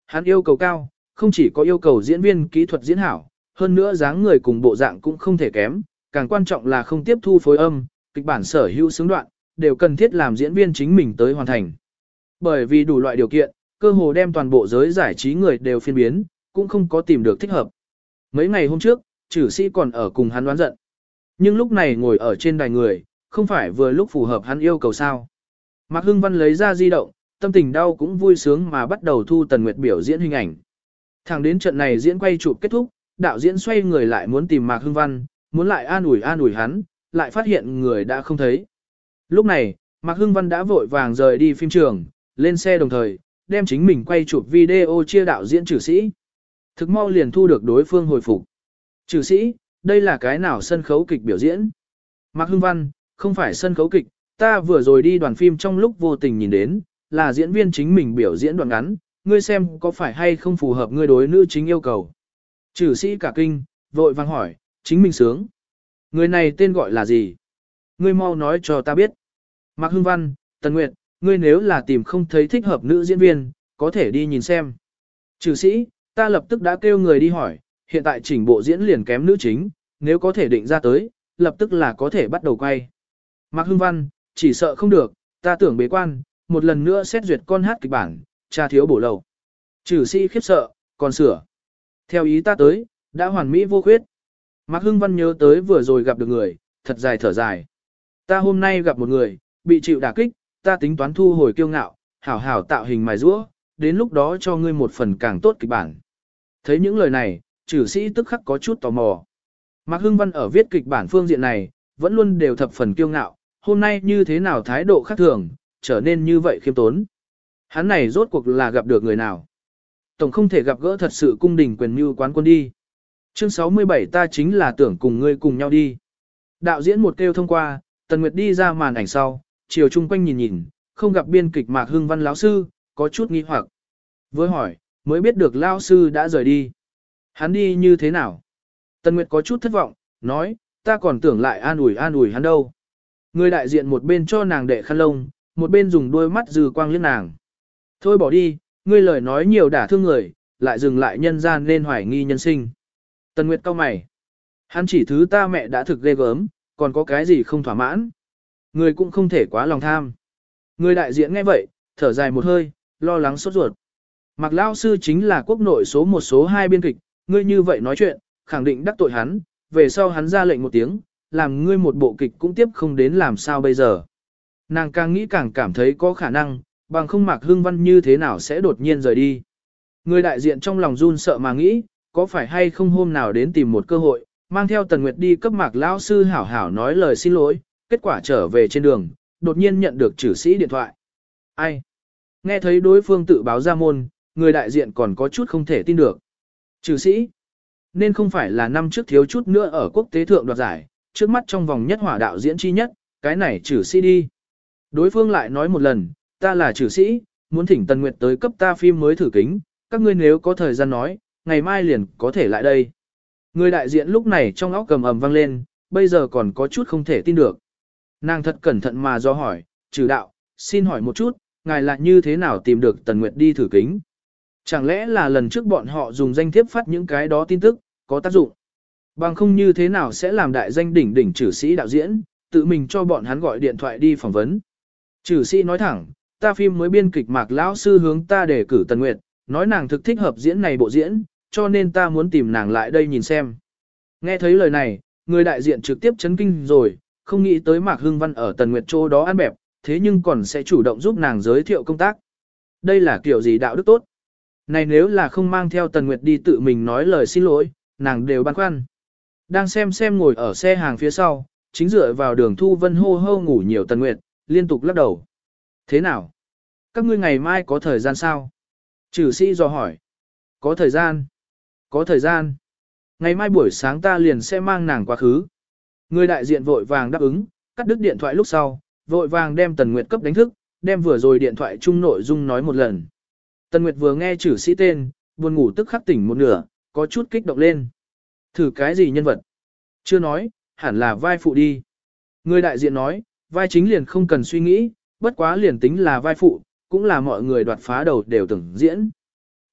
Hắn yêu cầu cao, không chỉ có yêu cầu diễn viên kỹ thuật diễn hảo, hơn nữa dáng người cùng bộ dạng cũng không thể kém, càng quan trọng là không tiếp thu phối âm, kịch bản sở hữu xứng đoạn, đều cần thiết làm diễn viên chính mình tới hoàn thành. Bởi vì đủ loại điều kiện, cơ hồ đem toàn bộ giới giải trí người đều phiên biến, cũng không có tìm được thích hợp. Mấy ngày hôm trước, Trử Sĩ còn ở cùng hắn đoán giận. Nhưng lúc này ngồi ở trên đài người, không phải vừa lúc phù hợp hắn yêu cầu sao. Mạc Hưng Văn lấy ra di động, tâm tình đau cũng vui sướng mà bắt đầu thu Tần Nguyệt biểu diễn hình ảnh. Thẳng đến trận này diễn quay chụp kết thúc, đạo diễn xoay người lại muốn tìm Mạc Hưng Văn, muốn lại an ủi hắn, lại phát hiện người đã không thấy. Lúc này, Mạc Hưng Văn đã vội vàng rời đi phim trường, lên xe đồng thời, đem chính mình quay chụp video chia đạo diễn Trử Sĩ. Thực mau liền thu được đối phương hồi phục. Trử Sĩ, đây là cái nào sân khấu kịch biểu diễn? Mạc Hưng Văn, không phải sân khấu kịch, ta vừa rồi đi đoàn phim trong lúc vô tình nhìn đến, là diễn viên chính mình biểu diễn đoạn ngắn, ngươi xem có phải hay không phù hợp ngươi đối nữ chính yêu cầu. Trử Sĩ cả kinh, vội vàng hỏi, chính mình sướng. Người này tên gọi là gì? Ngươi mau nói cho ta biết. Mạc Hưng Văn, Tần Nguyệt, ngươi nếu là tìm không thấy thích hợp nữ diễn viên, có thể đi nhìn xem. Trử Sĩ, ta lập tức đã kêu người đi hỏi, hiện tại chỉnh bộ diễn liền kém nữ chính, nếu có thể định ra tới, lập tức là có thể bắt đầu quay. Mạc Hưng Văn, chỉ sợ không được, ta tưởng bế quan, một lần nữa xét duyệt con hát kịch bản, cha thiếu bổ lầu. Trử Sĩ khiếp sợ, còn sửa. Theo ý ta tới, đã hoàn mỹ vô khuyết. Mạc Hưng Văn nhớ tới vừa rồi gặp được người, thật dài thở dài. Ta hôm nay gặp một người, bị chịu đả kích, ta tính toán thu hồi kiêu ngạo, hảo hảo tạo hình mài rũa, đến lúc đó cho ngươi một phần càng tốt kịch bản. Thấy những lời này, Trử Sĩ tức khắc có chút tò mò. Mạc Hưng Văn ở viết kịch bản phương diện này, vẫn luôn đều thập phần kiêu ngạo, hôm nay như thế nào thái độ khác thường, trở nên như vậy khiêm tốn. Hắn này rốt cuộc là gặp được người nào? Tổng không thể gặp gỡ thật sự cung đình quyền mưu quán quân đi. Chương 67 ta chính là tưởng cùng ngươi cùng nhau đi. Đạo diễn một kêu thông qua, Tần Nguyệt đi ra màn ảnh sau, chiều chung quanh nhìn nhìn, không gặp biên kịch Mạc Hưng Văn lão sư, có chút nghi hoặc. Với hỏi, mới biết được lão sư đã rời đi. Hắn đi như thế nào? Tần Nguyệt có chút thất vọng, nói, ta còn tưởng lại an ủi hắn đâu. Người đại diện một bên cho nàng đệ khăn lông, một bên dùng đôi mắt dư quang liếc nàng. Thôi bỏ đi, ngươi lời nói nhiều đả thương người, lại dừng lại nhân gian nên hoài nghi nhân sinh. Tần Nguyệt cau mày. Hắn chỉ thứ ta mẹ đã thực ghê gớm, còn có cái gì không thỏa mãn. Người cũng không thể quá lòng tham. Người đại diện nghe vậy, thở dài một hơi, lo lắng sốt ruột. Mạc lão sư chính là quốc nội số một số hai biên kịch, ngươi như vậy nói chuyện, khẳng định đắc tội hắn, về sau hắn ra lệnh một tiếng, làm ngươi một bộ kịch cũng tiếp không đến làm sao bây giờ. Nàng càng nghĩ càng cảm thấy có khả năng, bằng không Mạc Hưng Văn như thế nào sẽ đột nhiên rời đi. Người đại diện trong lòng run sợ mà nghĩ, có phải hay không hôm nào đến tìm một cơ hội, mang theo Tần Nguyệt đi cấp Mạc lão sư hảo hảo nói lời xin lỗi, kết quả trở về trên đường, đột nhiên nhận được Trử Sĩ điện thoại. Ai? Nghe thấy đối phương tự báo ra môn, người đại diện còn có chút không thể tin được. Trử Sĩ? Nên không phải là năm trước thiếu chút nữa ở quốc tế thượng đoạt giải, trước mắt trong vòng nhất hỏa đạo diễn chi nhất, cái này Trử Sĩ đi. Đối phương lại nói một lần, ta là Trử Sĩ, muốn thỉnh Tần Nguyệt tới cấp ta phim mới thử kính, các ngươi nếu có thời gian nói, ngày mai liền có thể lại đây. Người đại diện lúc này trong óc cầm ầm vang lên, bây giờ còn có chút không thể tin được. Nàng thật cẩn thận mà do hỏi, Trử đạo, xin hỏi một chút, ngài là như thế nào tìm được Tần Nguyệt đi thử kính? Chẳng lẽ là lần trước bọn họ dùng danh thiếp phát những cái đó tin tức, có tác dụng? Bằng không như thế nào sẽ làm đại danh đỉnh đỉnh Trử Sĩ đạo diễn, tự mình cho bọn hắn gọi điện thoại đi phỏng vấn? Trử Sĩ nói thẳng, ta phim mới biên kịch Mạc lão sư hướng ta đề cử Tần Nguyệt, nói nàng thực thích hợp diễn này bộ diễn, cho nên ta muốn tìm nàng lại đây nhìn xem. Nghe thấy lời này, người đại diện trực tiếp chấn kinh rồi, không nghĩ tới Mạc Hưng Văn ở Tần Nguyệt chỗ đó ăn bẹp, thế nhưng còn sẽ chủ động giúp nàng giới thiệu công tác. Đây là kiểu gì đạo đức tốt? Này nếu là không mang theo Tần Nguyệt đi tự mình nói lời xin lỗi, nàng đều băn khoăn. Đang xem ngồi ở xe hàng phía sau, chính dựa vào đường Thu Vân hô hô ngủ nhiều Tần Nguyệt, liên tục lắc đầu. Thế nào? Các ngươi ngày mai có thời gian sao? Trử Sĩ dò hỏi. Có thời gian. Có thời gian. Ngày mai buổi sáng ta liền sẽ mang nàng quá khứ. Người đại diện vội vàng đáp ứng, cắt đứt điện thoại lúc sau, vội vàng đem Tần Nguyệt cấp đánh thức, đem vừa rồi điện thoại chung nội dung nói một lần. Tần Nguyệt vừa nghe Trử Sĩ tên, buồn ngủ tức khắc tỉnh một nửa, có chút kích động lên. Thử cái gì nhân vật? Chưa nói, hẳn là vai phụ đi. Người đại diện nói, vai chính liền không cần suy nghĩ, bất quá liền tính là vai phụ, cũng là mọi người đoạt phá đầu đều tưởng diễn.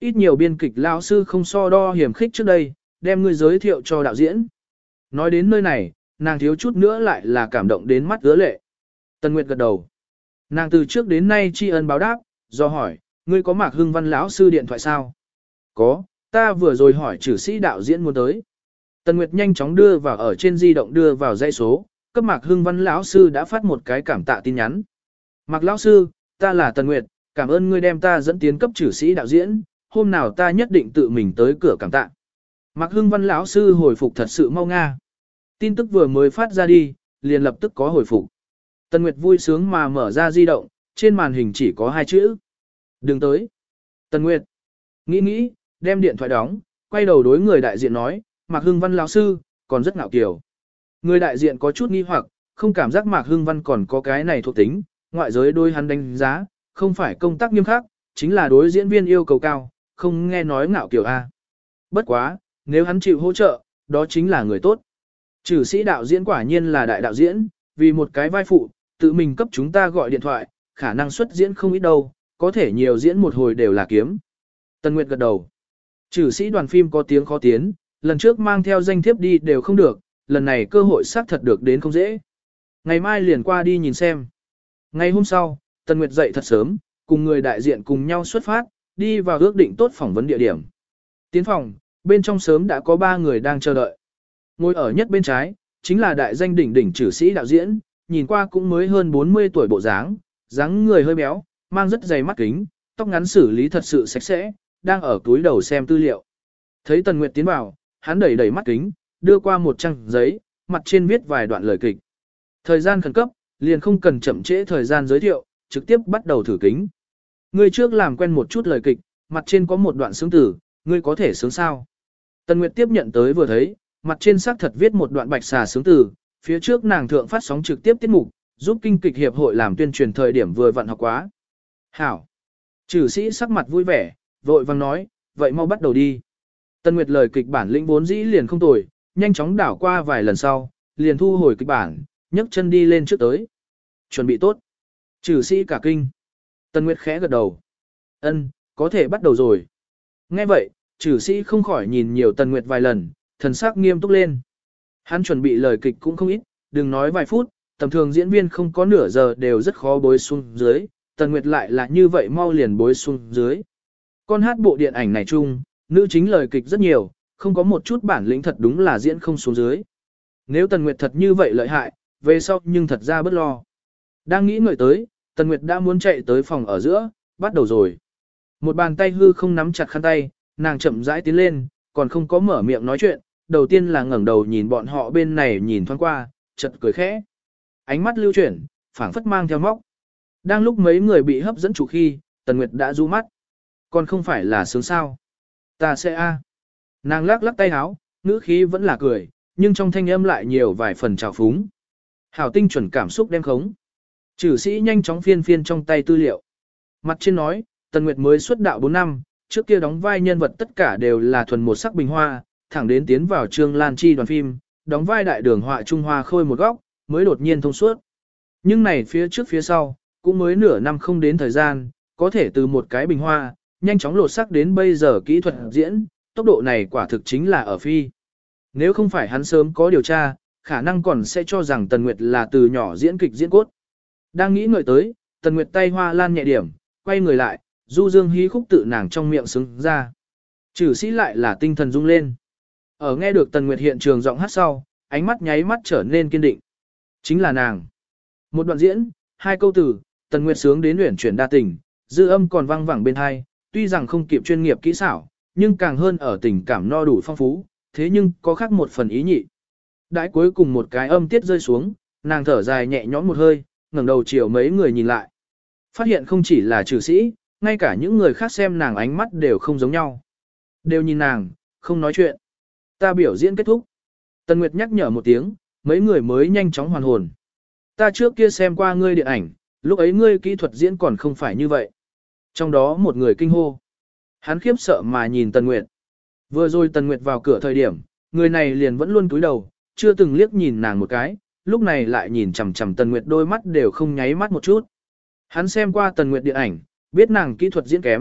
ít nhiều biên kịch lão sư không so đo hiểm khích trước đây, đem ngươi giới thiệu cho đạo diễn. Nói đến nơi này, nàng thiếu chút nữa lại là cảm động đến mắt ứa lệ. Tần Nguyệt gật đầu. Nàng từ trước đến nay tri ân báo đáp, do hỏi, ngươi có Mạc Hưng Văn lão sư điện thoại sao? Có, ta vừa rồi hỏi chử sĩ đạo diễn muốn tới. Tần Nguyệt nhanh chóng đưa vào ở trên di động đưa vào dãy số, cấp Mạc Hưng Văn lão sư đã phát một cái cảm tạ tin nhắn. Mạc lão sư, ta là Tần Nguyệt, cảm ơn ngươi đem ta dẫn tiến cấp chử sĩ đạo diễn, hôm nào ta nhất định tự mình tới cửa cảm tạ. Mạc Hưng Văn lão sư hồi phục thật sự mau nga. Tin tức vừa mới phát ra đi, liền lập tức có hồi phục. Tần Nguyệt vui sướng mà mở ra di động, trên màn hình chỉ có 2 chữ. Đừng tới. Tần Nguyệt. Nghĩ, đem điện thoại đóng, quay đầu đối người đại diện nói, Mạc Hưng Văn lão sư, còn rất ngạo kiều. Người đại diện có chút nghi hoặc, không cảm giác Mạc Hưng Văn còn có cái này thuộc tính, ngoại giới đôi hắn đánh giá, không phải công tác nghiêm khắc, chính là đối diễn viên yêu cầu cao, không nghe nói ngạo kiều a. Bất quá, nếu hắn chịu hỗ trợ, đó chính là người tốt. Chử sĩ đạo diễn quả nhiên là đại đạo diễn, vì một cái vai phụ, tự mình cấp chúng ta gọi điện thoại, khả năng xuất diễn không ít đâu, có thể nhiều diễn một hồi đều là kiếm. Tần Nguyệt gật đầu. Chử sĩ đoàn phim có tiếng khó tiến, lần trước mang theo danh thiếp đi đều không được, lần này cơ hội xác thật được đến không dễ. Ngày mai liền qua đi nhìn xem. Ngày hôm sau, Tần Nguyệt dậy thật sớm, cùng người đại diện cùng nhau xuất phát, đi vào ước định tốt phỏng vấn địa điểm. Tiến phòng, bên trong sớm đã có 3 người đang chờ đợi. Ngồi ở nhất bên trái, chính là đại danh đỉnh đỉnh chử sĩ đạo diễn, nhìn qua cũng mới hơn 40 tuổi bộ dáng, dáng người hơi béo, mang rất dày mắt kính, tóc ngắn xử lý thật sự sạch sẽ, đang ở túi đầu xem tư liệu. Thấy Tần Nguyệt tiến vào, hắn đẩy đẩy mắt kính, đưa qua một trang giấy, mặt trên viết vài đoạn lời kịch. Thời gian khẩn cấp, liền không cần chậm trễ thời gian giới thiệu, trực tiếp bắt đầu thử kính. Ngươi trước làm quen một chút lời kịch, mặt trên có một đoạn sướng tử, ngươi có thể sướng sao? Tần Nguyệt tiếp nhận tới vừa thấy, mặt trên xác thật viết một đoạn bạch xà sướng tử, phía trước nàng thượng phát sóng trực tiếp tiết mục, giúp kinh kịch hiệp hội làm tuyên truyền thời điểm vừa vặn học quá. Hảo! Chử sĩ sắc mặt vui vẻ, vội vang nói, vậy mau bắt đầu đi. Tần Nguyệt lời kịch bản lĩnh vốn dĩ liền không tồi, nhanh chóng đảo qua vài lần sau, liền thu hồi kịch bản, nhấc chân đi lên trước tới. Chuẩn bị tốt. Chử sĩ cả kinh. Tần Nguyệt khẽ gật đầu. Ân, có thể bắt đầu rồi. Nghe vậy, chử sĩ không khỏi nhìn nhiều Tần Nguyệt vài lần, thần sắc nghiêm túc lên. Hắn chuẩn bị lời kịch cũng không ít, đừng nói vài phút, tầm thường diễn viên không có nửa giờ đều rất khó bối xuống dưới, Tần Nguyệt lại là như vậy mau liền bối xuống dưới. Con hát bộ điện ảnh này chung, nữ chính lời kịch rất nhiều, không có một chút bản lĩnh thật đúng là diễn không xuống dưới. Nếu Tần Nguyệt thật như vậy lợi hại, về sau nhưng thật ra bất lo. Đang nghĩ ngợi tới, Tần Nguyệt đã muốn chạy tới phòng ở giữa, bắt đầu rồi. Một bàn tay hư không nắm chặt khăn tay, nàng chậm rãi tiến lên, còn không có mở miệng nói chuyện, đầu tiên là ngẩng đầu nhìn bọn họ bên này nhìn thoáng qua, chợt cười khẽ. Ánh mắt lưu chuyển, phảng phất mang theo móc. Đang lúc mấy người bị hấp dẫn chủ khi, Tần Nguyệt đã du mắt. Còn không phải là sướng sao. Ta sẽ a. Nàng lắc lắc tay áo, ngữ khí vẫn là cười, nhưng trong thanh âm lại nhiều vài phần trào phúng. Hảo tinh chuẩn cảm xúc đem khống. Chử sĩ nhanh chóng phiên phiên trong tay tư liệu. Mặt trên nói, Tần Nguyệt mới xuất đạo 4 năm, trước kia đóng vai nhân vật tất cả đều là thuần một sắc bình hoa, thẳng đến tiến vào Trương Lan Chi đoàn phim, đóng vai đại đường họa Trung Hoa khôi một góc, mới đột nhiên thông suốt. Nhưng này phía trước phía sau, cũng mới nửa năm không đến thời gian, có thể từ một cái bình hoa, nhanh chóng lột sắc đến bây giờ kỹ thuật diễn, tốc độ này quả thực chính là ở phi. Nếu không phải hắn sớm có điều tra, khả năng còn sẽ cho rằng Tần Nguyệt là từ nhỏ diễn kịch diễn cốt. Đang nghĩ ngợi tới, Tần Nguyệt tay hoa lan nhẹ điểm, quay người lại, du dương hí khúc tự nàng trong miệng xứng ra. Chử sĩ lại là tinh thần rung lên. Ở nghe được Tần Nguyệt hiện trường giọng hát sau, ánh mắt nháy mắt trở nên kiên định. Chính là nàng. Một đoạn diễn, 2 câu từ, Tần Nguyệt sướng đến uyển chuyển đa tình, dư âm còn vang vẳng bên hai, tuy rằng không kịp chuyên nghiệp kỹ xảo, nhưng càng hơn ở tình cảm no đủ phong phú, thế nhưng có khác một phần ý nhị. Đãi cuối cùng một cái âm tiết rơi xuống, nàng thở dài nhẹ nhõm một hơi, ngẩng đầu chiều mấy người nhìn lại. Phát hiện không chỉ là chử sĩ, ngay cả những người khác xem nàng ánh mắt đều không giống nhau. Đều nhìn nàng, không nói chuyện. Ta biểu diễn kết thúc. Tần Nguyệt nhắc nhở một tiếng, mấy người mới nhanh chóng hoàn hồn. Ta trước kia xem qua ngươi điện ảnh, lúc ấy ngươi kỹ thuật diễn còn không phải như vậy. Trong đó một người kinh hô. Hắn khiếp sợ mà nhìn Tần Nguyệt. Vừa rồi Tần Nguyệt vào cửa thời điểm, người này liền vẫn luôn cúi đầu, chưa từng liếc nhìn nàng một cái, lúc này lại nhìn chằm chằm Tần Nguyệt đôi mắt đều không nháy mắt một chút. Hắn xem qua Tần Nguyệt điện ảnh, biết nàng kỹ thuật diễn kém,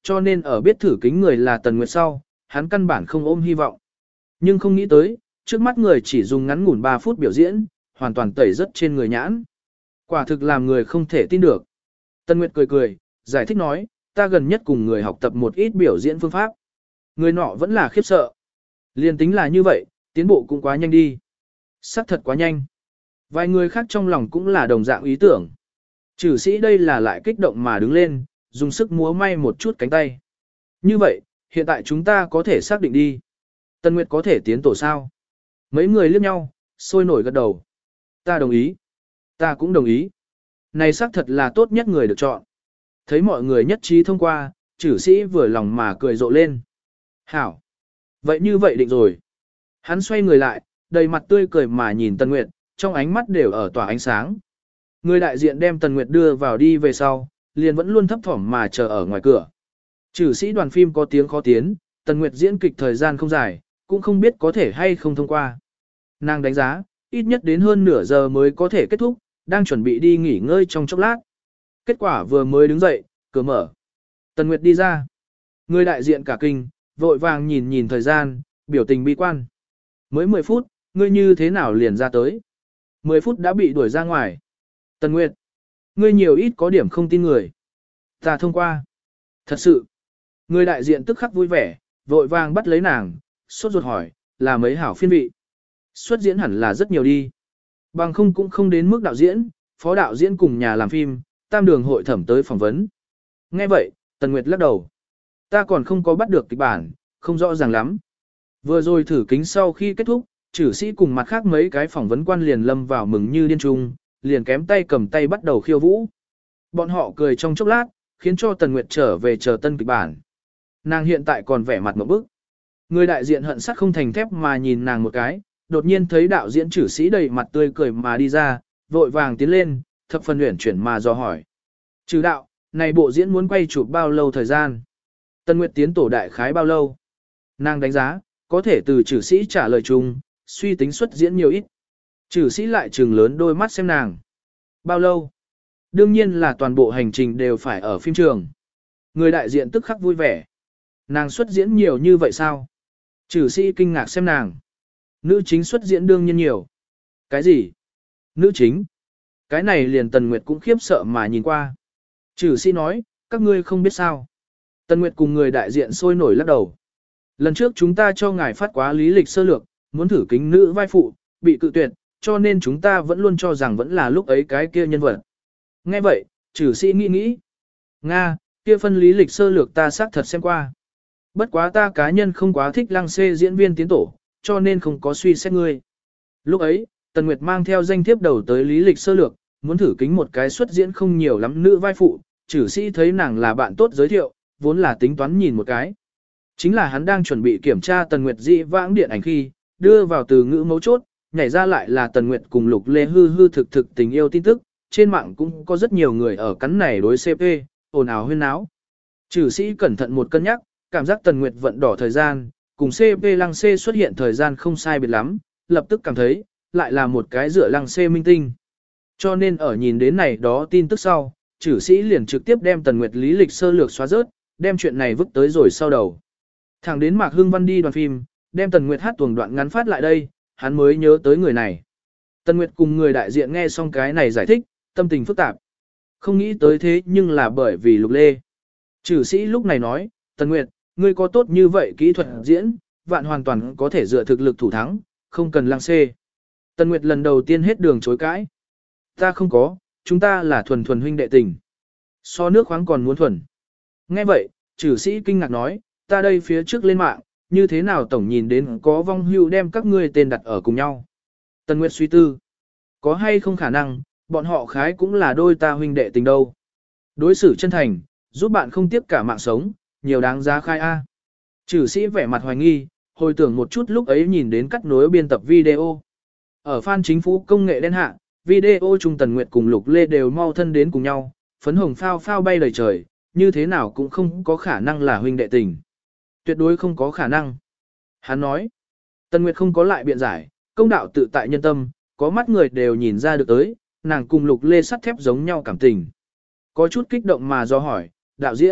cho nên ở biết thử kính người là Tần Nguyệt sau, hắn căn bản không ôm hy vọng. Nhưng không nghĩ tới, trước mắt người chỉ dùng ngắn ngủn 3 phút biểu diễn, hoàn toàn tẩy rất trên người nhãn. Quả thực làm người không thể tin được. Tần Nguyệt cười cười, giải thích nói, ta gần nhất cùng người học tập một ít biểu diễn phương pháp. Người nọ vẫn là khiếp sợ. Liên tính là như vậy, tiến bộ cũng quá nhanh đi. Sắc thật quá nhanh. Vài người khác trong lòng cũng là đồng dạng ý tưởng. Trừ sĩ đây là lại kích động mà đứng lên, dùng sức múa may một chút cánh tay. Như vậy, hiện tại chúng ta có thể xác định đi. Tần Nguyệt có thể tiến tổ sao? Mấy người liếc nhau, sôi nổi gật đầu. Ta đồng ý. Ta cũng đồng ý. Này xác thật là tốt nhất người được chọn. Thấy mọi người nhất trí thông qua, chử sĩ vừa lòng mà cười rộ lên. Hảo. Vậy như vậy định rồi. Hắn xoay người lại, đầy mặt tươi cười mà nhìn Tần Nguyệt, trong ánh mắt đều ở tỏa ánh sáng. Người đại diện đem Tần Nguyệt đưa vào đi về sau, liền vẫn luôn thấp thỏm mà chờ ở ngoài cửa. Chử sĩ đoàn phim có tiếng khó tiến, Tần Nguyệt diễn kịch thời gian không dài, cũng không biết có thể hay không thông qua. Nàng đánh giá, ít nhất đến hơn nửa giờ mới có thể kết thúc, đang chuẩn bị đi nghỉ ngơi trong chốc lát. Kết quả vừa mới đứng dậy, cửa mở. Tần Nguyệt đi ra. Người đại diện cả kinh, vội vàng nhìn nhìn thời gian, biểu tình bi quan. Mới 10 phút, ngươi như thế nào liền ra tới? 10 phút đã bị đuổi ra ngoài. Tần Nguyệt, ngươi nhiều ít có điểm không tin người. Ta thông qua. Thật sự. Người đại diện tức khắc vui vẻ, vội vàng bắt lấy nàng, sốt ruột hỏi, là mấy hảo phiên vị. Xuất diễn hẳn là rất nhiều đi. Bằng không cũng không đến mức đạo diễn, phó đạo diễn cùng nhà làm phim, tam đường hội thẩm tới phỏng vấn. Nghe vậy, Tần Nguyệt lắc đầu. Ta còn không có bắt được kịch bản, không rõ ràng lắm. Vừa rồi thử kính sau khi kết thúc, chử sĩ cùng mặt khác mấy cái phỏng vấn quan liền lâm vào mừng như điên trung, liền kém tay cầm tay bắt đầu khiêu vũ. Bọn họ cười trong chốc lát, khiến cho Tần Nguyệt trở về chờ tân kịch bản. Nàng hiện tại còn vẻ mặt ngộp bức. Người đại diện hận sắt không thành thép mà nhìn nàng một cái, đột nhiên thấy đạo diễn chử sĩ đầy mặt tươi cười mà đi ra, vội vàng tiến lên, thập phần uyển chuyển mà dò hỏi. Chử đạo, này bộ diễn muốn quay chụp bao lâu thời gian? Tần Nguyệt tiến tổ đại khái bao lâu? Nàng đánh giá, có thể từ chử sĩ trả lời chung, suy tính xuất diễn nhiều ít. Chử sĩ lại trừng lớn đôi mắt xem nàng. Bao lâu? Đương nhiên là toàn bộ hành trình đều phải ở phim trường. Người đại diện tức khắc vui vẻ. Nàng xuất diễn nhiều như vậy sao? Chử sĩ kinh ngạc xem nàng. Nữ chính xuất diễn đương nhiên nhiều. Cái gì? Nữ chính? Cái này liền Tần Nguyệt cũng khiếp sợ mà nhìn qua. Chử sĩ nói, các ngươi không biết sao. Tần Nguyệt cùng người đại diện sôi nổi lắc đầu. Lần trước chúng ta cho ngài phát quá lý lịch sơ lược, muốn thử kính nữ vai phụ, bị cự tuyệt, cho nên chúng ta vẫn luôn cho rằng vẫn là lúc ấy cái kia nhân vật. Nghe vậy, chử sĩ nghĩ nghĩ. Nga, kia phân lý lịch sơ lược ta xác thật xem qua. Bất quá ta cá nhân không quá thích lăng xê diễn viên tiến tổ, cho nên không có suy xét ngươi. Lúc ấy, Tần Nguyệt mang theo danh thiếp đầu tới lý lịch sơ lược, muốn thử kính một cái xuất diễn không nhiều lắm nữ vai phụ, chử sĩ thấy nàng là bạn tốt giới thiệu, vốn là tính toán nhìn một cái. Chính là hắn đang chuẩn bị kiểm tra Tần Nguyệt dị vãng điện ảnh khi, đưa vào từ ngữ mấu chốt, nhảy ra lại là Tần Nguyệt cùng Lục Lê hư hư thực thực tình yêu tin tức, trên mạng cũng có rất nhiều người ở cắn này đối CP, ồn ào huyên náo. Chử sĩ cẩn thận một cân nhắc, cảm giác Tần Nguyệt vận đỏ thời gian, cùng CP lăng C xuất hiện thời gian không sai biệt lắm, lập tức cảm thấy, lại là một cái rửa lăng C minh tinh. Cho nên ở nhìn đến này đó tin tức sau, chử sĩ liền trực tiếp đem Tần Nguyệt lý lịch sơ lược xóa rớt, đem chuyện này vứt tới rồi sau đầu. Thẳng đến Mạc Hưng Văn đi đoàn phim, đem Tần Nguyệt hát tuồng đoạn ngắn phát lại đây, hắn mới nhớ tới người này. Tần Nguyệt cùng người đại diện nghe xong cái này giải thích, tâm tình phức tạp. Không nghĩ tới thế nhưng là bởi vì Lục Lê. Chử sĩ lúc này nói, Tần Nguyệt, ngươi có tốt như vậy kỹ thuật diễn, vạn hoàn toàn có thể dựa thực lực thủ thắng, không cần lăng xê. Tần Nguyệt lần đầu tiên hết đường chối cãi. Ta không có, chúng ta là thuần thuần huynh đệ tình. So nước khoáng còn muốn thuần. Nghe vậy, chử sĩ kinh ngạc nói, ta đây phía trước lên mạng, như thế nào tổng nhìn đến có vong hưu đem các ngươi tên đặt ở cùng nhau. Tần Nguyệt suy tư. Có hay không khả năng, bọn họ khái cũng là đôi ta huynh đệ tình đâu. Đối xử chân thành, giúp bạn không tiếc cả mạng sống, nhiều đáng giá khai A. Chử sĩ vẻ mặt hoài nghi, hồi tưởng một chút lúc ấy nhìn đến cắt nối biên tập video. Ở fan chính phủ công nghệ đen hạ, video Trung Tần Nguyệt cùng Lục Lê đều mau thân đến cùng nhau, phấn hồng phao phao bay đầy trời, như thế nào cũng không có khả năng là huynh đệ tình. Tuyệt đối không có khả năng. Hắn nói, Tần Nguyệt không có lại biện giải, công đạo tự tại nhân tâm, có mắt người đều nhìn ra được tới, nàng cùng Lục Lê sắt thép giống nhau cảm tình. Có chút kích động mà do hỏi, đạo diễn,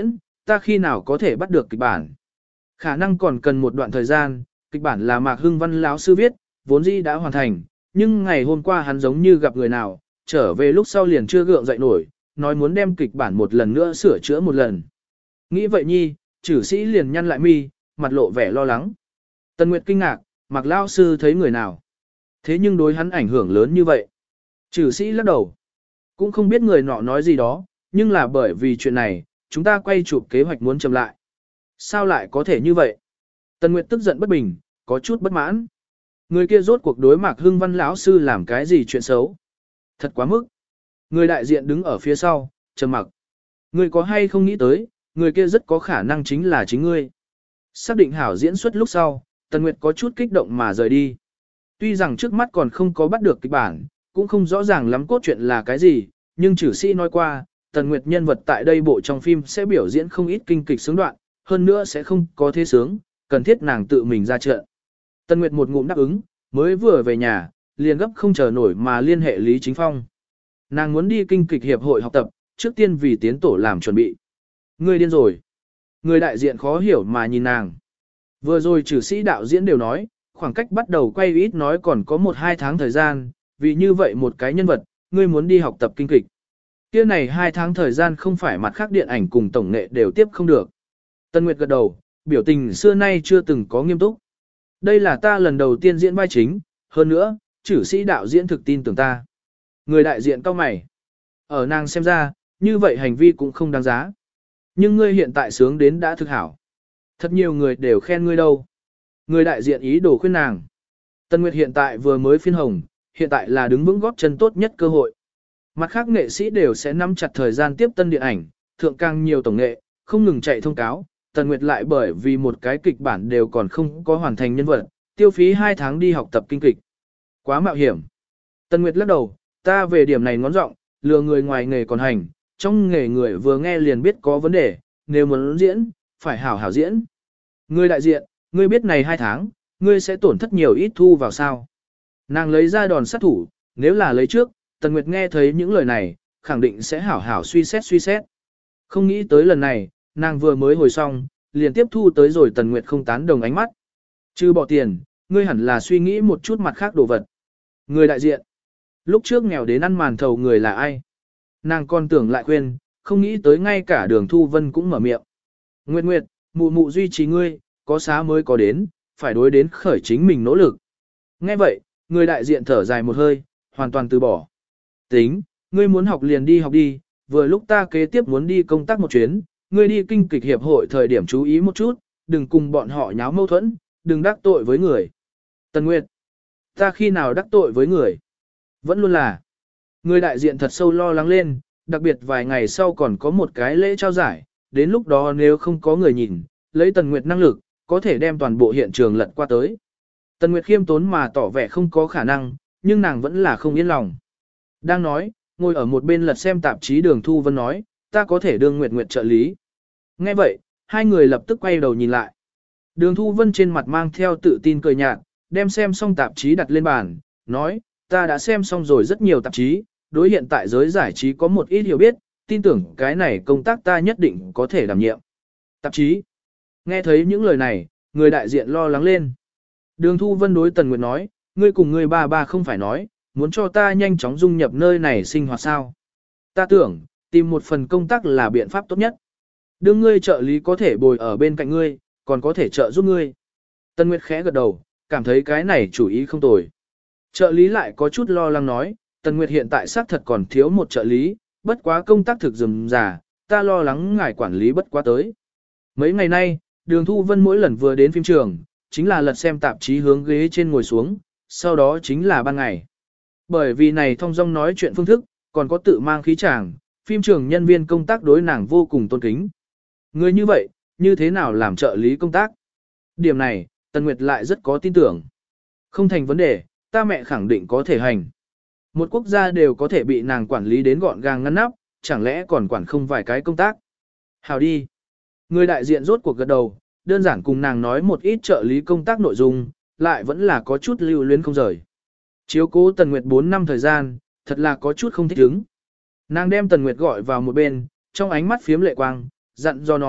ta khi nào có thể bắt được kịch bản. Khả năng còn cần một đoạn thời gian, kịch bản là Mạc Hưng Văn lão sư viết, vốn dĩ đã hoàn thành, nhưng ngày hôm qua hắn giống như gặp người nào, trở về lúc sau liền chưa gượng dậy nổi, nói muốn đem kịch bản một lần nữa sửa chữa một lần. Nghĩ vậy nhi, chử sĩ liền nhăn lại mi, mặt lộ vẻ lo lắng. Tần Nguyệt kinh ngạc, Mạc lão sư thấy người nào. Thế nhưng đối hắn ảnh hưởng lớn như vậy. Chử sĩ lắc đầu. Cũng không biết người nọ nói gì đó, nhưng là bởi vì chuyện này, chúng ta quay chụp kế hoạch muốn chậm lại. Sao lại có thể như vậy? Tần Nguyệt tức giận bất bình, có chút bất mãn. Người kia rốt cuộc đối Mạc Hưng Văn lão sư làm cái gì chuyện xấu? Thật quá mức. Người đại diện đứng ở phía sau, trầm mặc. Người có hay không nghĩ tới, người kia rất có khả năng chính là chính ngươi. Xác định hảo diễn xuất lúc sau, Tần Nguyệt có chút kích động mà rời đi. Tuy rằng trước mắt còn không có bắt được kịch bản, cũng không rõ ràng lắm cốt truyện là cái gì, nhưng chử sĩ nói qua, Tần Nguyệt nhân vật tại đây bộ trong phim sẽ biểu diễn không ít kinh kịch sướng đoạn, hơn nữa sẽ không có thế sướng, cần thiết nàng tự mình ra trận. Tần Nguyệt một ngụm đáp ứng, mới vừa về nhà, liền gấp không chờ nổi mà liên hệ Lý Chính Phong. Nàng muốn đi kinh kịch hiệp hội học tập, trước tiên vì tiến tổ làm chuẩn bị. Ngươi điên rồi. Người đại diện khó hiểu mà nhìn nàng. Vừa rồi chử sĩ đạo diễn đều nói, khoảng cách bắt đầu quay ít nói còn có 1-2 tháng thời gian, vì như vậy một cái nhân vật, ngươi muốn đi học tập kinh kịch. Kia này 2 tháng thời gian không phải mặt khác điện ảnh cùng tổng nghệ đều tiếp không được. Tân Nguyệt gật đầu, biểu tình xưa nay chưa từng có nghiêm túc. Đây là ta lần đầu tiên diễn vai chính, hơn nữa, chử sĩ đạo diễn thực tin tưởng ta. Người đại diện cao mày. Ở nàng xem ra, như vậy hành vi cũng không đáng giá. Nhưng ngươi hiện tại sướng đến đã thực hảo. Thật nhiều người đều khen ngươi đâu. Người đại diện ý đồ khuyên nàng. Tân Nguyệt hiện tại vừa mới phiên hồng, hiện tại là đứng vững góp chân tốt nhất cơ hội. Mặt khác nghệ sĩ đều sẽ nắm chặt thời gian tiếp tân điện ảnh, thượng càng nhiều tổng nghệ, không ngừng chạy thông cáo. Tần Nguyệt lại bởi vì một cái kịch bản đều còn không có hoàn thành nhân vật, tiêu phí 2 tháng đi học tập kinh kịch. Quá mạo hiểm. Tần Nguyệt lắc đầu, ta về điểm này ngón giọng, lừa người ngoài nghề còn hành, trong nghề người vừa nghe liền biết có vấn đề, nếu muốn diễn, phải hảo hảo diễn. Người đại diện, ngươi biết này 2 tháng, ngươi sẽ tổn thất nhiều ít thu vào sao. Nàng lấy ra đòn sát thủ, nếu là lấy trước, Tần Nguyệt nghe thấy những lời này, khẳng định sẽ hảo hảo suy xét. Không nghĩ tới lần này, nàng vừa mới hồi xong, liền tiếp thu tới rồi Tần Nguyệt không tán đồng ánh mắt. Chứ bỏ tiền, ngươi hẳn là suy nghĩ một chút mặt khác đồ vật. Người đại diện, lúc trước nghèo đến ăn màn thầu người là ai? Nàng còn tưởng lại khuyên, không nghĩ tới ngay cả Đường Thu Vân cũng mở miệng. Nguyệt Nguyệt, mụ mụ duy trì ngươi, có xá mới có đến, phải đối đến khởi chính mình nỗ lực. Nghe vậy, người đại diện thở dài một hơi, hoàn toàn từ bỏ. Tính, ngươi muốn học liền đi học đi, vừa lúc ta kế tiếp muốn đi công tác một chuyến, ngươi đi kinh kịch hiệp hội thời điểm chú ý một chút, đừng cùng bọn họ nháo mâu thuẫn, đừng đắc tội với người. Tần Nguyệt, ta khi nào đắc tội với người? Vẫn luôn là. Người đại diện thật sâu lo lắng lên, đặc biệt vài ngày sau còn có một cái lễ trao giải, đến lúc đó nếu không có người nhìn, lấy Tần Nguyệt năng lực, có thể đem toàn bộ hiện trường lật qua tới. Tần Nguyệt khiêm tốn mà tỏ vẻ không có khả năng, nhưng nàng vẫn là không yên lòng. Đang nói, ngồi ở một bên lật xem tạp chí Đường Thu Vân nói, ta có thể đương Nguyệt Nguyệt trợ lý. Nghe vậy, hai người lập tức quay đầu nhìn lại. Đường Thu Vân trên mặt mang theo tự tin cười nhạt, đem xem xong tạp chí đặt lên bàn, nói, ta đã xem xong rồi rất nhiều tạp chí, đối hiện tại giới giải trí có một ít hiểu biết, tin tưởng cái này công tác ta nhất định có thể đảm nhiệm. Tạp chí. Nghe thấy những lời này, người đại diện lo lắng lên. Đường Thu Vân đối Tần Nguyệt nói, ngươi cùng ngươi ba không phải nói, muốn cho ta nhanh chóng dung nhập nơi này sinh hoạt sao. Ta tưởng, tìm một phần công tác là biện pháp tốt nhất. Đương ngươi trợ lý có thể bồi ở bên cạnh ngươi, còn có thể trợ giúp ngươi. Tần Nguyệt khẽ gật đầu, cảm thấy cái này chủ ý không tồi. Trợ lý lại có chút lo lắng nói, Tần Nguyệt hiện tại xác thật còn thiếu một trợ lý, bất quá công tác thực rườm rà, ta lo lắng ngài quản lý bất quá tới. Mấy ngày nay, Đường Thu Vân mỗi lần vừa đến phim trường, chính là lật xem tạp chí hướng ghế trên ngồi xuống, sau đó chính là ban ngày. Bởi vì này thông dong nói chuyện phương thức, còn có tự mang khí chàng, phim trường nhân viên công tác đối nàng vô cùng tôn kính. Người như vậy, như thế nào làm trợ lý công tác? Điểm này, Tần Nguyệt lại rất có tin tưởng. Không thành vấn đề, ta mẹ khẳng định có thể hành. Một quốc gia đều có thể bị nàng quản lý đến gọn gàng ngăn nắp, chẳng lẽ còn quản không vài cái công tác. Hào đi. Người đại diện rốt cuộc gật đầu, đơn giản cùng nàng nói một ít trợ lý công tác nội dung, lại vẫn là có chút lưu luyến không rời. Chiếu cố Tần Nguyệt 4 năm thời gian, thật là có chút không thích ứng. Nàng đem Tần Nguyệt gọi vào một bên, trong ánh mắt phiếm lệ quang, dặn do nói,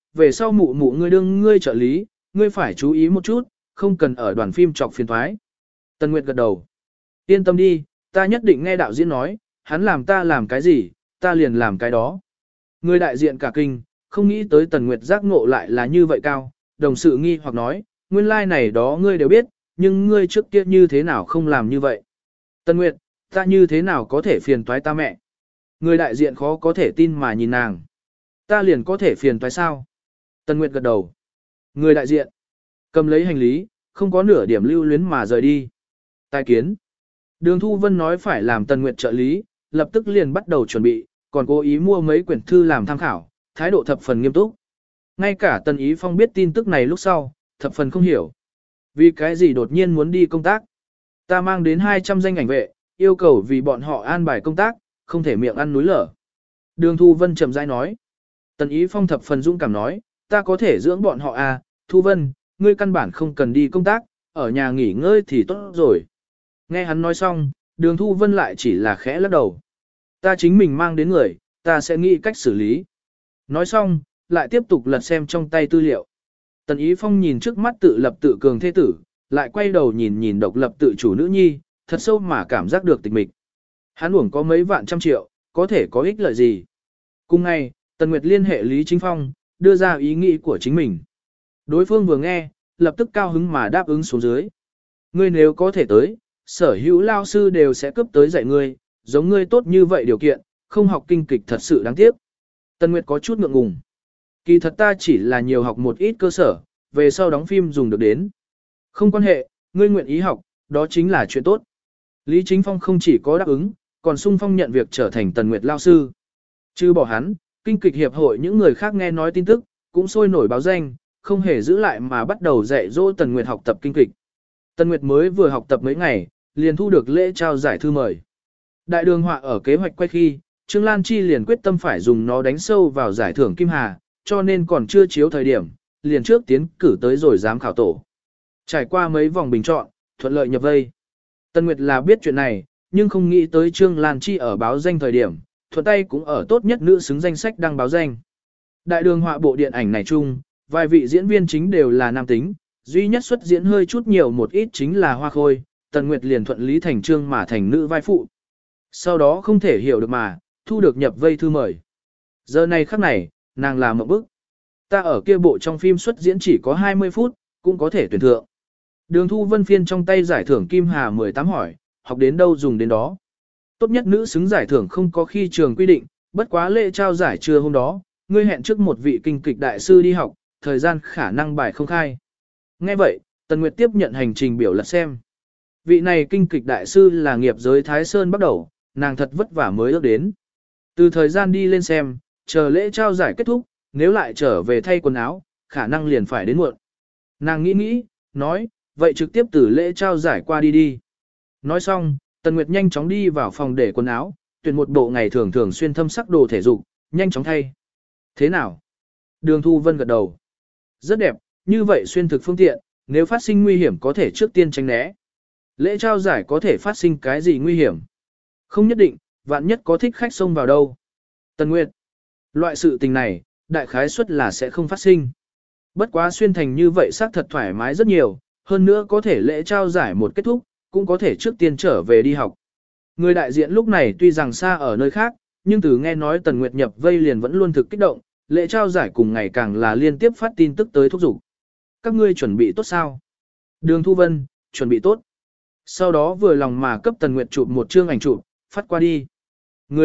về sau mụ mụ ngươi đương ngươi trợ lý, ngươi phải chú ý một chút, không cần ở đoàn phim chọc phiền thoái. Tần Nguyệt gật đầu. Yên tâm đi, ta nhất định nghe đạo diễn nói, hắn làm ta làm cái gì, ta liền làm cái đó. Người đại diện cả kinh, không nghĩ tới Tần Nguyệt giác ngộ lại là như vậy cao, đồng sự nghi hoặc nói, nguyên lai like này đó ngươi đều biết, nhưng ngươi trước kia như thế nào không làm như vậy. Tần Nguyệt, ta như thế nào có thể phiền toái ta mẹ? Người đại diện khó có thể tin mà nhìn nàng. Ta liền có thể phiền toái sao? Tần Nguyệt gật đầu. Người đại diện, cầm lấy hành lý, không có nửa điểm lưu luyến mà rời đi. Tài kiến. Đường Thu Vân nói phải làm Tần Nguyệt trợ lý, lập tức liền bắt đầu chuẩn bị, còn cố ý mua mấy quyển thư làm tham khảo, thái độ thập phần nghiêm túc. Ngay cả Tần Ý Phong biết tin tức này lúc sau, thập phần không hiểu. Vì cái gì đột nhiên muốn đi công tác? Ta mang đến 200 danh ảnh vệ, yêu cầu vì bọn họ an bài công tác, không thể miệng ăn núi lở. Đường Thu Vân chậm rãi nói. Tần Ý Phong thập phần dũng cảm nói, ta có thể dưỡng bọn họ à, Thu Vân, ngươi căn bản không cần đi công tác, ở nhà nghỉ ngơi thì tốt rồi. Nghe hắn nói xong, Đường Thu Vân lại chỉ là khẽ lắc đầu. Ta chính mình mang đến người, ta sẽ nghĩ cách xử lý. Nói xong, lại tiếp tục lật xem trong tay tư liệu. Tần Ý Phong nhìn trước mắt tự lập tự cường thế tử, lại quay đầu nhìn nhìn độc lập tự chủ nữ nhi, thật sâu mà cảm giác được tịch mịch. Hắn uổng có mấy vạn trăm triệu, có thể có ích lợi gì. Cùng ngày, Tần Nguyệt liên hệ Lý Chính Phong, đưa ra ý nghĩ của chính mình. Đối phương vừa nghe, lập tức cao hứng mà đáp ứng xuống dưới. Ngươi nếu có thể tới, sở hữu lao sư đều sẽ cấp tới dạy ngươi, giống ngươi tốt như vậy điều kiện, không học kinh kịch thật sự đáng tiếc. Tần Nguyệt có chút ngượng ngùng. Kỳ thật ta chỉ là nhiều học một ít cơ sở, về sau đóng phim dùng được đến. Không quan hệ, ngươi nguyện ý học, đó chính là chuyện tốt. Lý Chính Phong không chỉ có đáp ứng, còn sung phong nhận việc trở thành Tần Nguyệt lao sư. Chứ bỏ hắn, kinh kịch hiệp hội những người khác nghe nói tin tức, cũng sôi nổi báo danh, không hề giữ lại mà bắt đầu dạy dỗ Tần Nguyệt học tập kinh kịch. Tần Nguyệt mới vừa học tập mấy ngày, liền thu được lễ trao giải thư mời. Đại đường họa ở kế hoạch quay khi, Trương Lan Chi liền quyết tâm phải dùng nó đánh sâu vào giải thưởng Kim Hà, cho nên còn chưa chiếu thời điểm, liền trước tiến cử tới rồi giám khảo tổ. Trải qua mấy vòng bình chọn, thuận lợi nhập vây. Tần Nguyệt là biết chuyện này, nhưng không nghĩ tới Trương Lan Chi ở báo danh thời điểm, thuận tay cũng ở tốt nhất nữ xứng danh sách đăng báo danh. Đại đường họa bộ điện ảnh này chung, vài vị diễn viên chính đều là nam tính, duy nhất xuất diễn hơi chút nhiều một ít chính là Hoa Khôi, Tần Nguyệt liền thuận lý thành trương mà thành nữ vai phụ. Sau đó không thể hiểu được mà, thu được nhập vây thư mời. Giờ này khắc này, nàng làm một bức. Ta ở kia bộ trong phim xuất diễn chỉ có 20 phút, cũng có thể tuyển thượng. Đường Thu Vân phiên trong tay giải thưởng Kim Hà 18 hỏi, học đến đâu dùng đến đó. Tốt nhất nữ xứng giải thưởng không có khi trường quy định, bất quá lễ trao giải trưa hôm đó, ngươi hẹn trước một vị kinh kịch đại sư đi học, thời gian khả năng bài không khai. Nghe vậy, Tần Nguyệt tiếp nhận hành trình biểu lật xem. Vị này kinh kịch đại sư là nghiệp giới Thái Sơn bắt đầu, nàng thật vất vả mới ước đến. Từ thời gian đi lên xem, chờ lễ trao giải kết thúc, nếu lại trở về thay quần áo, khả năng liền phải đến muộn. Nàng nghĩ, nói, vậy trực tiếp từ lễ trao giải qua đi đi. Nói xong, Tần Nguyệt nhanh chóng đi vào phòng để quần áo, tuyển một bộ ngày thường thường xuyên thâm sắc đồ thể dục, nhanh chóng thay. Thế nào? Đường Thu Vân gật đầu. Rất đẹp, như vậy xuyên thực phương tiện, nếu phát sinh nguy hiểm có thể trước tiên tránh né. Lễ trao giải có thể phát sinh cái gì nguy hiểm? Không nhất định, vạn nhất có thích khách xông vào đâu. Tần Nguyệt, loại sự tình này, đại khái suất là sẽ không phát sinh. Bất quá xuyên thành như vậy xác thật thoải mái rất nhiều, hơn nữa có thể lễ trao giải một kết thúc, cũng có thể trước tiên trở về đi học. Người đại diện lúc này tuy rằng xa ở nơi khác, nhưng từ nghe nói Tần Nguyệt nhập vây liền vẫn luôn thực kích động, lễ trao giải cùng ngày càng là liên tiếp phát tin tức tới thúc giục. Các ngươi chuẩn bị tốt sao? Đường Thu Vân, chuẩn bị tốt. Sau đó vừa lòng mà cấp Tần Nguyệt chụp một chương ảnh chụp, phát qua đi. Người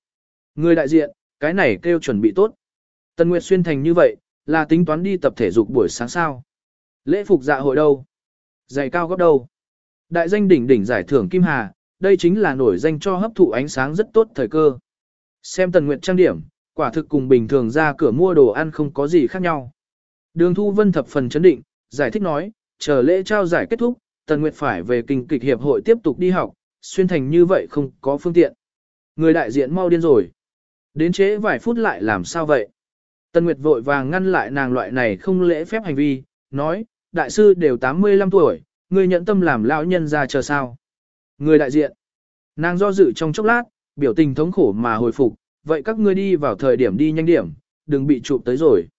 đại diện, cái này kêu chuẩn bị tốt. Tần Nguyệt xuyên thành như vậy, là tính toán đi tập thể dục buổi sáng sao? Lễ phục dạ hội đâu? Giày cao gót đâu? Đại danh đỉnh đỉnh giải thưởng Kim Hà, đây chính là nổi danh cho hấp thụ ánh sáng rất tốt thời cơ. Xem Tần Nguyệt trang điểm, quả thực cùng bình thường ra cửa mua đồ ăn không có gì khác nhau. Đường Thu Vân thập phần chấn định, giải thích nói, chờ lễ trao giải kết thúc, Tần Nguyệt phải về kinh kịch hiệp hội tiếp tục đi học, xuyên thành như vậy không có phương tiện. Người đại diện mau điên rồi. Đến trễ vài phút lại làm sao vậy? Tần Nguyệt vội vàng ngăn lại nàng loại này không lễ phép hành vi, nói, đại sư đều 85 tuổi, người nhận tâm làm lão nhân ra chờ sao. Người đại diện. Nàng do dự trong chốc lát, biểu tình thống khổ mà hồi phục, vậy các ngươi đi vào thời điểm đi nhanh điểm, đừng bị chụp tới rồi.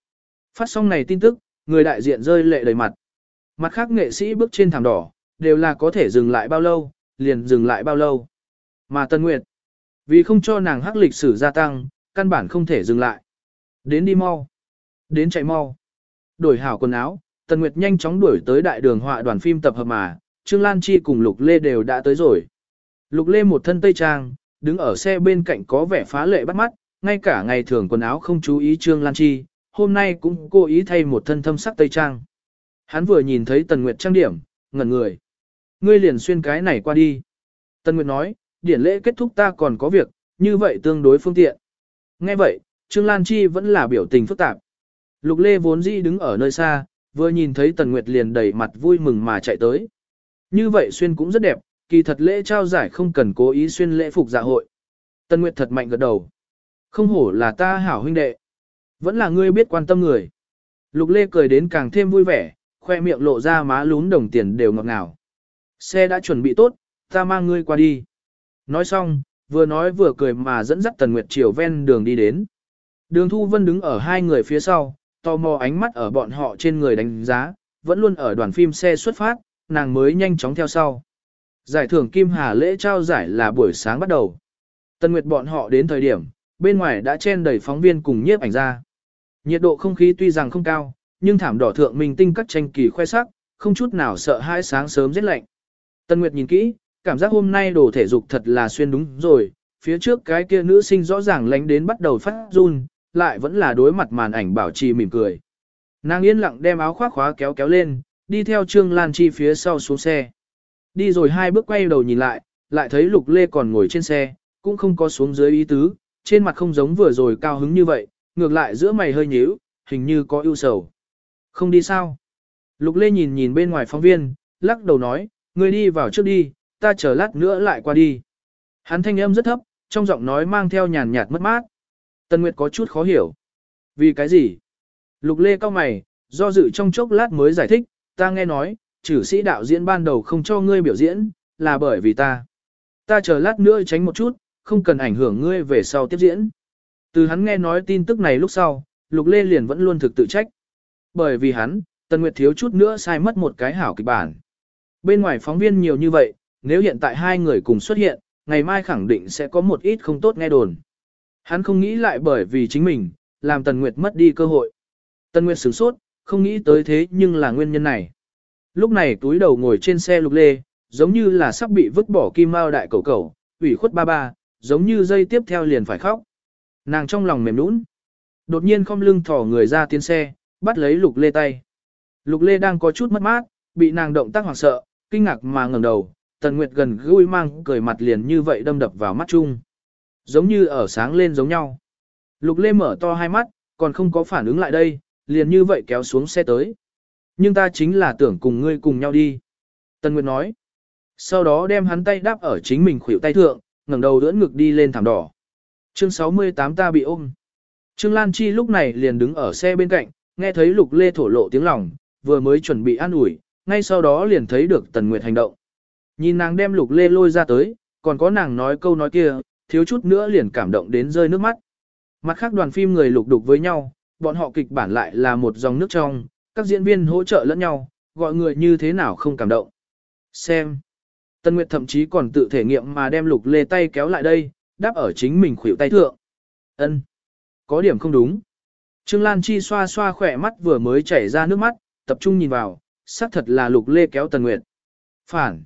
Phát xong này tin tức, người đại diện rơi lệ đầy mặt. Mặt khác nghệ sĩ bước trên thảm đỏ, đều là có thể dừng lại bao lâu, liền dừng lại bao lâu. Mà Tân Nguyệt, vì không cho nàng hắc lịch sử gia tăng, căn bản không thể dừng lại. Đến đi mau. Đến chạy mau. Đổi hảo quần áo, Tân Nguyệt nhanh chóng đuổi tới đại đường họa đoàn phim tập hợp mà, Trương Lan Chi cùng Lục Lê đều đã tới rồi. Lục Lê một thân tây trang, đứng ở xe bên cạnh có vẻ phá lệ bắt mắt, ngay cả ngày thường quần áo không chú ý Trương Lan Chi, hôm nay cũng cố ý thay một thân thâm sắc tây trang. Hắn vừa nhìn thấy Tần Nguyệt trang điểm, ngẩn người. Ngươi liền xuyên cái này qua đi. Tần Nguyệt nói, điển lễ kết thúc ta còn có việc, như vậy tương đối phương tiện. Nghe vậy, Trương Lan Chi vẫn là biểu tình phức tạp. Lục Lê vốn dĩ đứng ở nơi xa, vừa nhìn thấy Tần Nguyệt liền đầy mặt vui mừng mà chạy tới. Như vậy xuyên cũng rất đẹp, kỳ thật lễ trao giải không cần cố ý xuyên lễ phục dạ hội. Tần Nguyệt thật mạnh gật đầu. Không hổ là ta hảo huynh đệ. Vẫn là ngươi biết quan tâm người. Lục Lê cười đến càng thêm vui vẻ, khoe miệng lộ ra má lún đồng tiền đều ngọt ngào. Xe đã chuẩn bị tốt, ta mang ngươi qua đi. Nói xong, vừa nói vừa cười mà dẫn dắt Tần Nguyệt chiều ven đường đi đến. Đường Thu Vân đứng ở hai người phía sau, tò mò ánh mắt ở bọn họ trên người đánh giá, vẫn luôn ở đoàn phim xe xuất phát, nàng mới nhanh chóng theo sau. Giải thưởng Kim Hà lễ trao giải là buổi sáng bắt đầu. Tần Nguyệt bọn họ đến thời điểm, bên ngoài đã chen đầy phóng viên cùng nhiếp ảnh ra. Nhiệt độ không khí tuy rằng không cao, nhưng thảm đỏ thượng minh tinh các tranh kỳ khoe sắc, không chút nào sợ hãi sáng sớm rét lạnh. Tần Nguyệt nhìn kỹ, cảm giác hôm nay đồ thể dục thật là xuyên đúng rồi, phía trước cái kia nữ sinh rõ ràng lánh đến bắt đầu phát run, lại vẫn là đối mặt màn ảnh bảo trì mỉm cười. Nàng yên lặng đem áo khoác khóa kéo kéo lên, đi theo Trương Lan Chi phía sau xuống xe. Đi rồi hai bước quay đầu nhìn lại, lại thấy Lục Lê còn ngồi trên xe, cũng không có xuống dưới ý tứ, trên mặt không giống vừa rồi cao hứng như vậy, ngược lại giữa mày hơi nhíu, hình như có ưu sầu. Không đi sao? Lục Lê nhìn nhìn bên ngoài phóng viên, lắc đầu nói, ngươi đi vào trước đi, ta chờ lát nữa lại qua đi. Hắn thanh âm rất thấp, trong giọng nói mang theo nhàn nhạt mất mát. Tần Nguyệt có chút khó hiểu. Vì cái gì? Lục Lê cau mày, do dự trong chốc lát mới giải thích, ta nghe nói, chử sĩ đạo diễn ban đầu không cho ngươi biểu diễn, là bởi vì ta. Ta chờ lát nữa tránh một chút, không cần ảnh hưởng ngươi về sau tiếp diễn. Từ hắn nghe nói tin tức này lúc sau, Lục Lê liền vẫn luôn thực tự trách. Bởi vì hắn, Tần Nguyệt thiếu chút nữa sai mất một cái hảo kịch bản. Bên ngoài phóng viên nhiều như vậy, nếu hiện tại hai người cùng xuất hiện, ngày mai khẳng định sẽ có một ít không tốt nghe đồn. Hắn không nghĩ lại bởi vì chính mình, làm Tần Nguyệt mất đi cơ hội. Tần Nguyệt sửng sốt, không nghĩ tới thế nhưng là nguyên nhân này. Lúc này túi đầu ngồi trên xe Lục Lê, giống như là sắp bị vứt bỏ kim mao đại cẩu cẩu, ủy khuất ba ba, giống như dây tiếp theo liền phải khóc. Nàng trong lòng mềm nũng. Đột nhiên khom lưng thỏ người ra tiến xe, bắt lấy Lục Lê tay. Lục Lê đang có chút mất mát, bị nàng động tác hoảng sợ, kinh ngạc mà ngẩng đầu, Tần Nguyệt gần gũi mang cười mặt liền như vậy đâm đập vào mắt chung. Giống như ở sáng lên giống nhau. Lục Lê mở to hai mắt, còn không có phản ứng lại đây, liền như vậy kéo xuống xe tới. Nhưng ta chính là tưởng cùng ngươi cùng nhau đi. Tần Nguyệt nói. Sau đó đem hắn tay đáp ở chính mình khuỷu tay thượng, ngẩng đầu đỡ ngực đi lên thảm đỏ. Chương 68 ta bị ôm. Trương Lan Chi lúc này liền đứng ở xe bên cạnh, nghe thấy Lục Lê thổ lộ tiếng lòng, vừa mới chuẩn bị an ủi, ngay sau đó liền thấy được Tần Nguyệt hành động. Nhìn nàng đem Lục Lê lôi ra tới, còn có nàng nói câu nói kia, thiếu chút nữa liền cảm động đến rơi nước mắt. Mặt khác đoàn phim người lục đục với nhau, bọn họ kịch bản lại là một dòng nước trong, các diễn viên hỗ trợ lẫn nhau, gọi người như thế nào không cảm động. Xem. Tần Nguyệt thậm chí còn tự thể nghiệm mà đem Lục Lê tay kéo lại đây, đáp ở chính mình khuỷu tay thượng. Ân, có điểm không đúng. Trương Lan Chi xoa xoa khỏe mắt vừa mới chảy ra nước mắt, tập trung nhìn vào, xác thật là Lục Lê kéo Tần Nguyệt. Phản.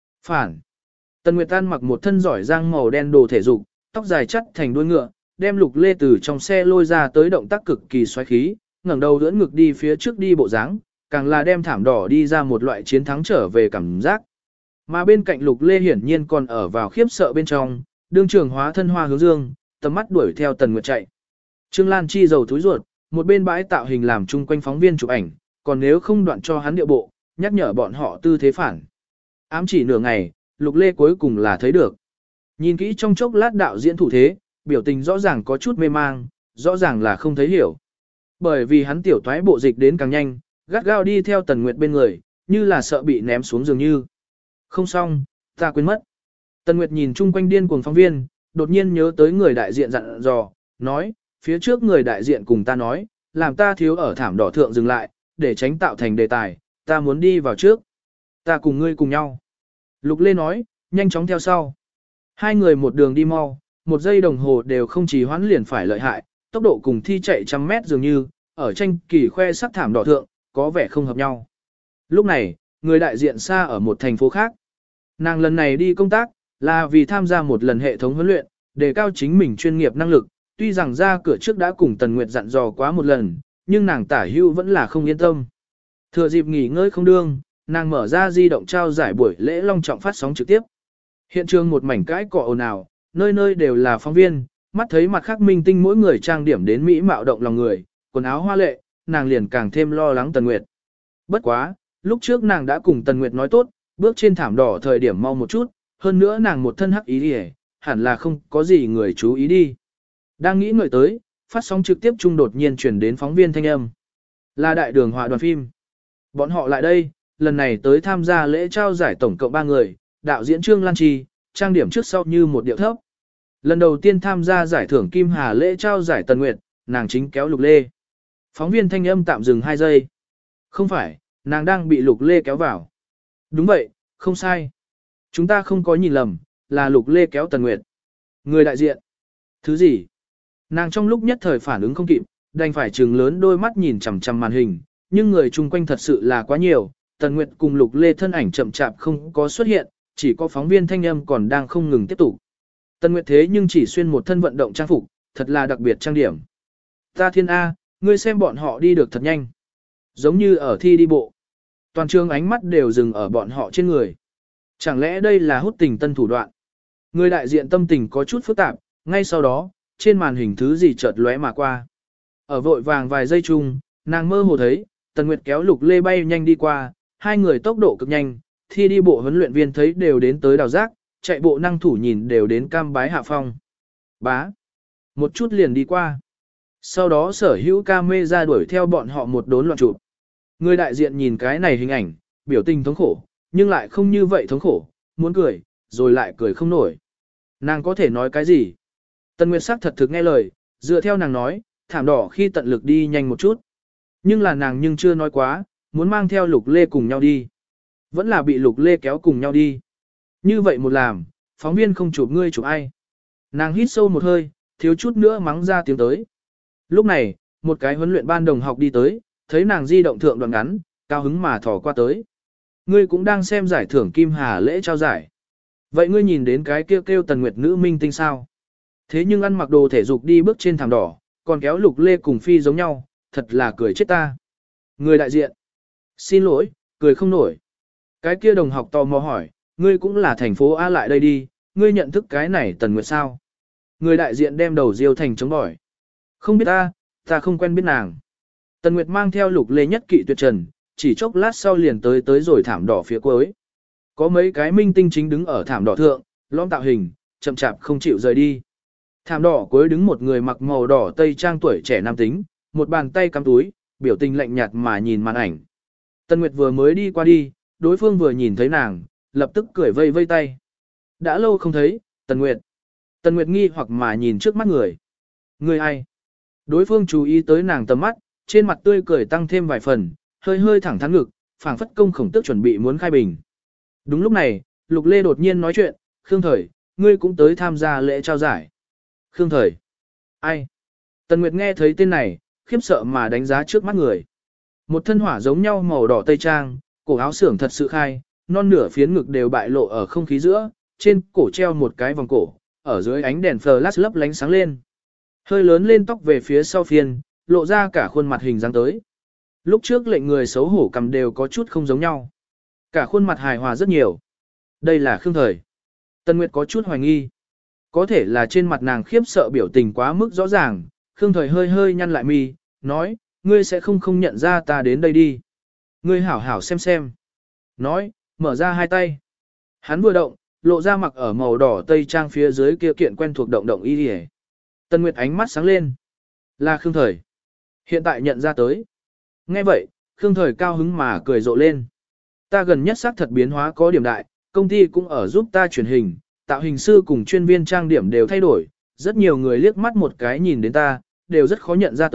Tần Nguyệt An mặc một thân giỏi giang màu đen đồ thể dục, tóc dài chắt thành đuôi ngựa, đem Lục Lê từ trong xe lôi ra tới động tác cực kỳ xoáy khí, ngẩng đầu đỡ ngực đi phía trước đi bộ dáng, càng là đem thảm đỏ đi ra một loại chiến thắng trở về cảm giác. Mà bên cạnh Lục Lê hiển nhiên còn ở vào khiếp sợ bên trong, đương trường hóa thân hoa hướng dương, tầm mắt đuổi theo Tần Nguyệt chạy. Trương Lan Chi dầu túi ruột, một bên bãi tạo hình làm chung quanh phóng viên chụp ảnh, còn nếu không đoạn cho hắn điệu bộ, nhắc nhở bọn họ tư thế phản. Ám chỉ nửa ngày, Lục Lê cuối cùng là thấy được. Nhìn kỹ trong chốc lát đạo diễn thủ thế, biểu tình rõ ràng có chút mê mang, rõ ràng là không thấy hiểu. Bởi vì hắn tiểu toái bộ dịch đến càng nhanh, gắt gao đi theo Tần Nguyệt bên người, như là sợ bị ném xuống dường như. Không xong, ta quên mất. Tần Nguyệt nhìn chung quanh điên cuồng phóng viên, đột nhiên nhớ tới người đại diện dặn dò, nói, phía trước người đại diện cùng ta nói, làm ta thiếu ở thảm đỏ thượng dừng lại, để tránh tạo thành đề tài, ta muốn đi vào trước. Ta cùng ngươi cùng nhau. Lục Lê nói, nhanh chóng theo sau. Hai người một đường đi mau, một giây đồng hồ đều không trì hoãn liền phải lợi hại, tốc độ cùng thi chạy trăm mét dường như, ở tranh kỳ khoe sắc thảm đỏ thượng, có vẻ không hợp nhau. Lúc này, người đại diện xa ở một thành phố khác. Nàng lần này đi công tác, là vì tham gia một lần hệ thống huấn luyện, đề cao chính mình chuyên nghiệp năng lực, tuy rằng ra cửa trước đã cùng Tần Nguyệt dặn dò quá một lần, nhưng nàng tả hưu vẫn là không yên tâm. Thừa dịp nghỉ ngơi không đương, nàng mở ra di động trao giải buổi lễ long trọng phát sóng trực tiếp. Hiện trường một mảnh cãi cọ ồn ào, nơi nơi đều là phóng viên, mắt thấy mặt khác minh tinh mỗi người trang điểm đến mỹ mạo động lòng người, quần áo hoa lệ, nàng liền càng thêm lo lắng Tần Nguyệt. Bất quá, lúc trước nàng đã cùng Tần Nguyệt nói tốt, bước trên thảm đỏ thời điểm mau một chút, hơn nữa nàng một thân hắc ý đi hẳn là không có gì người chú ý đi. Đang nghĩ ngợi tới, phát sóng trực tiếp chung đột nhiên chuyển đến phóng viên thanh âm. Là đại đường họa đoàn phim. Bọn họ lại đây, lần này tới tham gia lễ trao giải tổng cộng 3 người, đạo diễn Trương Lan Chi, trang điểm trước sau như một điệu thấp. Lần đầu tiên tham gia giải thưởng Kim Hà lễ trao giải Tần Nguyệt, nàng chính kéo Lục Lê. Phóng viên thanh âm tạm dừng 2 giây. Không phải, nàng đang bị Lục Lê kéo vào. Đúng vậy, không sai. Chúng ta không có nhìn lầm, là Lục Lê kéo Tần Nguyệt. Người đại diện. Thứ gì? Nàng trong lúc nhất thời phản ứng không kịp, đành phải trừng lớn đôi mắt nhìn chằm chằm màn hình, nhưng người chung quanh thật sự là quá nhiều, Tần Nguyệt cùng Lục Lê thân ảnh chậm chạp không có xuất hiện, chỉ có phóng viên thanh âm còn đang không ngừng tiếp tục. Tần Nguyệt thế nhưng chỉ xuyên một thân vận động trang phục, thật là đặc biệt trang điểm. Ta thiên A, ngươi xem bọn họ đi được thật nhanh. Giống như ở thi đi bộ. Toàn trường ánh mắt đều dừng ở bọn họ trên người. Chẳng lẽ đây là hút tình tân thủ đoạn? Người đại diện tâm tình có chút phức tạp, ngay sau đó, trên màn hình thứ gì chợt lóe mà qua. Ở vội vàng vài giây chung, nàng mơ hồ thấy, Tần Nguyệt kéo Lục Lê bay nhanh đi qua, hai người tốc độ cực nhanh, thi đi bộ huấn luyện viên thấy đều đến tới đào giác, chạy bộ năng thủ nhìn đều đến cam bái hạ phong. Bá. Một chút liền đi qua. Sau đó sở hữu camera đuổi theo bọn họ một đốn loạn chụp. Người đại diện nhìn cái này hình ảnh, biểu tình thống khổ, nhưng lại không như vậy thống khổ, muốn cười, rồi lại cười không nổi. Nàng có thể nói cái gì? Tần Nguyệt sắc thật thực nghe lời, dựa theo nàng nói, thảm đỏ khi tận lực đi nhanh một chút. Nhưng là nàng nhưng chưa nói quá, muốn mang theo Lục Lê cùng nhau đi. Vẫn là bị Lục Lê kéo cùng nhau đi. Như vậy một làm, phóng viên không chụp ngươi chụp ai. Nàng hít sâu một hơi, thiếu chút nữa mắng ra tiếng tới. Lúc này, một cái huấn luyện ban đồng học đi tới, thấy nàng di động thượng đoạn ngắn, cao hứng mà thò qua tới. Ngươi cũng đang xem giải thưởng Kim Hà lễ trao giải. Vậy ngươi nhìn đến cái kêu Tần Nguyệt nữ minh tinh sao? Thế nhưng ăn mặc đồ thể dục đi bước trên thảm đỏ, còn kéo Lục Lê cùng Phi giống nhau, thật là cười chết ta. Người đại diện. Xin lỗi, cười không nổi. Cái kia đồng học tò mò hỏi, ngươi cũng là thành phố A lại đây đi, ngươi nhận thức cái này Tần Nguyệt sao? Người đại diện đem đầu diêu thành chống bỏi. Không biết ta không quen biết nàng. Tần Nguyệt mang theo Lục Lê nhất kỵ tuyệt trần, chỉ chốc lát sau liền tới rồi thảm đỏ phía cuối. Có mấy cái minh tinh chính đứng ở thảm đỏ thượng, lõm tạo hình, chậm chạp không chịu rời đi. Thảm đỏ cuối đứng một người mặc màu đỏ tây trang tuổi trẻ nam tính, một bàn tay cắm túi, biểu tình lạnh nhạt mà nhìn màn ảnh. Tần Nguyệt vừa mới đi qua đi, đối phương vừa nhìn thấy nàng, lập tức cười vây vây tay. Đã lâu không thấy, Tần Nguyệt. Tần Nguyệt nghi hoặc mà nhìn trước mắt người. Người ai? Đối phương chú ý tới nàng tầm mắt, trên mặt tươi cười tăng thêm vài phần, hơi hơi thẳng thắn ngực, phảng phất công khổng tước chuẩn bị muốn khai bình. Đúng lúc này, Lục Lê đột nhiên nói chuyện, Khương Thời, ngươi cũng tới tham gia lễ trao giải. Khương Thời. Ai? Tần Nguyệt nghe thấy tên này, khiếp sợ mà đánh giá trước mắt người. Một thân hỏa giống nhau màu đỏ tây trang, cổ áo xưởng thật sự khai, non nửa phiến ngực đều bại lộ ở không khí giữa, trên cổ treo một cái vòng cổ, ở dưới ánh đèn flash lấp lánh sáng lên. Hơi lớn lên tóc về phía sau phiên, lộ ra cả khuôn mặt hình dáng tới. Lúc trước lệnh người xấu hổ cầm đều có chút không giống nhau. Cả khuôn mặt hài hòa rất nhiều. Đây là Khương Thời. Tần Nguyệt có chút hoài nghi. Có thể là trên mặt nàng khiếp sợ biểu tình quá mức rõ ràng, Khương Thời hơi hơi nhăn lại mi, nói, ngươi sẽ không nhận ra ta đến đây đi. Ngươi hảo hảo xem. Nói, mở ra hai tay. Hắn vừa động, lộ ra mặc ở màu đỏ tây trang phía dưới kia kiện quen thuộc động y đi. Tần Nguyệt ánh mắt sáng lên. Là Khương Thời. Hiện tại nhận ra tới. Nghe vậy, Khương Thời cao hứng mà cười rộ lên. Ta gần nhất xác thật biến hóa có điểm đại, công ty cũng ở giúp ta truyền hình, tạo hình sư cùng chuyên viên trang điểm đều thay đổi, rất nhiều người liếc mắt một cái nhìn đến ta, đều rất khó nhận ra tới,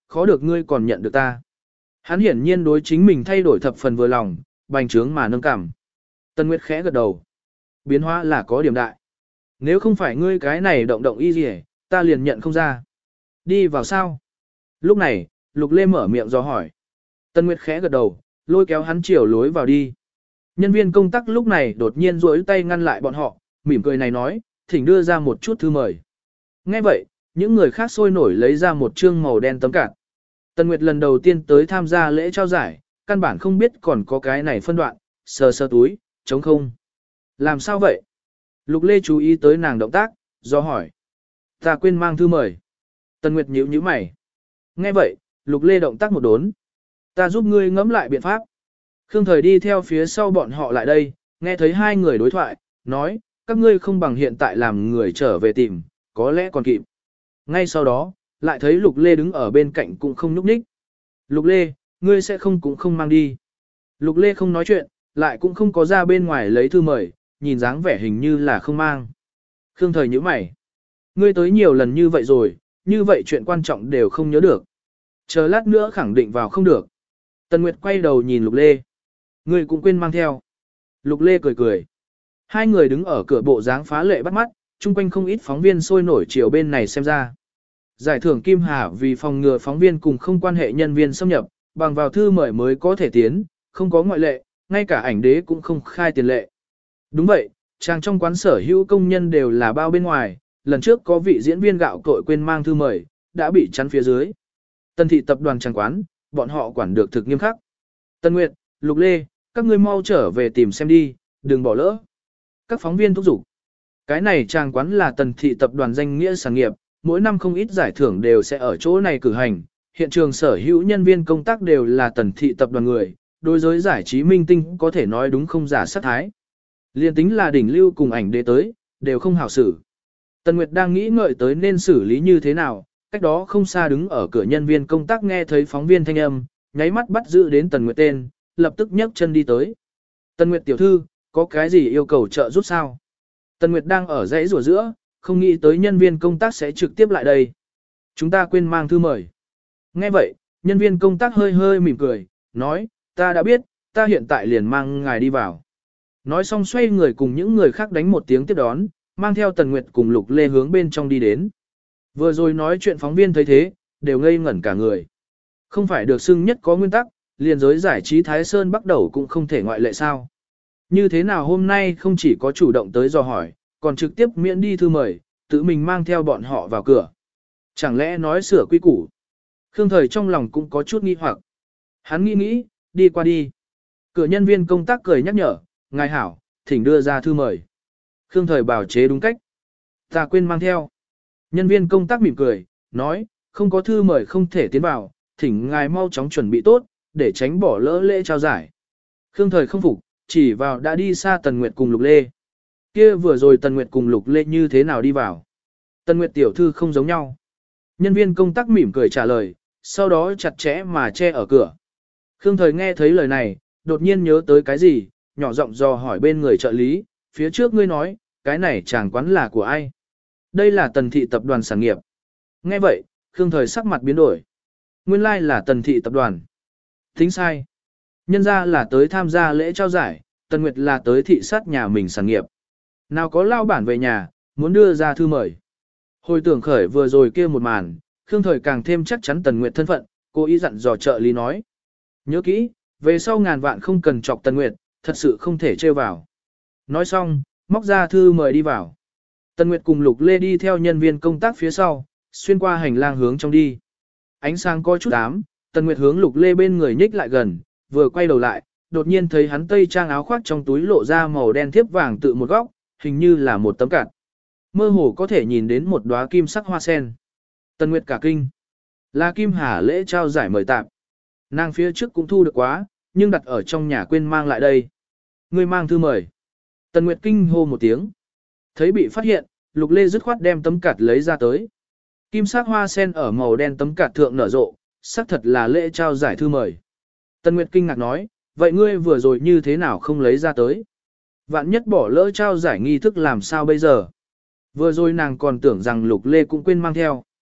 khó được ngươi còn nhận được ta. Hắn hiển nhiên đối chính mình thay đổi thập phần vừa lòng, bành trướng mà nâng cảm. Tần Nguyệt khẽ gật đầu. Biến hóa là có điểm đại. Nếu không phải ngươi cái này động động y gì, ta liền nhận không ra. Đi vào sao? Lúc này, Lục Lê mở miệng do hỏi. Tần Nguyệt khẽ gật đầu, lôi kéo hắn chiều lối vào đi. Nhân viên công tác lúc này đột nhiên duỗi tay ngăn lại bọn họ, mỉm cười này nói, thỉnh đưa ra một chút thư mời. Nghe vậy, những người khác sôi nổi lấy ra một trương màu đen tấm card. Tần Nguyệt lần đầu tiên tới tham gia lễ trao giải, căn bản không biết còn có cái này phân đoạn, sờ sờ túi, trống không. Làm sao vậy? Lục Lê chú ý tới nàng động tác, do hỏi. Ta quên mang thư mời. Tần Nguyệt nhíu nhíu mày. Nghe vậy, Lục Lê động tác một đốn. Ta giúp ngươi ngẫm lại biện pháp. Khương Thời đi theo phía sau bọn họ lại đây, nghe thấy hai người đối thoại, nói, các ngươi không bằng hiện tại làm người trở về tìm, có lẽ còn kịp. Ngay sau đó, lại thấy Lục Lê đứng ở bên cạnh cũng không nhúc nhích. Lục Lê, ngươi sẽ không cũng không mang đi. Lục Lê không nói chuyện, lại cũng không có ra bên ngoài lấy thư mời, nhìn dáng vẻ hình như là không mang. Khương Thời nhíu mày. Ngươi tới nhiều lần như vậy rồi, như vậy chuyện quan trọng đều không nhớ được. Chờ lát nữa khẳng định vào không được. Tần Nguyệt quay đầu nhìn Lục Lê. Ngươi cũng quên mang theo. Lục Lê cười cười. Hai người đứng ở cửa bộ dáng phá lệ bắt mắt, chung quanh không ít phóng viên sôi nổi chiều bên này xem ra. Giải thưởng Kim Hà vì phòng ngừa phóng viên cùng không quan hệ nhân viên xâm nhập, bằng vào thư mời mới có thể tiến, không có ngoại lệ, ngay cả ảnh đế cũng không khai tiền lệ. Đúng vậy, chàng trong quán sở hữu công nhân đều là bao bên ngoài, lần trước có vị diễn viên gạo cội quên mang thư mời, đã bị chắn phía dưới. Tân thị tập đoàn chàng quán, bọn họ quản được thực nghiêm khắc. Tân Nguyệt, Lục Lê, các ngươi mau trở về tìm xem đi, đừng bỏ lỡ. Các phóng viên thúc giục. Cái này chàng quán là Tần thị tập đoàn danh nghĩa sản nghiệp, mỗi năm không ít giải thưởng đều sẽ ở chỗ này cử hành. Hiện trường sở hữu nhân viên công tác đều là Tần thị tập đoàn người, đối giới giải trí minh tinh có thể nói đúng không giả sát thái. Liên tính là đỉnh lưu cùng ảnh đế tới, đều không hảo xử. Tần Nguyệt đang nghĩ ngợi tới nên xử lý như thế nào, cách đó không xa đứng ở cửa nhân viên công tác nghe thấy phóng viên thanh âm, nháy mắt bắt giữ đến Tần Nguyệt tên, lập tức nhấc chân đi tới. Tần Nguyệt tiểu thư, có cái gì yêu cầu trợ giúp sao? Tần Nguyệt đang ở dãy rùa giữa, không nghĩ tới nhân viên công tác sẽ trực tiếp lại đây. Chúng ta quên mang thư mời. Nghe vậy, nhân viên công tác hơi hơi mỉm cười, nói, ta đã biết, ta hiện tại liền mang ngài đi vào. Nói xong xoay người cùng những người khác đánh một tiếng tiếp đón, mang theo Tần Nguyệt cùng Lục Lê hướng bên trong đi đến. Vừa rồi nói chuyện phóng viên thấy thế, đều ngây ngẩn cả người. Không phải được xưng nhất có nguyên tắc, liền giới giải trí Thái Sơn bắt đầu cũng không thể ngoại lệ sao. Như thế nào hôm nay không chỉ có chủ động tới dò hỏi, còn trực tiếp miễn đi thư mời, tự mình mang theo bọn họ vào cửa. Chẳng lẽ nói sửa quy củ? Khương Thời trong lòng cũng có chút nghi hoặc. Hắn nghĩ, đi qua đi. Cửa nhân viên công tác cười nhắc nhở, ngài hảo, thỉnh đưa ra thư mời. Khương Thời bảo chế đúng cách. Ta quên mang theo. Nhân viên công tác mỉm cười, nói, không có thư mời không thể tiến vào, thỉnh ngài mau chóng chuẩn bị tốt, để tránh bỏ lỡ lễ trao giải. Khương Thời không phục, chỉ vào đã đi xa Tần Nguyệt cùng Lục Lê. Kia vừa rồi Tần Nguyệt cùng Lục Lê như thế nào đi vào? Tần Nguyệt tiểu thư không giống nhau. Nhân viên công tác mỉm cười trả lời, sau đó chặt chẽ mà che ở cửa. Khương Thời nghe thấy lời này, đột nhiên nhớ tới cái gì, nhỏ giọng dò hỏi bên người trợ lý, phía trước ngươi nói, cái này chàng quán là của ai? Đây là Tần thị tập đoàn sản nghiệp. Nghe vậy, Khương Thời sắc mặt biến đổi. Nguyên lai là Tần thị tập đoàn. Tính sai. Nhân ra là tới tham gia lễ trao giải, Tần Nguyệt là tới thị sát nhà mình sản nghiệp. Nào có lao bản về nhà, muốn đưa ra thư mời. Hồi tưởng khởi vừa rồi kia một màn, Khương Thời càng thêm chắc chắn Tần Nguyệt thân phận, cô ý dặn dò trợ lý nói. Nhớ kỹ, về sau ngàn vạn không cần chọc Tần Nguyệt, thật sự không thể trêu vào. Nói xong, móc ra thư mời đi vào. Tần Nguyệt cùng Lục Lê đi theo nhân viên công tác phía sau, xuyên qua hành lang hướng trong đi. Ánh sáng có chút ám, Tần Nguyệt hướng Lục Lê bên người nhích lại gần, vừa quay đầu lại, đột nhiên thấy hắn tây trang áo khoác trong túi lộ ra màu đen thiếp vàng tự một góc, hình như là một tấm card. Mơ hồ có thể nhìn đến một đóa kim sắc hoa sen. Tần Nguyệt cả kinh. Là Kim Hà lễ trao giải mời tạp. Nàng phía trước cũng thu được quá, nhưng đặt ở trong nhà quên mang lại đây. Người mang thư mời. Tần Nguyệt kinh hô một tiếng. Thấy bị phát hiện, Lục Lê dứt khoát đem tấm card lấy ra tới. Kim sắc hoa sen ở màu đen tấm card thượng nở rộ, xác thật là lễ trao giải thư mời. Tần Nguyệt kinh ngạc nói, vậy ngươi vừa rồi như thế nào không lấy ra tới? Vạn nhất bỏ lỡ trao giải nghi thức làm sao bây giờ? Vừa rồi nàng còn tưởng rằng Lục Lê cũng quên mang theo.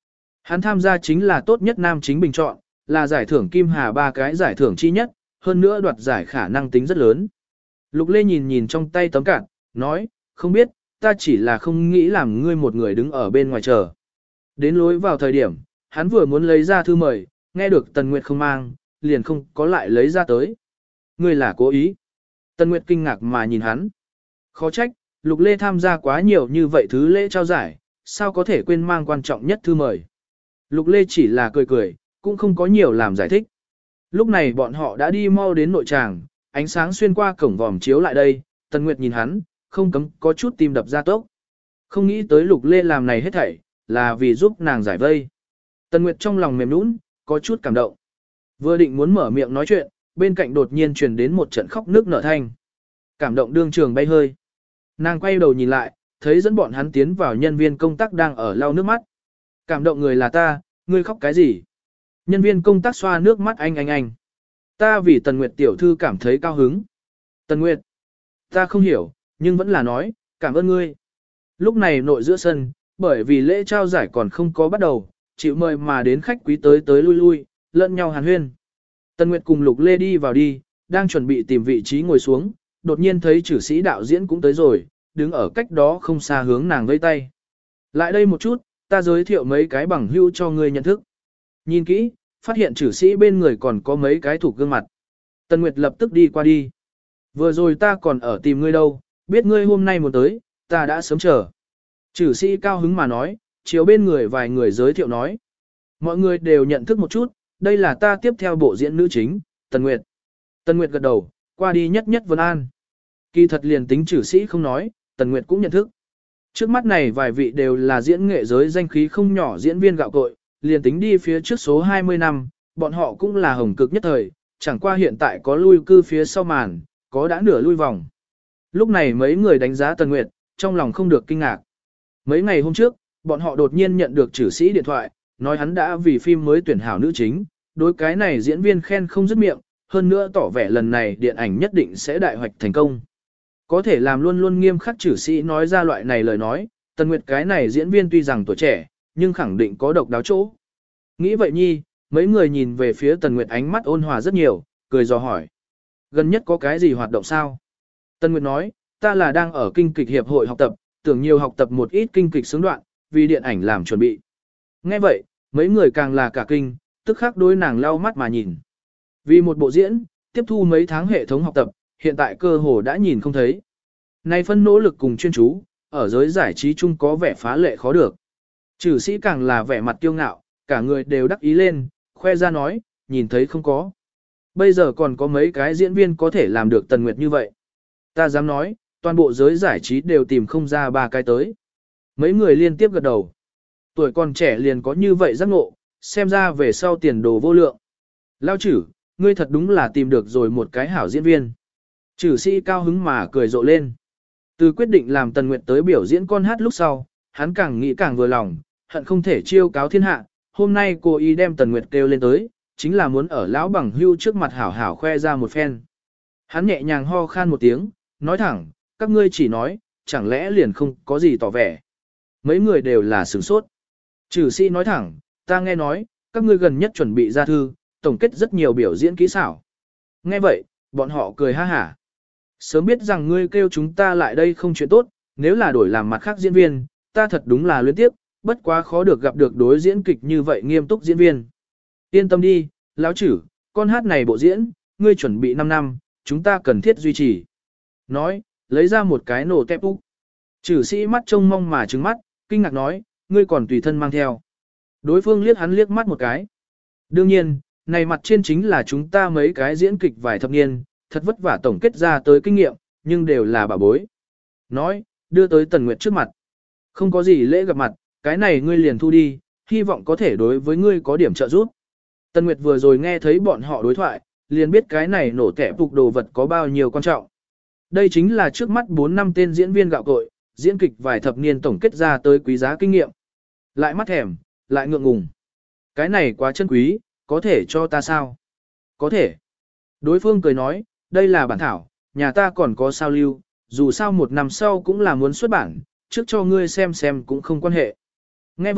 Hắn tham gia chính là tốt nhất nam chính bình chọn, là giải thưởng Kim Hà 3 cái giải thưởng chi nhất, hơn nữa đoạt giải khả năng tính rất lớn. Lục Lê nhìn nhìn trong tay tấm cản, nói, không biết, ta chỉ là không nghĩ làm ngươi một người đứng ở bên ngoài chờ. Đến lối vào thời điểm, hắn vừa muốn lấy ra thư mời, nghe được Tần Nguyệt không mang, liền không có lại lấy ra tới. Ngươi là cố ý. Tần Nguyệt kinh ngạc mà nhìn hắn. Khó trách, Lục Lê tham gia quá nhiều như vậy thứ lễ trao giải, sao có thể quên mang quan trọng nhất thư mời. Lục Lê chỉ là cười cười, cũng không có nhiều làm giải thích. Lúc này bọn họ đã đi mau đến nội tràng, ánh sáng xuyên qua cổng vòm chiếu lại đây, Tần Nguyệt nhìn hắn, không cấm có chút tim đập ra tốc. Không nghĩ tới Lục Lê làm này hết thảy, là vì giúp nàng giải vây. Tần Nguyệt trong lòng mềm nũng, có chút cảm động. Vừa định muốn mở miệng nói chuyện, bên cạnh đột nhiên truyền đến một trận khóc nước nở thanh. Cảm động đương trường bay hơi. Nàng quay đầu nhìn lại, thấy dẫn bọn hắn tiến vào nhân viên công tác đang ở lau nước mắt. Cảm động người là ta, ngươi khóc cái gì? Nhân viên công tác xoa nước mắt anh. Ta vì Tần Nguyệt tiểu thư cảm thấy cao hứng. Tần Nguyệt, ta không hiểu, nhưng vẫn là nói, cảm ơn ngươi. Lúc này nội giữa sân, bởi vì lễ trao giải còn không có bắt đầu, chịu mời mà đến khách quý tới lui, lẫn nhau hàn huyên. Tần Nguyệt cùng Lục Lê đi vào đi, đang chuẩn bị tìm vị trí ngồi xuống, đột nhiên thấy chử sĩ đạo diễn cũng tới rồi, đứng ở cách đó không xa hướng nàng vây tay. Lại đây một chút, ta giới thiệu mấy cái bằng hữu cho ngươi nhận thức. Nhìn kỹ, phát hiện chử sĩ bên người còn có mấy cái thủ gương mặt. Tần Nguyệt lập tức đi qua đi. Vừa rồi ta còn ở tìm ngươi đâu, biết ngươi hôm nay muốn tới, ta đã sớm chờ. Chử sĩ cao hứng mà nói, chiều bên người vài người giới thiệu nói. Mọi người đều nhận thức một chút, đây là ta tiếp theo bộ diễn nữ chính, Tần Nguyệt. Tần Nguyệt gật đầu, qua đi nhất Vân An. Kỳ thật liền tính chử sĩ không nói, Tần Nguyệt cũng nhận thức. Trước mắt này vài vị đều là diễn nghệ giới danh khí không nhỏ diễn viên gạo cội, liền tính đi phía trước số 20 năm, bọn họ cũng là hồng cực nhất thời, chẳng qua hiện tại có lui cư phía sau màn, có đã nửa lui vòng. Lúc này mấy người đánh giá Tần Nguyệt, trong lòng không được kinh ngạc. Mấy ngày hôm trước, bọn họ đột nhiên nhận được chử sĩ điện thoại, nói hắn đã vì phim mới tuyển hảo nữ chính, đối cái này diễn viên khen không dứt miệng, hơn nữa tỏ vẻ lần này điện ảnh nhất định sẽ đại hoạch thành công. Có thể làm luôn luôn nghiêm khắc chử sĩ nói ra loại này lời nói, Tần Nguyệt cái này diễn viên tuy rằng tuổi trẻ, nhưng khẳng định có độc đáo chỗ. Nghĩ vậy nhi, mấy người nhìn về phía Tần Nguyệt ánh mắt ôn hòa rất nhiều, cười dò hỏi. Gần nhất có cái gì hoạt động sao? Tần Nguyệt nói, ta là đang ở kinh kịch hiệp hội học tập, tưởng nhiều học tập một ít kinh kịch xướng đoạn, vì điện ảnh làm chuẩn bị. Nghe vậy, mấy người càng là cả kinh, tức khắc đối nàng lau mắt mà nhìn. Vì một bộ diễn, tiếp thu mấy tháng hệ thống học tập, hiện tại cơ hồ đã nhìn không thấy. Này phân nỗ lực cùng chuyên chú, ở giới giải trí chung có vẻ phá lệ khó được. Chử sĩ càng là vẻ mặt kiêu ngạo, cả người đều đắc ý lên, khoe ra nói, nhìn thấy không có. Bây giờ còn có mấy cái diễn viên có thể làm được Tần Nguyệt như vậy. Ta dám nói, toàn bộ giới giải trí đều tìm không ra ba cái tới. Mấy người liên tiếp gật đầu. Tuổi còn trẻ liền có như vậy giác ngộ, xem ra về sau tiền đồ vô lượng. Lao chử, ngươi thật đúng là tìm được rồi một cái hảo diễn viên. Chử sĩ cao hứng mà cười rộ lên. Từ quyết định làm Tần Nguyệt tới biểu diễn con hát lúc sau, hắn càng nghĩ càng vừa lòng, hận không thể chiêu cáo thiên hạ. Hôm nay cô y đem Tần Nguyệt kêu lên tới, chính là muốn ở lão bằng hưu trước mặt hảo hảo khoe ra một phen. Hắn nhẹ nhàng ho khan một tiếng, nói thẳng, các ngươi chỉ nói, chẳng lẽ liền không có gì tỏ vẻ. Mấy người đều là sửng sốt. Chử sĩ nói thẳng, ta nghe nói, các ngươi gần nhất chuẩn bị ra thư, tổng kết rất nhiều biểu diễn kỹ xảo. Nghe vậy, bọn họ cười ha hả. Sớm biết rằng ngươi kêu chúng ta lại đây không chuyện tốt, nếu là đổi làm mặt khác diễn viên, ta thật đúng là luyến tiếc, bất quá khó được gặp được đối diễn kịch như vậy nghiêm túc diễn viên. Yên tâm đi, lão chử, con hát này bộ diễn, ngươi chuẩn bị 5 năm, chúng ta cần thiết duy trì. Nói, lấy ra một cái nổ tép úc. Chử sĩ mắt trông mong mà trừng mắt, kinh ngạc nói, ngươi còn tùy thân mang theo. Đối phương liếc hắn liếc mắt một cái. Đương nhiên, này mặt trên chính là chúng ta mấy cái diễn kịch vài thập niên, thật vất vả tổng kết ra tới kinh nghiệm, nhưng đều là bà bối. Nói, đưa tới Tần Nguyệt trước mặt. Không có gì lễ gặp mặt, cái này ngươi liền thu đi, hy vọng có thể đối với ngươi có điểm trợ giúp. Tần Nguyệt vừa rồi nghe thấy bọn họ đối thoại, liền biết cái này nổ tẻ phục đồ vật có bao nhiêu quan trọng. Đây chính là trước mắt 4 năm tên diễn viên gạo cội, diễn kịch vài thập niên tổng kết ra tới quý giá kinh nghiệm. Lại mắt thèm, lại ngượng ngùng. Cái này quá chân quý, có thể cho ta sao? Có thể. Đối phương cười nói, đây là bản thảo, nhà ta còn có sao lưu, dù sao 1 năm sau cũng là muốn xuất bản, trước cho ngươi xem cũng không quan hệ. Nghe vậy,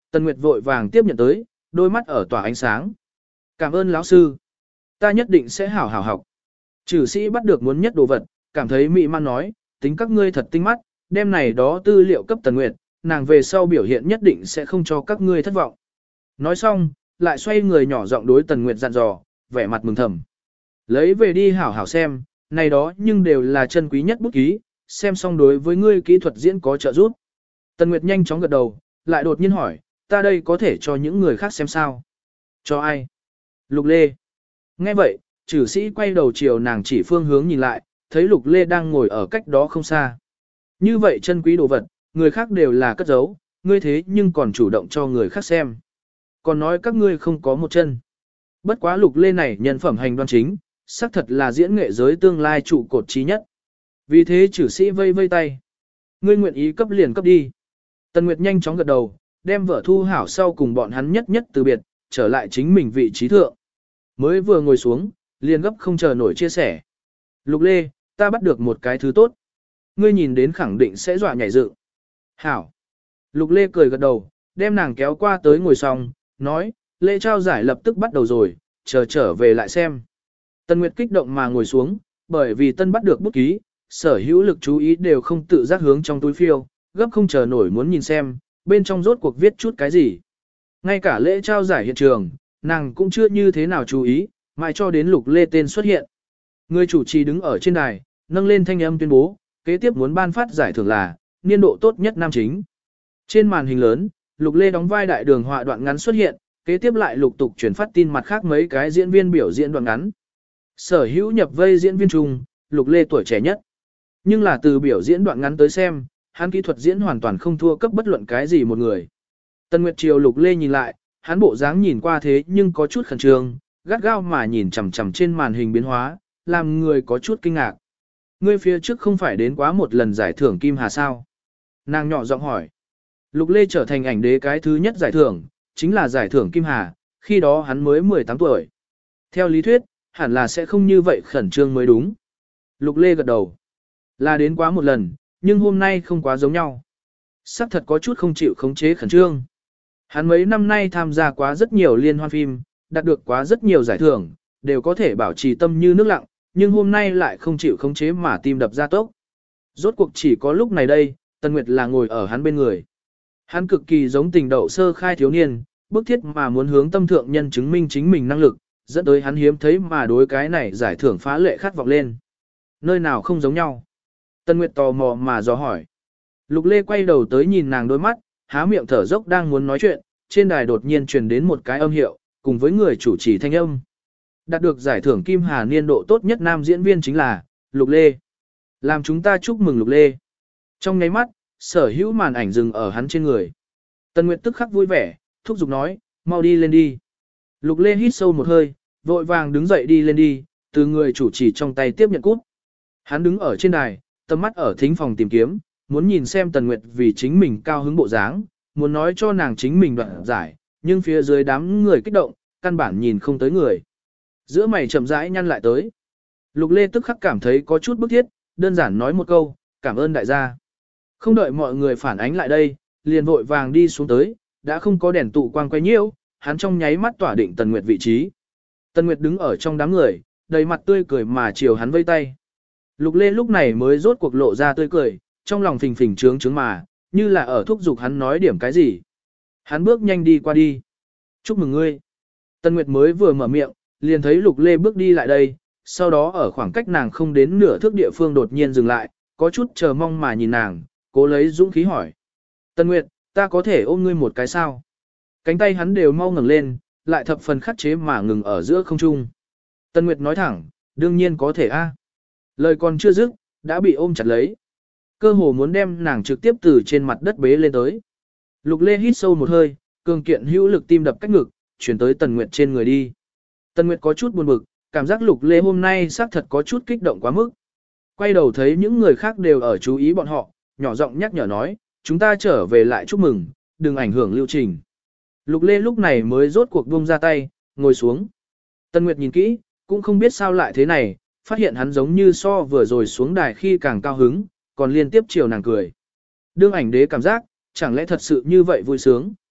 Tần Nguyệt vội vàng tiếp nhận tới, đôi mắt ở tỏa ánh sáng. Cảm ơn lão sư. Ta nhất định sẽ hảo hảo học. Trừ sĩ bắt được muốn nhất đồ vật, cảm thấy mị man nói, tính các ngươi thật tinh mắt, đem này đó tư liệu cấp Tần Nguyệt, nàng về sau biểu hiện nhất định sẽ không cho các ngươi thất vọng. Nói xong, lại xoay người nhỏ giọng đối Tần Nguyệt dặn dò, vẻ mặt mừng thầm. Lấy về đi hảo hảo xem, này đó nhưng đều là chân quý nhất bút ký, xem xong đối với ngươi kỹ thuật diễn có trợ giúp. Tần Nguyệt nhanh chóng gật đầu, lại đột nhiên hỏi, ta đây có thể cho những người khác xem sao? Cho ai? Lục Lê. Nghe vậy, trừ sĩ quay đầu chiều nàng chỉ phương hướng nhìn lại, thấy Lục Lê đang ngồi ở cách đó không xa. Như vậy chân quý đồ vật, người khác đều là cất giấu, ngươi thế nhưng còn chủ động cho người khác xem. Còn nói các ngươi không có một chân. Bất quá Lục Lê này nhân phẩm hành đoan chính, xác thật là diễn nghệ giới tương lai trụ cột trí nhất. Vì thế trừ sĩ vây vây tay. Ngươi nguyện ý cấp liền cấp đi. Tần Nguyệt nhanh chóng gật đầu, đem vợ thu hảo sau cùng bọn hắn nhất nhất từ biệt, trở lại chính mình vị trí thượng. Mới vừa ngồi xuống, liền gấp không chờ nổi chia sẻ. Lục Lê, ta bắt được một cái thứ tốt. Ngươi nhìn đến khẳng định sẽ dọa nhảy dựng. Hảo. Lục Lê cười gật đầu, đem nàng kéo qua tới ngồi xong, nói, lễ trao giải lập tức bắt đầu rồi, chờ trở về lại xem. Tần Nguyệt kích động mà ngồi xuống, bởi vì Tân bắt được bút ký, sở hữu lực chú ý đều không tự giác hướng trong túi phiêu, gấp không chờ nổi muốn nhìn xem, bên trong rốt cuộc viết chút cái gì. Ngay cả lễ trao giải hiện trường, nàng cũng chưa như thế nào chú ý, mãi cho đến Lục Lê tên xuất hiện. Người chủ trì đứng ở trên đài, nâng lên thanh âm tuyên bố, kế tiếp muốn ban phát giải thưởng là, niên độ tốt nhất nam chính. Trên màn hình lớn, Lục Lê đóng vai đại đường họa đoạn ngắn xuất hiện, kế tiếp lại lục tục chuyển phát tin mặt khác mấy cái diễn viên biểu diễn đoạn ngắn. Sở hữu nhập vây diễn viên chung, Lục Lê tuổi trẻ nhất. Nhưng là từ biểu diễn đoạn ngắn tới xem, hắn kỹ thuật diễn hoàn toàn không thua cấp bất luận cái gì một người. Tần Nguyệt chiều Lục Lê nhìn lại, hắn bộ dáng nhìn qua thế nhưng có chút khẩn trương, gắt gao mà nhìn chằm chằm trên màn hình biến hóa, làm người có chút kinh ngạc. Ngươi phía trước không phải đến quá một lần giải thưởng Kim Hà sao? Nàng nhỏ giọng hỏi. Lục Lê trở thành ảnh đế cái thứ nhất giải thưởng, chính là giải thưởng Kim Hà, khi đó hắn mới 18 tuổi. Theo lý thuyết, hẳn là sẽ không như vậy khẩn trương mới đúng. Lục Lê gật đầu. Là đến quá một lần, nhưng hôm nay không quá giống nhau. Sắc thật có chút không chịu khống chế khẩn trương. Hắn mấy năm nay tham gia quá rất nhiều liên hoan phim, đạt được quá rất nhiều giải thưởng, đều có thể bảo trì tâm như nước lặng, nhưng hôm nay lại không chịu khống chế mà tim đập ra tốc. Rốt cuộc chỉ có lúc này đây, Tần Nguyệt là ngồi ở hắn bên người. Hắn cực kỳ giống tình đậu sơ khai thiếu niên, bức thiết mà muốn hướng tâm thượng nhân chứng minh chính mình năng lực, dẫn tới hắn hiếm thấy mà đối cái này giải thưởng phá lệ khát vọng lên. Nơi nào không giống nhau? Tần Nguyệt tò mò mà dò hỏi. Lục Lê quay đầu tới nhìn nàng đôi mắt, há miệng thở dốc đang muốn nói chuyện, trên đài đột nhiên truyền đến một cái âm hiệu, cùng với người chủ trì thanh âm. Đạt được giải thưởng Kim Hà niên độ tốt nhất nam diễn viên chính là Lục Lê. Làm chúng ta chúc mừng Lục Lê. Trong nháy mắt, sở hữu màn ảnh dừng ở hắn trên người. Tần Nguyệt tức khắc vui vẻ, thúc giục nói, mau đi lên đi. Lục Lê hít sâu một hơi, vội vàng đứng dậy đi lên đi, từ người chủ trì trong tay tiếp nhận cút. Hắn đứng ở trên đài, tầm mắt ở thính phòng tìm kiếm, muốn nhìn xem Tần Nguyệt vì chính mình cao hứng bộ dáng, muốn nói cho nàng chính mình đoạn giải, nhưng phía dưới đám người kích động, căn bản nhìn không tới người. Giữa mày chậm rãi nhăn lại tới. Lục Lê tức khắc cảm thấy có chút bức thiết, đơn giản nói một câu, cảm ơn đại gia. Không đợi mọi người phản ánh lại đây, liền vội vàng đi xuống tới, đã không có đèn tụ quang quay nhiễu, hắn trong nháy mắt tỏa định Tần Nguyệt vị trí. Tần Nguyệt đứng ở trong đám người, đầy mặt tươi cười mà chiều hắn vây tay. Lục Lê lúc này mới rốt cuộc lộ ra tươi cười, trong lòng phình phình trướng trướng mà, như là ở thúc giục hắn nói điểm cái gì. Hắn bước nhanh đi qua đi. Chúc mừng ngươi. Tần Nguyệt mới vừa mở miệng, liền thấy Lục Lê bước đi lại đây, sau đó ở khoảng cách nàng không đến nửa thước địa phương đột nhiên dừng lại, có chút chờ mong mà nhìn nàng, cố lấy dũng khí hỏi. Tần Nguyệt, ta có thể ôm ngươi một cái sao? Cánh tay hắn đều mau ngẩng lên, lại thập phần khắc chế mà ngừng ở giữa không trung. Tần Nguyệt nói thẳng, đương nhiên có thể a. Lời còn chưa dứt, đã bị ôm chặt lấy. Cơ hồ muốn đem nàng trực tiếp từ trên mặt đất bế lên tới. Lục Lê hít sâu một hơi, cường kiện hữu lực tim đập cách ngực, chuyển tới Tần Nguyệt trên người đi. Tần Nguyệt có chút buồn bực, cảm giác Lục Lê hôm nay xác thật có chút kích động quá mức. Quay đầu thấy những người khác đều ở chú ý bọn họ, nhỏ giọng nhắc nhở nói, chúng ta trở về lại chúc mừng, đừng ảnh hưởng lưu trình. Lục Lê lúc này mới rốt cuộc buông ra tay, ngồi xuống. Tần Nguyệt nhìn kỹ, cũng không biết sao lại thế này, phát hiện hắn giống như so vừa rồi xuống đài khi càng cao hứng, còn liên tiếp chiều nàng cười. Đương ảnh đế cảm giác, chẳng lẽ thật sự như vậy vui sướng.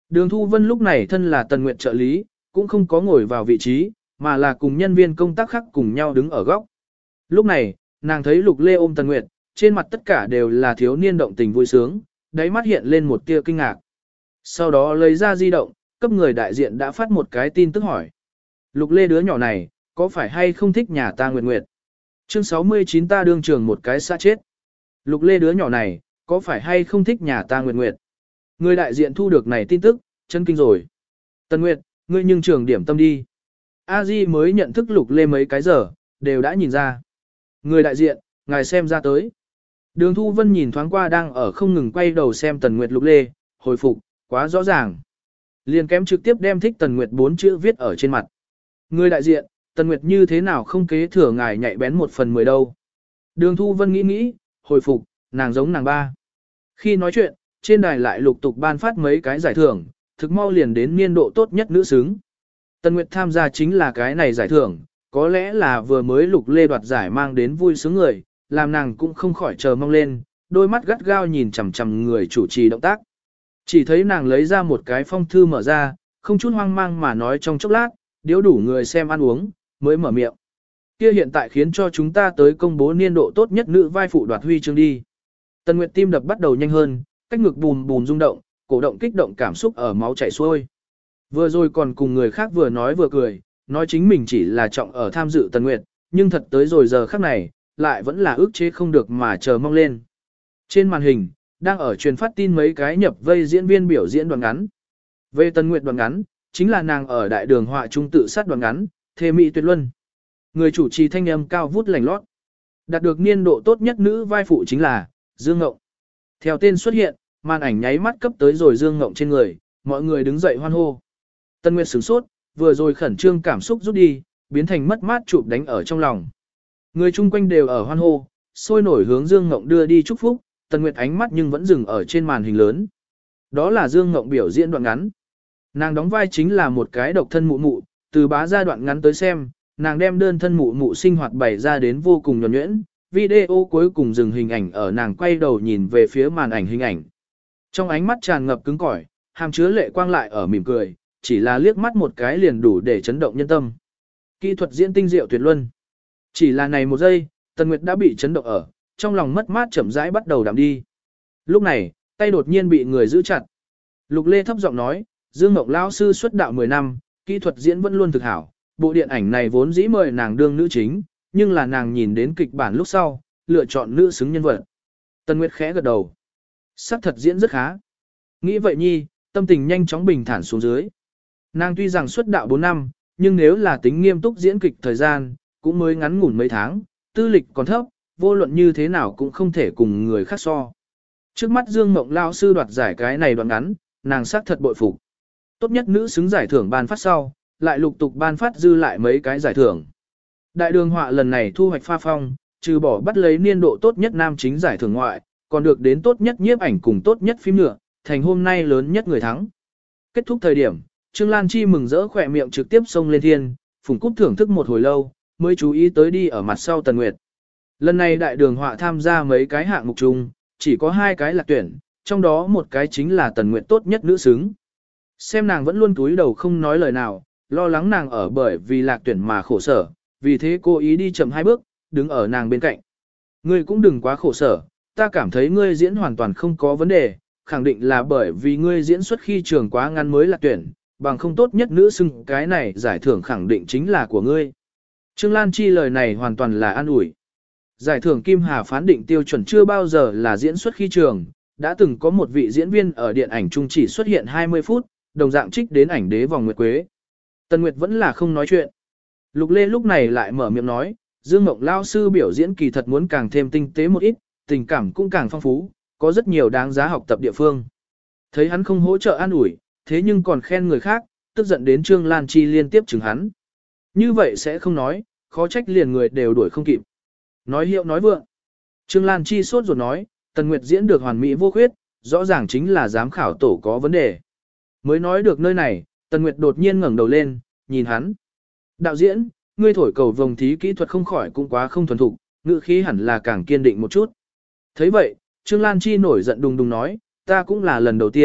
Đường Thu Vân lúc này thân là Tần Nguyệt trợ lý, cũng không có ngồi vào vị trí, mà là cùng nhân viên công tác khác cùng nhau đứng ở góc. Lúc này, nàng thấy Lục Lê ôm Tần Nguyệt, trên mặt tất cả đều là thiếu niên động tình vui sướng, đáy mắt hiện lên một tia kinh ngạc. Sau đó lấy ra di động, cấp người đại diện đã phát một cái tin tức hỏi. Lục Lê đứa nhỏ này, có phải hay không thích nhà ta Nguyệt Nguyệt? Chương 69 ta đương trường một cái xã chết. Lục Lê đứa nhỏ này, có phải hay không thích nhà ta Nguyệt Nguyệt? Người đại diện thu được này tin tức, chân kinh rồi. Tần Nguyệt, ngươi nhưng trường điểm tâm đi. A Di mới nhận thức Lục Lê mấy cái giờ, đều đã nhìn ra. Người đại diện, ngài xem ra tới. Đường Thu Vân nhìn thoáng qua đang ở không ngừng quay đầu xem Tần Nguyệt Lục Lê, hồi phục, quá rõ ràng. Liền kém trực tiếp đem thích Tần Nguyệt 4 chữ viết ở trên mặt. Người đại diện, Tần Nguyệt như thế nào không kế thừa ngài nhạy bén 1/10 đâu. Đường Thu Vân nghĩ, hồi phục, nàng giống nàng ba. Khi nói chuyện, trên đài lại lục tục ban phát mấy cái giải thưởng, thực mau liền đến niên độ tốt nhất nữ xứng. Tần Nguyệt tham gia chính là cái này giải thưởng, có lẽ là vừa mới Lục Lê đoạt giải mang đến vui sướng người, làm nàng cũng không khỏi chờ mong lên, đôi mắt gắt gao nhìn chằm chằm người chủ trì động tác. Chỉ thấy nàng lấy ra một cái phong thư mở ra, không chút hoang mang mà nói trong chốc lát, điếu đủ người xem ăn uống, mới mở miệng. Kia hiện tại khiến cho chúng ta tới công bố niên độ tốt nhất nữ vai phụ đoạt huy chương đi. Tần Nguyệt tim đập bắt đầu nhanh hơn, cách ngực bùm bùm rung động, cổ động kích động cảm xúc ở máu chảy xuôi. Vừa rồi còn cùng người khác vừa nói vừa cười, nói chính mình chỉ là trọng ở tham dự Tần Nguyệt, nhưng thật tới rồi giờ khắc này, lại vẫn là ước chế không được mà chờ mong lên. Trên màn hình, đang ở truyền phát tin mấy cái nhập vây diễn viên biểu diễn đoạn ngắn. Về Tần Nguyệt đoạn ngắn, chính là nàng ở đại đường họa trung tự sát đoạn ngắn, thề mị tuyệt luân. Người chủ trì thanh âm cao vút lành lót. Đạt được niên độ tốt nhất nữ vai phụ chính là Dương Ngộng. Theo tên xuất hiện, màn ảnh nháy mắt cấp tới rồi Dương Ngộng trên người, mọi người đứng dậy hoan hô. Tần Nguyệt sửng sốt, vừa rồi khẩn trương cảm xúc rút đi, biến thành mất mát chụp đánh ở trong lòng. Người chung quanh đều ở hoan hô, sôi nổi hướng Dương Ngộng đưa đi chúc phúc, Tần Nguyệt ánh mắt nhưng vẫn dừng ở trên màn hình lớn. Đó là Dương Ngộng biểu diễn đoạn ngắn. Nàng đóng vai chính là một cái độc thân mụ mụ, từ bá ra đoạn ngắn tới xem, nàng đem đơn thân mụ mụ sinh hoạt bày ra đến vô cùng nhuần nhuyễn. Video cuối cùng dừng hình ảnh ở nàng quay đầu nhìn về phía màn ảnh hình ảnh. Trong ánh mắt tràn ngập cứng cỏi, hàm chứa lệ quang lại ở mỉm cười, chỉ là liếc mắt một cái liền đủ để chấn động nhân tâm. Kỹ thuật diễn tinh diệu tuyệt luân. Chỉ là này một giây, Tần Nguyệt đã bị chấn động ở, trong lòng mất mát chậm rãi bắt đầu đạm đi. Lúc này, tay đột nhiên bị người giữ chặt. Lục Lê thấp giọng nói, Dương Ngộng lão sư xuất đạo 10 năm, kỹ thuật diễn vẫn luôn thực hảo. Bộ điện ảnh này vốn dĩ mời nàng đương nữ chính, nhưng là nàng nhìn đến kịch bản lúc sau, lựa chọn nữ xứng nhân vật. Tần Nguyệt khẽ gật đầu. Sắc thật diễn rất khá. Nghĩ vậy nhi, tâm tình nhanh chóng bình thản xuống dưới. Nàng tuy rằng xuất đạo 4 năm, nhưng nếu là tính nghiêm túc diễn kịch thời gian, cũng mới ngắn ngủn mấy tháng, tư lịch còn thấp, vô luận như thế nào cũng không thể cùng người khác so. Trước mắt Dương Mộng lao sư đoạt giải cái này đoạn ngắn, nàng sắc thật bội phục. Tốt nhất nữ xứng giải thưởng ban phát sau, lại lục tục ban phát dư lại mấy cái giải thưởng. Đại đường họa lần này thu hoạch pha phong, trừ bỏ bắt lấy niên độ tốt nhất nam chính giải thưởng ngoại, còn được đến tốt nhất nhiếp ảnh cùng tốt nhất phim nhựa, thành hôm nay lớn nhất người thắng. Kết thúc thời điểm, Trương Lan Chi mừng rỡ khỏe miệng trực tiếp xông lên thiên, phùng cúc thưởng thức một hồi lâu, mới chú ý tới đi ở mặt sau Tần Nguyệt. Lần này đại đường họa tham gia mấy cái hạng mục chung, chỉ có 2 cái lạc tuyển, trong đó một cái chính là Tần Nguyệt tốt nhất nữ xứng. Xem nàng vẫn luôn cúi đầu không nói lời nào, lo lắng nàng ở bởi vì lạc tuyển mà khổ sở, vì thế cô ý đi chậm 2 bước, đứng ở nàng bên cạnh. Ngươi cũng đừng quá khổ sở, ta cảm thấy ngươi diễn hoàn toàn không có vấn đề, khẳng định là bởi vì ngươi diễn xuất khi trường quá ngắn mới lạc tuyển, bằng không tốt nhất nữ xưng cái này giải thưởng khẳng định chính là của ngươi. Trương Lan Chi lời này hoàn toàn là an ủi. Giải thưởng Kim Hà phán định tiêu chuẩn chưa bao giờ là diễn xuất khi trường, đã từng có một vị diễn viên ở điện ảnh trung chỉ xuất hiện 20 phút, đồng dạng trích đến ảnh đế vòng nguyệt quế. Tần Nguyệt vẫn là không nói chuyện. Lục Lê lúc này lại mở miệng nói, Dương Mộng lao sư biểu diễn kỳ thật muốn càng thêm tinh tế một ít, tình cảm cũng càng phong phú, có rất nhiều đáng giá học tập địa phương. Thấy hắn không hỗ trợ an ủi, thế nhưng còn khen người khác, tức giận đến Trương Lan Chi liên tiếp chừng hắn. Như vậy sẽ không nói, khó trách liền người đều đuổi không kịp. Nói hiệu nói vượng. Trương Lan Chi sốt ruột nói, Tần Nguyệt diễn được hoàn mỹ vô khuyết, rõ ràng chính là giám khảo tổ có vấn đề. Mới nói được nơi này, Tần Nguyệt đột nhiên ngẩng đầu lên, nhìn hắn. Đạo diễn, ngươi thổi cầu vồng thí kỹ thuật không khỏi cũng quá không thuần thục, ngữ khí hẳn là càng kiên định một chút. Thấy vậy, Trương Lan Chi nổi giận đùng đùng nói, ta cũng là lần đầu tiên,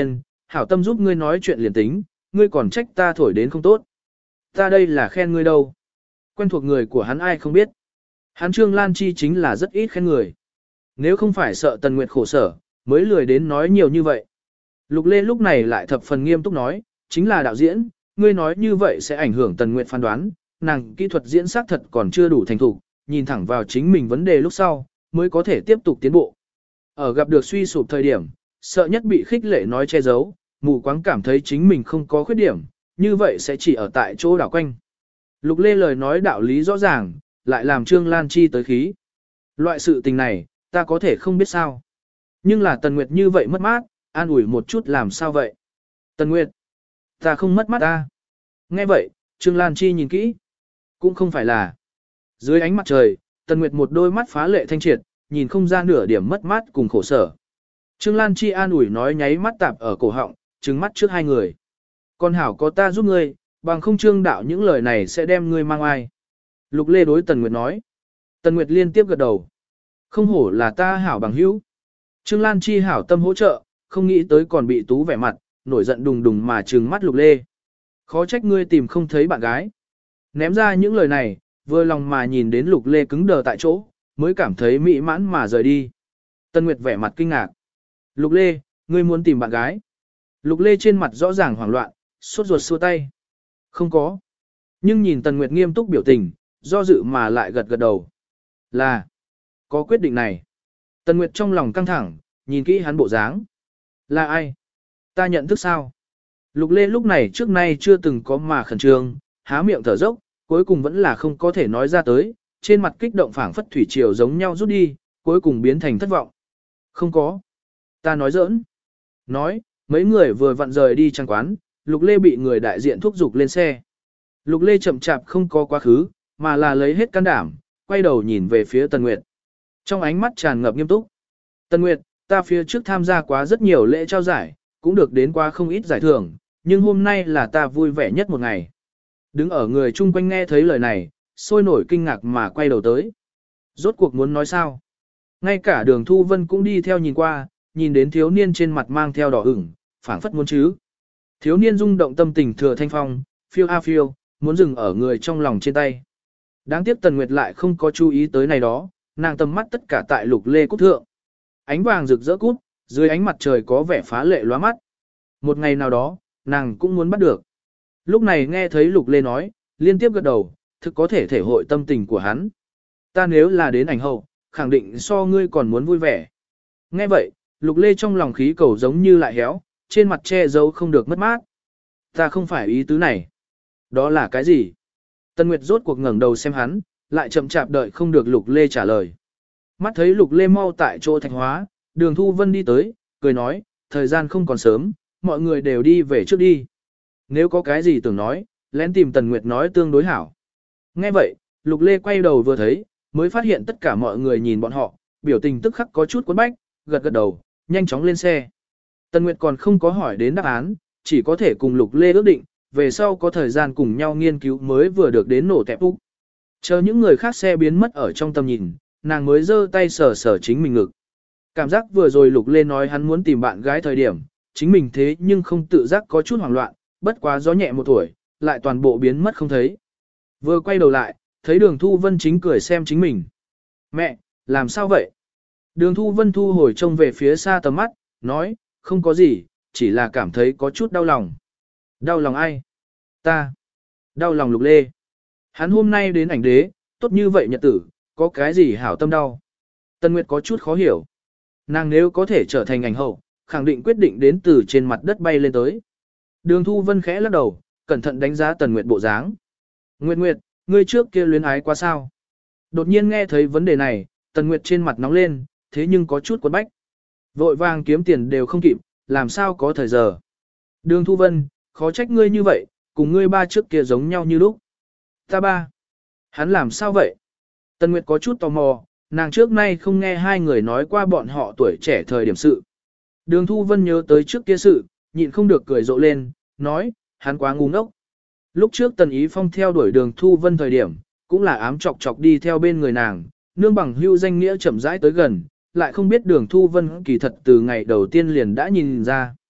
hảo tâm giúp ngươi nói chuyện liền tính, ngươi còn trách ta thổi đến không tốt. Ta đây là khen ngươi đâu. Quen thuộc người của hắn ai không biết. Hắn Trương Lan Chi chính là rất ít khen người. Nếu không phải sợ Tần Nguyệt khổ sở, mới lười đến nói nhiều như vậy. Lục Lê lúc này lại thập phần nghiêm túc nói, chính là đạo diễn, ngươi nói như vậy sẽ ảnh hưởng Tần Nguyệt phán đoán, nàng kỹ thuật diễn xác thật còn chưa đủ thành thục, nhìn thẳng vào chính mình vấn đề lúc sau, mới có thể tiếp tục tiến bộ. Ở gặp được suy sụp thời điểm, sợ nhất bị khích lệ nói che giấu, mù quáng cảm thấy chính mình không có khuyết điểm, như vậy sẽ chỉ ở tại chỗ đảo quanh. Lục Lê lời nói đạo lý rõ ràng, lại làm Trương Lan Chi tới khí. Loại sự tình này, ta có thể không biết sao. Nhưng là Tần Nguyệt như vậy mất mát, an ủi một chút làm sao vậy. Tần Nguyệt, ta không mất mát ta. Nghe vậy, Trương Lan Chi nhìn kỹ. Cũng không phải là. Dưới ánh mặt trời, Tần Nguyệt một đôi mắt phá lệ thanh triệt, nhìn không ra nửa điểm mất mát cùng khổ sở. Trương Lan Chi an ủi nói nháy mắt tạp ở cổ họng, trừng mắt trước hai người. Con hảo có ta giúp ngươi, bằng không Trương đạo những lời này sẽ đem ngươi mang ai. Lục Lê đối Tần Nguyệt nói. Tần Nguyệt liên tiếp gật đầu. Không hổ là ta hảo bằng hữu. Trương Lan Chi hảo tâm hỗ trợ, không nghĩ tới còn bị tú vẻ mặt, nổi giận đùng đùng mà trừng mắt Lục Lê. Khó trách ngươi tìm không thấy bạn gái. Ném ra những lời này, vừa lòng mà nhìn đến Lục Lê cứng đờ tại chỗ, mới cảm thấy mỹ mãn mà rời đi. Tần Nguyệt vẻ mặt kinh ngạc. Lục Lê, ngươi muốn tìm bạn gái. Lục Lê trên mặt rõ ràng hoảng loạn, sốt ruột xua tay. Không có. Nhưng nhìn Tần Nguyệt nghiêm túc biểu tình, do dự mà lại gật gật đầu. Là, có quyết định này. Tần Nguyệt trong lòng căng thẳng, nhìn kỹ hắn bộ dáng. Là ai? Ta nhận thức sao? Lục Lê lúc này trước nay chưa từng có mà khẩn trương, há miệng thở dốc, cuối cùng vẫn là không có thể nói ra tới, trên mặt kích động phảng phất thủy triều giống nhau rút đi, cuối cùng biến thành thất vọng. Không có. Ta nói giỡn. Nói, mấy người vừa vặn rời đi trang quán, Lục Lê bị người đại diện thúc giục lên xe. Lục Lê chậm chạp không có quá khứ, mà là lấy hết can đảm, quay đầu nhìn về phía Tần Nguyệt. Trong ánh mắt tràn ngập nghiêm túc. Tần Nguyệt, ta phía trước tham gia quá rất nhiều lễ trao giải, cũng được đến qua không ít giải thưởng, nhưng hôm nay là ta vui vẻ nhất một ngày. Đứng ở người chung quanh nghe thấy lời này, sôi nổi kinh ngạc mà quay đầu tới. Rốt cuộc muốn nói sao? Ngay cả Đường Thu Vân cũng đi theo nhìn qua, nhìn đến thiếu niên trên mặt mang theo đỏ ửng, phảng phất muốn chứ. Thiếu niên rung động tâm tình thừa thanh phong, phiêu a phiêu, muốn dừng ở người trong lòng trên tay. Đáng tiếc Tần Nguyệt lại không có chú ý tới này đó, nàng tầm mắt tất cả tại Lục Lê cúc thượng. Ánh vàng rực rỡ cút, dưới ánh mặt trời có vẻ phá lệ lóa mắt. Một ngày nào đó, nàng cũng muốn bắt được. Lúc này nghe thấy Lục Lê nói, liên tiếp gật đầu, thực có thể thể hội tâm tình của hắn. Ta nếu là đến ảnh hậu, khẳng định so ngươi còn muốn vui vẻ. Nghe vậy, Lục Lê trong lòng khí cầu giống như lại héo, trên mặt che giấu không được mất mát. Ta không phải ý tứ này. Đó là cái gì? Tần Nguyệt rốt cuộc ngẩng đầu xem hắn, lại chậm chạp đợi không được Lục Lê trả lời. Mắt thấy Lục Lê mau tại chỗ Thạch Hóa, Đường Thu Vân đi tới, cười nói, thời gian không còn sớm, mọi người đều đi về trước đi. Nếu có cái gì tưởng nói, lén tìm Tần Nguyệt nói tương đối hảo. Nghe vậy, Lục Lê quay đầu vừa thấy, mới phát hiện tất cả mọi người nhìn bọn họ, biểu tình tức khắc có chút cuốn bách, gật gật đầu, nhanh chóng lên xe. Tần Nguyệt còn không có hỏi đến đáp án, chỉ có thể cùng Lục Lê ước định, về sau có thời gian cùng nhau nghiên cứu mới vừa được đến nổ tẹp úc. Chờ những người khác xe biến mất ở trong tầm nhìn, nàng mới giơ tay sờ sờ chính mình ngực. Cảm giác vừa rồi Lục Lê nói hắn muốn tìm bạn gái thời điểm, chính mình thế nhưng không tự giác có chút hoảng loạn, bất quá gió nhẹ một tuổi, lại toàn bộ biến mất không thấy. Vừa quay đầu lại, thấy Đường Thu Vân chính cười xem chính mình. Mẹ, làm sao vậy? Đường Thu Vân thu hồi trông về phía xa tầm mắt, nói, không có gì, chỉ là cảm thấy có chút đau lòng. Đau lòng ai? Ta. Đau lòng Lục Lê. Hắn hôm nay đến ảnh đế, tốt như vậy nhật tử, có cái gì hảo tâm đau? Tân Nguyệt có chút khó hiểu. Nàng nếu có thể trở thành ảnh hậu, khẳng định quyết định đến từ trên mặt đất bay lên tới. Đường Thu Vân khẽ lắc đầu, cẩn thận đánh giá Tần Nguyệt bộ dáng. Nguyệt Nguyệt, ngươi trước kia luyến ái quá sao? Đột nhiên nghe thấy vấn đề này, Tần Nguyệt trên mặt nóng lên, thế nhưng có chút quấn bách. Vội vàng kiếm tiền đều không kịp, làm sao có thời giờ. Đường Thu Vân, khó trách ngươi như vậy, cùng ngươi ba trước kia giống nhau như lúc. Ta ba. Hắn làm sao vậy? Tần Nguyệt có chút tò mò, nàng trước nay không nghe hai người nói qua bọn họ tuổi trẻ thời điểm sự. Đường Thu Vân nhớ tới trước kia sự, nhịn không được cười rộ lên, nói, hắn quá ngu ngốc. Lúc trước Tần Ý Phong theo đuổi Đường Thu Vân thời điểm, cũng là ám chọc chọc đi theo bên người nàng, nương bằng hưu danh nghĩa chậm rãi tới gần, lại không biết Đường Thu Vân kỳ thật từ ngày đầu tiên liền đã nhìn ra.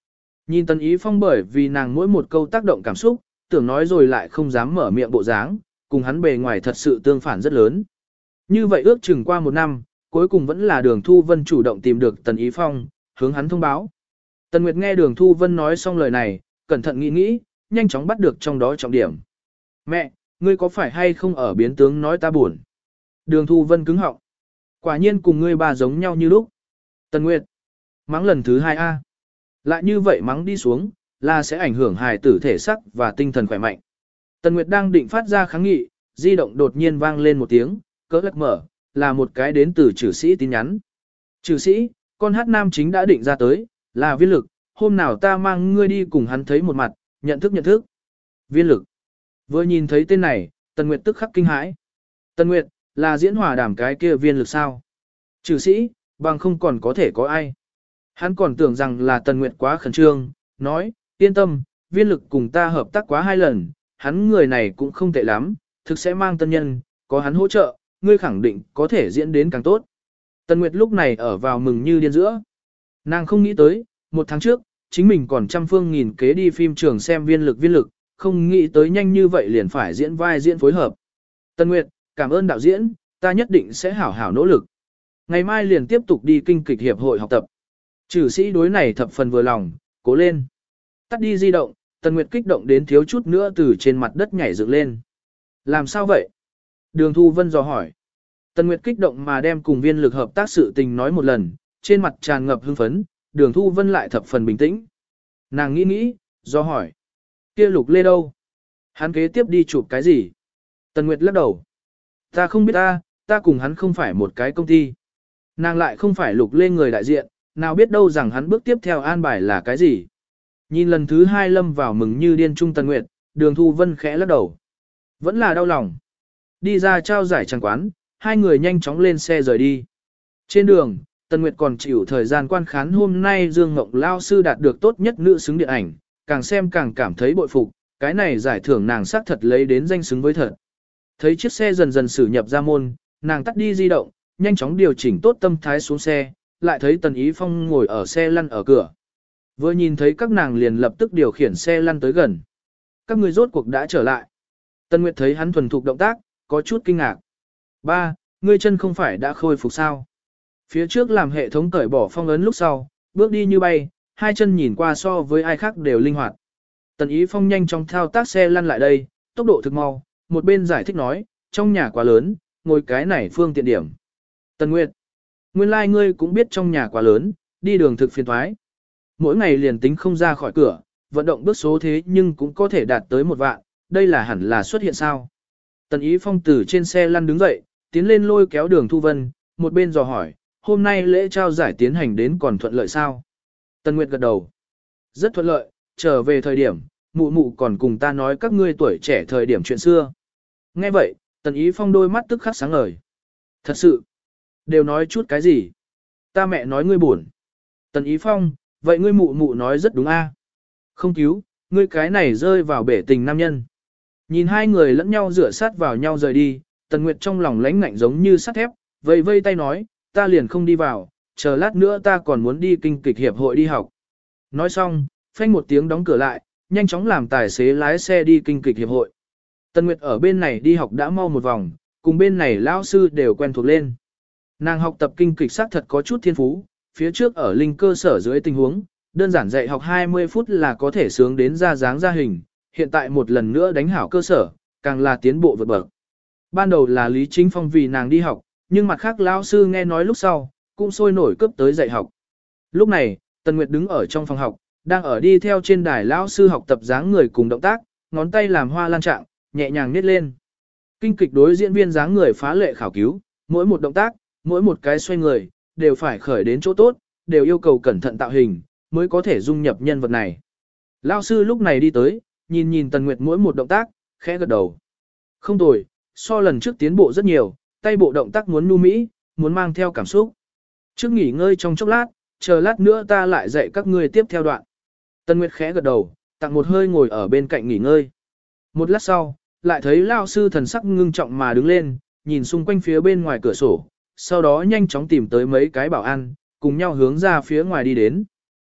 Nhìn Tần Ý Phong bởi vì nàng mỗi một câu tác động cảm xúc, tưởng nói rồi lại không dám mở miệng bộ dáng, cùng hắn bề ngoài thật sự tương phản rất lớn. Như vậy ước chừng qua một năm, cuối cùng vẫn là Đường Thu Vân chủ động tìm được Tần Ý Phong, hướng hắn thông báo. Tần Nguyệt nghe Đường Thu Vân nói xong lời này, cẩn thận nghĩ nghĩ, nhanh chóng bắt được trong đó trọng điểm. Mẹ, ngươi có phải hay không ở biến tướng nói ta buồn? Đường Thu Vân cứng họng. Quả nhiên cùng ngươi bà giống nhau như lúc. Tần Nguyệt. Mắng lần thứ 2A. Lại như vậy mắng đi xuống, là sẽ ảnh hưởng hài tử thể sắc và tinh thần khỏe mạnh. Tần Nguyệt đang định phát ra kháng nghị, di động đột nhiên vang lên một tiếng, cỡ lắc mở, là một cái đến từ trừ sĩ tin nhắn. Trừ sĩ, con hát nam chính đã định ra tới, là Viên Lực, hôm nào ta mang ngươi đi cùng hắn thấy một mặt, nhận thức. Viên Lực. Vừa nhìn thấy tên này, Tần Nguyệt tức khắc kinh hãi. Tần Nguyệt, là diễn hòa đàm cái kia Viên Lực sao? Trừ sĩ, bằng không còn có thể có ai. Hắn còn tưởng rằng là Tần Nguyệt quá khẩn trương, nói, yên tâm, Viên Lực cùng ta hợp tác quá 2 lần, hắn người này cũng không tệ lắm, thực sẽ mang tân nhân, có hắn hỗ trợ, ngươi khẳng định có thể diễn đến càng tốt. Tần Nguyệt lúc này ở vào mừng như điên giữa. Nàng không nghĩ tới, 1 tháng trước, chính mình còn trăm phương nghìn kế đi phim trường xem Viên Lực, không nghĩ tới nhanh như vậy liền phải diễn vai diễn phối hợp. Tần Nguyệt, cảm ơn đạo diễn, ta nhất định sẽ hảo hảo nỗ lực. Ngày mai liền tiếp tục đi kinh kịch hiệp hội học tập. Trừ sĩ đối này thập phần vừa lòng, cố lên. Tắt đi di động, Tần Nguyệt kích động đến thiếu chút nữa từ trên mặt đất nhảy dựng lên. Làm sao vậy? Đường Thu Vân dò hỏi. Tần Nguyệt kích động mà đem cùng Viên Lực hợp tác sự tình nói một lần, trên mặt tràn ngập hưng phấn, Đường Thu Vân lại thập phần bình tĩnh. Nàng nghĩ, dò hỏi. Kia Lục Lê đâu? Hắn kế tiếp đi chụp cái gì? Tần Nguyệt lắc đầu. Ta không biết ta cùng hắn không phải một cái công ty. Nàng lại không phải Lục Lê người đại diện, nào biết đâu rằng hắn bước tiếp theo an bài là cái gì. Nhìn lần thứ 2 lâm vào mừng như điên trung Tần Nguyệt, Đường Thu Vân khẽ lắc đầu. Vẫn là đau lòng. Đi ra trao giải tràng quán, 2 người nhanh chóng lên xe rời đi. Trên đường, Tần Nguyệt còn chịu thời gian quan khán hôm nay Dương Ngọc Lao sư đạt được tốt nhất nữ xứng điện ảnh, càng xem càng cảm thấy bội phục, cái này giải thưởng nàng xác thật lấy đến danh xứng với thật. Thấy chiếc xe dần dần xử nhập ra môn, nàng tắt đi di động, nhanh chóng điều chỉnh tốt tâm thái xuống xe, lại thấy Tần Ý Phong ngồi ở xe lăn ở cửa. Vừa nhìn thấy các nàng liền lập tức điều khiển xe lăn tới gần. Các người rốt cuộc đã trở lại. Tần Nguyệt thấy hắn thuần thục động tác, có chút kinh ngạc. Ba, ngươi chân không phải đã khôi phục sao? Phía trước làm hệ thống cởi bỏ phong ấn lúc sau, bước đi như bay, 2 chân nhìn qua so với ai khác đều linh hoạt. Tần Ý Phong nhanh chóng thao tác xe lăn lại đây, tốc độ thực mau, một bên giải thích nói, trong nhà quá lớn, ngồi cái này phương tiện điểm. Tần Nguyệt, nguyên lai ngươi cũng biết trong nhà quá lớn, đi đường thực phiền thoái. Mỗi ngày liền tính không ra khỏi cửa, vận động bước số thế nhưng cũng có thể đạt tới 1 vạn, đây là hẳn là xuất hiện sao. Tần Ý Phong từ trên xe lăn đứng dậy, tiến lên lôi kéo Đường Thu Vân, một bên dò hỏi, hôm nay lễ trao giải tiến hành đến còn thuận lợi sao? Tần Nguyệt gật đầu. Rất thuận lợi, trở về thời điểm, mụ mụ còn cùng ta nói các ngươi tuổi trẻ thời điểm chuyện xưa. Nghe vậy, Tần Ý Phong đôi mắt tức khắc sáng ngời. Thật sự, đều nói chút cái gì? Ta mẹ nói ngươi buồn. Tần Ý Phong, vậy ngươi mụ mụ nói rất đúng a. Không cứu, ngươi cái này rơi vào bể tình nam nhân. Nhìn 2 người lẫn nhau rửa sát vào nhau rời đi, Tần Nguyệt trong lòng lãnh ngạnh giống như sắt thép, vây vây tay nói, ta liền không đi vào, chờ lát nữa ta còn muốn đi kinh kịch hiệp hội đi học. Nói xong, phanh một tiếng đóng cửa lại, nhanh chóng làm tài xế lái xe đi kinh kịch hiệp hội. Tần Nguyệt ở bên này đi học đã mau một vòng, cùng bên này lão sư đều quen thuộc lên. Nàng học tập kinh kịch xác thật có chút thiên phú, phía trước ở linh cơ sở dưới tình huống, đơn giản dạy học 20 phút là có thể sướng đến ra dáng ra hình, hiện tại một lần nữa đánh hảo cơ sở, càng là tiến bộ vượt bậc. Ban đầu là Lý Chính Phong vì nàng đi học, nhưng mặt khác lão sư nghe nói lúc sau, cũng sôi nổi cướp tới dạy học. Lúc này, Tần Nguyệt đứng ở trong phòng học, đang ở đi theo trên đài lão sư học tập dáng người cùng động tác, ngón tay làm hoa lan trạng, nhẹ nhàng nít lên. Kinh kịch đối diễn viên dáng người phá lệ khảo cứu, mỗi một động tác, mỗi một cái xoay người, đều phải khởi đến chỗ tốt, đều yêu cầu cẩn thận tạo hình, mới có thể dung nhập nhân vật này. Lão sư lúc này đi tới, nhìn nhìn Tần Nguyệt mỗi một động tác, khẽ gật đầu. Không tồi, so lần trước tiến bộ rất nhiều, tay bộ động tác muốn nhu mỹ, muốn mang theo cảm xúc. Trước nghỉ ngơi trong chốc lát, chờ lát nữa ta lại dạy các ngươi tiếp theo đoạn. Tần Nguyệt khẽ gật đầu, tặng một hơi ngồi ở bên cạnh nghỉ ngơi. Một lát sau, lại thấy lão sư thần sắc ngưng trọng mà đứng lên, nhìn xung quanh phía bên ngoài cửa sổ, sau đó nhanh chóng tìm tới mấy cái bảo an, cùng nhau hướng ra phía ngoài đi đến.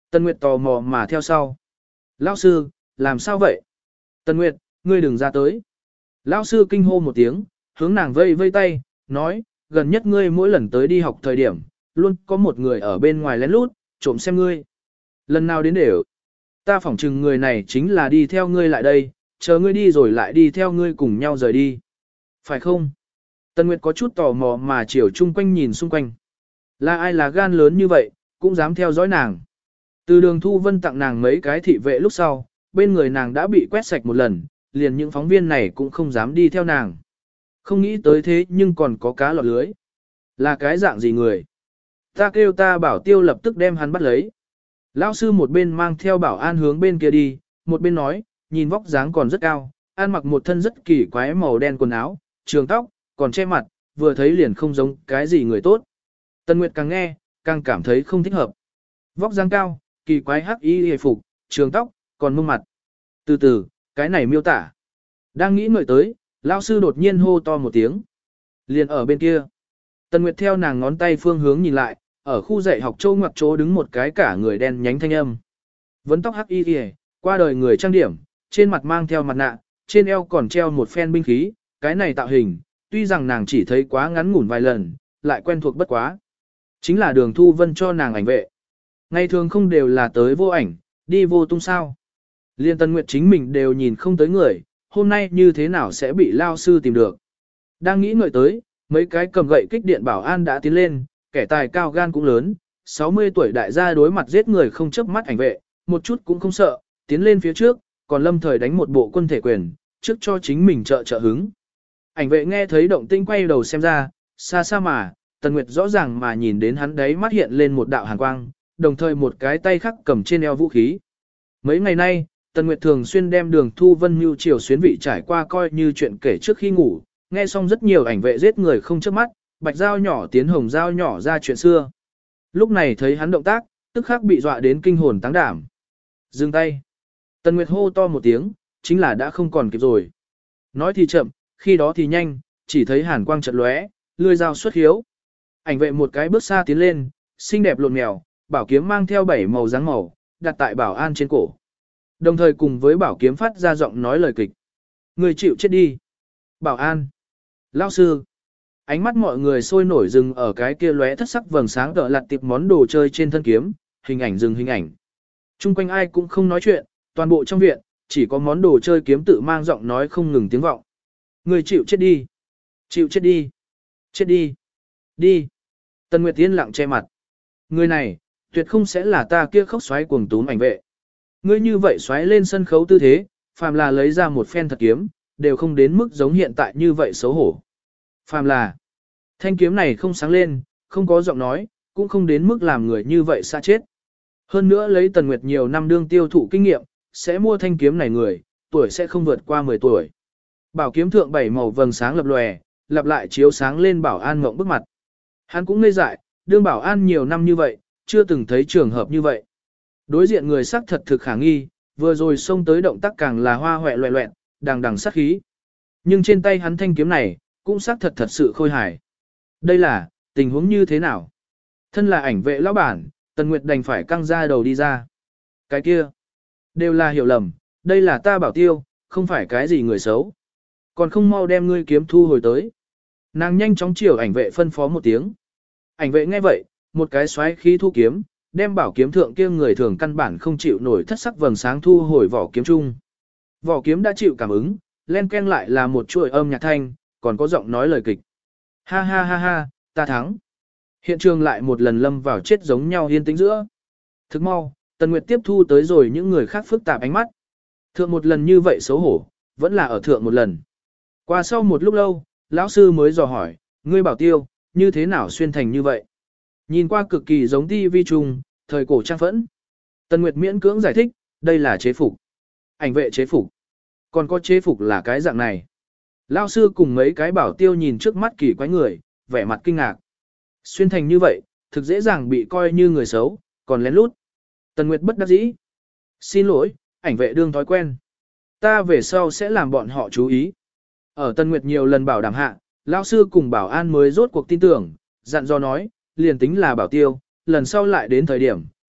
Tần Nguyệt tò mò mà theo sau. Lão sư, làm sao vậy? Tần Nguyệt, ngươi đừng ra tới. Lão sư kinh hô một tiếng, hướng nàng vây vây tay, nói, gần nhất ngươi mỗi lần tới đi học thời điểm, luôn có một người ở bên ngoài lén lút, trộm xem ngươi. Lần nào đến đều, ta phỏng chừng người này chính là đi theo ngươi lại đây, chờ ngươi đi rồi lại đi theo ngươi cùng nhau rời đi. Phải không? Tần Nguyệt có chút tò mò mà chiều chung quanh nhìn xung quanh. Là ai là gan lớn như vậy, cũng dám theo dõi nàng. Từ Đường Thu Vân tặng nàng mấy cái thị vệ lúc sau, bên người nàng đã bị quét sạch một lần, liền những phóng viên này cũng không dám đi theo nàng. Không nghĩ tới thế nhưng còn có cá lọt lưới. Là cái dạng gì người? Ta kêu ta bảo Tiêu lập tức đem hắn bắt lấy. Lão sư một bên mang theo bảo an hướng bên kia đi, một bên nói, nhìn vóc dáng còn rất cao, ăn mặc một thân rất kỳ quái màu đen quần áo, trường tóc, còn che mặt, vừa thấy liền không giống cái gì người tốt. Tần Nguyệt càng nghe, càng cảm thấy không thích hợp. Vóc dáng cao, kỳ quái hắc y hề phục, trường tóc, còn mông mặt. Từ từ, cái này miêu tả. Đang nghĩ ngợi tới, lão sư đột nhiên hô to một tiếng. Liền ở bên kia. Tần Nguyệt theo nàng ngón tay phương hướng nhìn lại, ở khu dạy học châu ngoặc chỗ đứng một cái cả người đen nhánh thanh âm. Vấn tóc hắc y hề, qua đời người trang điểm, trên mặt mang theo mặt nạ, trên eo còn treo một phen binh khí, cái này tạo hình, tuy rằng nàng chỉ thấy quá ngắn ngủn vài lần, lại quen thuộc bất quá. Chính là Đường Thu Vân cho nàng ảnh vệ. Ngày thường không đều là tới vô ảnh, đi vô tung sao. Liên Tần Nguyệt chính mình đều nhìn không tới người, hôm nay như thế nào sẽ bị lao sư tìm được. Đang nghĩ ngợi tới, mấy cái cầm gậy kích điện bảo an đã tiến lên, kẻ tài cao gan cũng lớn, 60 tuổi đại gia đối mặt giết người không chớp mắt ảnh vệ, một chút cũng không sợ, tiến lên phía trước, còn lâm thời đánh một bộ quân thể quyền, trước cho chính mình trợ hứng. Ảnh vệ nghe thấy động tinh quay đầu xem ra, xa xa mà, Tần Nguyệt rõ ràng mà nhìn đến hắn đấy mắt hiện lên một đạo hàn quang, đồng thời một cái tay khác cầm trên eo vũ khí. Mấy ngày nay, Tần Nguyệt thường xuyên đem Đường Thu Vân mưu chiều xuyến vị trải qua coi như chuyện kể trước khi ngủ, nghe xong rất nhiều ảnh vệ giết người không chớp mắt, bạch dao nhỏ tiến hồng dao nhỏ ra chuyện xưa. Lúc này thấy hắn động tác, tức khắc bị dọa đến kinh hồn táng đảm. Dừng tay. Tần Nguyệt hô to một tiếng, chính là đã không còn kịp rồi. Nói thì chậm, khi đó thì nhanh, chỉ thấy hàn quang chợt lóe, lưỡi dao xuất hiếu. Ảnh vệ một cái bước xa tiến lên, xinh đẹp lộn mèo, bảo kiếm mang theo 7 màu dáng màu, đặt tại bảo an trên cổ. Đồng thời cùng với bảo kiếm phát ra giọng nói lời kịch. Người chịu chết đi. Bảo an. Lao sư. Ánh mắt mọi người sôi nổi dừng ở cái kia lóe thất sắc vầng sáng tợ lặt tiệp món đồ chơi trên thân kiếm, hình ảnh dừng hình ảnh. Trung quanh ai cũng không nói chuyện, toàn bộ trong viện, chỉ có món đồ chơi kiếm tự mang giọng nói không ngừng tiếng vọng. Người chịu chết đi. Chịu chết đi. Chết đi. Đi. Tần Nguyệt yên lặng che mặt. Người này, tuyệt không sẽ là ta kia khóc xoáy cuồng túm ảnh vệ. Ngươi như vậy xoáy lên sân khấu tư thế, phàm là lấy ra một phen thật kiếm, đều không đến mức giống hiện tại như vậy xấu hổ. Phàm là, thanh kiếm này không sáng lên, không có giọng nói, cũng không đến mức làm người như vậy xa chết. Hơn nữa lấy Tần Nguyệt nhiều năm đương tiêu thụ kinh nghiệm, sẽ mua thanh kiếm này người, tuổi sẽ không vượt qua 10 tuổi. Bảo kiếm thượng 7 màu vầng sáng lập lòe, lặp lại chiếu sáng lên bảo an mộng bức mặt. Hắn cũng ngây dại, đương bảo an nhiều năm như vậy, chưa từng thấy trường hợp như vậy. Đối diện người sắc thật thực khả nghi, vừa rồi xông tới động tác càng là hoa hoẹ loẹ loẹn, đằng đằng sát khí. Nhưng trên tay hắn thanh kiếm này, cũng sắc thật thật sự khôi hài. Đây là, tình huống như thế nào? Thân là ảnh vệ lão bản, Tần Nguyệt đành phải căng ra đầu đi ra. Cái kia, đều là hiểu lầm, đây là ta bảo Tiêu, không phải cái gì người xấu. Còn không mau đem ngươi kiếm thu hồi tới. Nàng nhanh chóng chiều ảnh vệ phân phó một tiếng. Ảnh vệ nghe vậy, một cái xoáy khí thu kiếm, đem bảo kiếm thượng kia người thường căn bản không chịu nổi thất sắc vầng sáng thu hồi vỏ kiếm chung. Vỏ kiếm đã chịu cảm ứng, len ken lại là một chuỗi âm nhạc thanh, còn có giọng nói lời kịch. Ha ha ha ha, ta thắng. Hiện trường lại một lần lâm vào chết giống nhau yên tĩnh giữa. Thức mau, Tần Nguyệt tiếp thu tới rồi những người khác phức tạp ánh mắt. Thượng một lần như vậy xấu hổ, vẫn là ở thượng một lần. Qua sau một lúc lâu, lão sư mới dò hỏi, ngươi bảo Tiêu, như thế nào xuyên thành như vậy? Nhìn qua cực kỳ giống TV trùng, thời cổ trang phẫn. Tần Nguyệt miễn cưỡng giải thích, đây là chế phục. Ảnh vệ chế phục. Còn có chế phục là cái dạng này. Lão sư cùng mấy cái bảo Tiêu nhìn trước mắt kỳ quái người, vẻ mặt kinh ngạc. Xuyên thành như vậy, thực dễ dàng bị coi như người xấu, còn lén lút. Tần Nguyệt bất đắc dĩ. Xin lỗi, ảnh vệ đương thói quen. Ta về sau sẽ làm bọn họ chú ý. Ở Tần Nguyệt nhiều lần bảo đảm hạ, lão sư cùng bảo an mới rốt cuộc tin tưởng, dặn dò nói, liền tính là bảo Tiêu, lần sau lại đến thời điểm,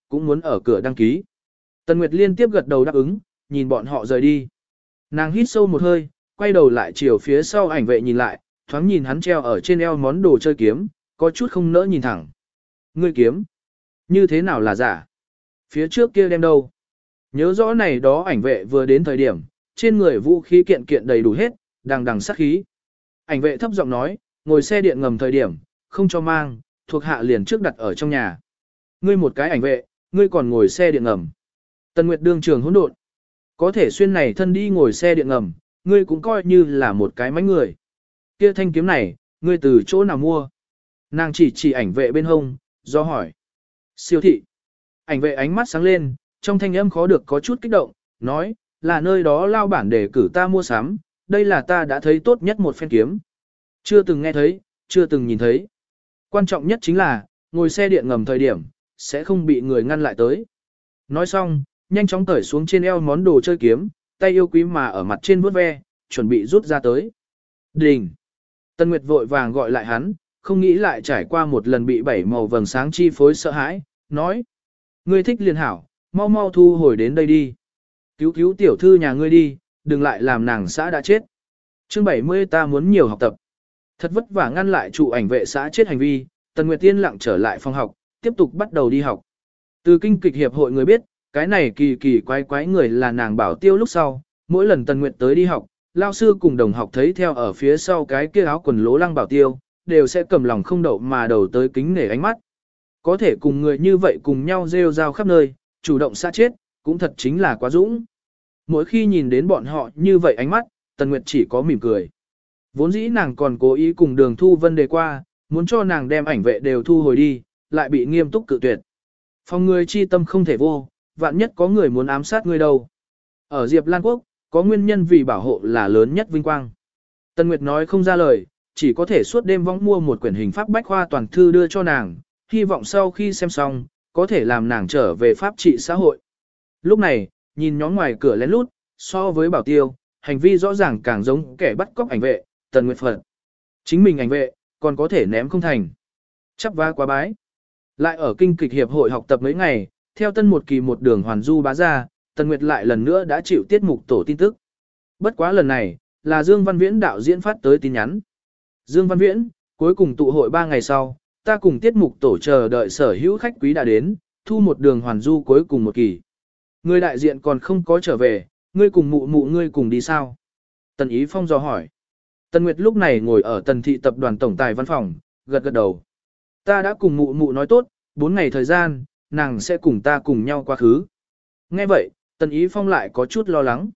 cũng muốn ở cửa đăng ký. Tần Nguyệt liên tiếp gật đầu đáp ứng, nhìn bọn họ rời đi. Nàng hít sâu một hơi, quay đầu lại chiều phía sau ảnh vệ nhìn lại, thoáng nhìn hắn treo ở trên eo món đồ chơi kiếm, có chút không nỡ nhìn thẳng. Ngươi kiếm, như thế nào là giả? Phía trước kia đem đâu? Nhớ rõ này đó ảnh vệ vừa đến thời điểm, trên người vũ khí kiện kiện đầy đủ hết, đằng đằng sát khí. Ảnh vệ thấp giọng nói, ngồi xe điện ngầm thời điểm, không cho mang, thuộc hạ liền trước đặt ở trong nhà. Ngươi một cái ảnh vệ, ngươi còn ngồi xe điện ngầm. Tần Nguyệt đương trường hỗn độn. Có thể xuyên này thân đi ngồi xe điện ngầm, ngươi cũng coi như là một cái mánh người. Kia thanh kiếm này, ngươi từ chỗ nào mua? Nàng chỉ ảnh vệ bên hông, do hỏi. Siêu thị. Ảnh vệ ánh mắt sáng lên, trong thanh âm khó được có chút kích động, nói, là nơi đó lao bản để cử ta mua sắm, đây là ta đã thấy tốt nhất một phen kiếm. Chưa từng nghe thấy, chưa từng nhìn thấy. Quan trọng nhất chính là, ngồi xe điện ngầm thời điểm, sẽ không bị người ngăn lại tới. Nói xong, nhanh chóng cởi xuống trên eo món đồ chơi kiếm, tay yêu quý mà ở mặt trên vuốt ve, chuẩn bị rút ra tới. Đình! Tân Nguyệt vội vàng gọi lại hắn, không nghĩ lại trải qua một lần bị bảy màu vầng sáng chi phối sợ hãi, nói. Ngươi thích liền hảo, mau mau thu hồi đến đây đi. Cứu cứu tiểu thư nhà ngươi đi, đừng lại làm nàng xã đã chết. Chương 70 ta muốn nhiều học tập. Thật vất vả ngăn lại trụ ảnh vệ xã chết hành vi, Tần Nguyệt Tiên lặng trở lại phòng học, tiếp tục bắt đầu đi học. Từ kinh kịch hiệp hội người biết, cái này kỳ kỳ quái quái người là nàng bảo tiêu lúc sau, mỗi lần Tần Nguyệt tới đi học, lao sư cùng đồng học thấy theo ở phía sau cái kia áo quần lố lăng bảo tiêu, đều sẽ cầm lòng không đậu mà đầu tới kính nể ánh mắt. Có thể cùng người như vậy cùng nhau rêu rao khắp nơi, chủ động xã chết, cũng thật chính là quá dũng. Mỗi khi nhìn đến bọn họ như vậy ánh mắt, Tần Nguyệt chỉ có mỉm cười. Vốn dĩ nàng còn cố ý cùng Đường Thu Vân đề qua, muốn cho nàng đem ảnh vệ đều thu hồi đi, lại bị nghiêm túc cự tuyệt. Phòng người chi tâm không thể vô, vạn nhất có người muốn ám sát ngươi đâu. Ở Diệp Lan Quốc, có nguyên nhân vì bảo hộ là lớn nhất vinh quang. Tần Nguyệt nói không ra lời, chỉ có thể suốt đêm vong mua một quyển hình pháp bách khoa toàn thư đưa cho nàng, hy vọng sau khi xem xong, có thể làm nàng trở về pháp trị xã hội. Lúc này, nhìn nhóm ngoài cửa lén lút, so với bảo tiêu, hành vi rõ ràng càng giống kẻ bắt cóc ảnh vệ, Tần Nguyệt Phật. Chính mình ảnh vệ, còn có thể ném không thành. Chắp vá quá bái. Lại ở kinh kịch hiệp hội học tập mấy ngày, theo tân một kỳ một đường hoàn du bá ra, Tần Nguyệt lại lần nữa đã chịu tiết mục tổ tin tức. Bất quá lần này, là Dương Văn Viễn đạo diễn phát tới tin nhắn. Dương Văn Viễn, cuối cùng tụ hội 3 ngày sau, ta cùng tiết mục tổ chờ đợi sở hữu khách quý đã đến, thu một đường hoàn du cuối cùng một kỳ. Người đại diện còn không có trở về, ngươi cùng mụ mụ ngươi cùng đi sao? Tần Ý Phong dò hỏi. Tần Nguyệt lúc này ngồi ở Tần thị tập đoàn tổng tài văn phòng, gật gật đầu. Ta đã cùng mụ mụ nói tốt, 4 ngày thời gian, nàng sẽ cùng ta cùng nhau qua khứ. Nghe vậy, Tần Ý Phong lại có chút lo lắng.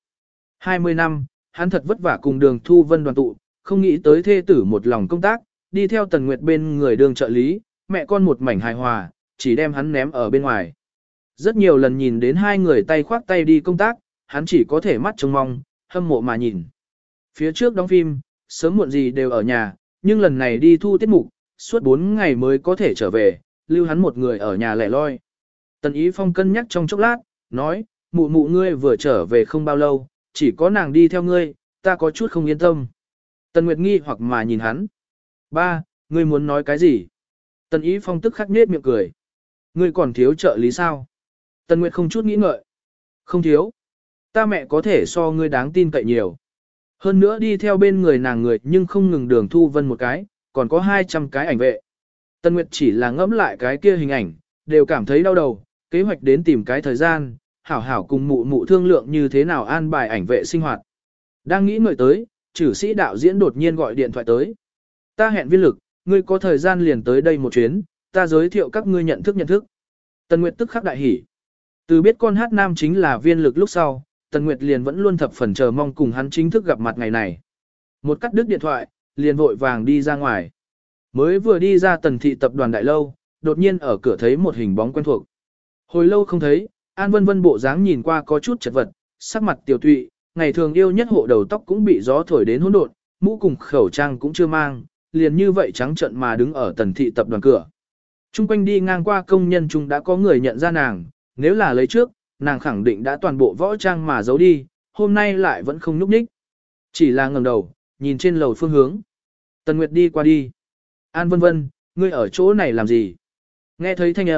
20 năm, hắn thật vất vả cùng Đường Thu Vân đoàn tụ, không nghĩ tới thê tử một lòng công tác, đi theo Tần Nguyệt bên người đường trợ lý, mẹ con một mảnh hài hòa, chỉ đem hắn ném ở bên ngoài. Rất nhiều lần nhìn đến hai người tay khoác tay đi công tác, hắn chỉ có thể mắt trông mong, hâm mộ mà nhìn. Phía trước đóng phim, sớm muộn gì đều ở nhà, nhưng lần này đi thu tiết mục, suốt 4 ngày mới có thể trở về, lưu hắn một người ở nhà lẻ loi. Tần Ý Phong cân nhắc trong chốc lát, nói, mụ mụ ngươi vừa trở về không bao lâu, chỉ có nàng đi theo ngươi, ta có chút không yên tâm. Tần Nguyệt nghi hoặc mà nhìn hắn. Ba, ngươi muốn nói cái gì? Tần Ý Phong tức khắc nết miệng cười. Ngươi còn thiếu trợ lý sao? Tần Nguyệt không chút nghĩ ngợi. Không thiếu. Ta mẹ có thể so ngươi đáng tin cậy nhiều. Hơn nữa đi theo bên người nàng người nhưng không ngừng Đường Thu Vân một cái, còn có 200 cái ảnh vệ. Tần Nguyệt chỉ là ngẫm lại cái kia hình ảnh, đều cảm thấy đau đầu, kế hoạch đến tìm cái thời gian, hảo hảo cùng mụ mụ thương lượng như thế nào an bài ảnh vệ sinh hoạt. Đang nghĩ ngợi tới, chử sĩ đạo diễn đột nhiên gọi điện thoại tới. Ta hẹn viên lực, ngươi có thời gian liền tới đây một chuyến, ta giới thiệu các ngươi nhận thức. Tần Nguyệt tức khắc đại hỉ. Từ biết con hát nam chính là viên lực lúc sau, Tần Nguyệt liền vẫn luôn thập phần chờ mong cùng hắn chính thức gặp mặt ngày này. Một cắt đứt điện thoại, liền vội vàng đi ra ngoài. Mới vừa đi ra Tần thị tập đoàn đại lâu, đột nhiên ở cửa thấy một hình bóng quen thuộc. Hồi lâu không thấy, An Vân Vân bộ dáng nhìn qua có chút chật vật, sắc mặt tiểu tụy, ngày thường yêu nhất hộ đầu tóc cũng bị gió thổi đến hỗn độn, mũ cùng khẩu trang cũng chưa mang, liền như vậy trắng trợn mà đứng ở Tần thị tập đoàn cửa. Trung quanh đi ngang qua công nhân chung đã có người nhận ra nàng, nếu là lấy trước, nàng khẳng định đã toàn bộ võ trang mà giấu đi, hôm nay lại vẫn không nhúc nhích. Chỉ là ngẩng đầu, nhìn trên lầu phương hướng. Tần Nguyệt đi qua đi. An Vân Vân, ngươi ở chỗ này làm gì? Nghe thấy thanh âm,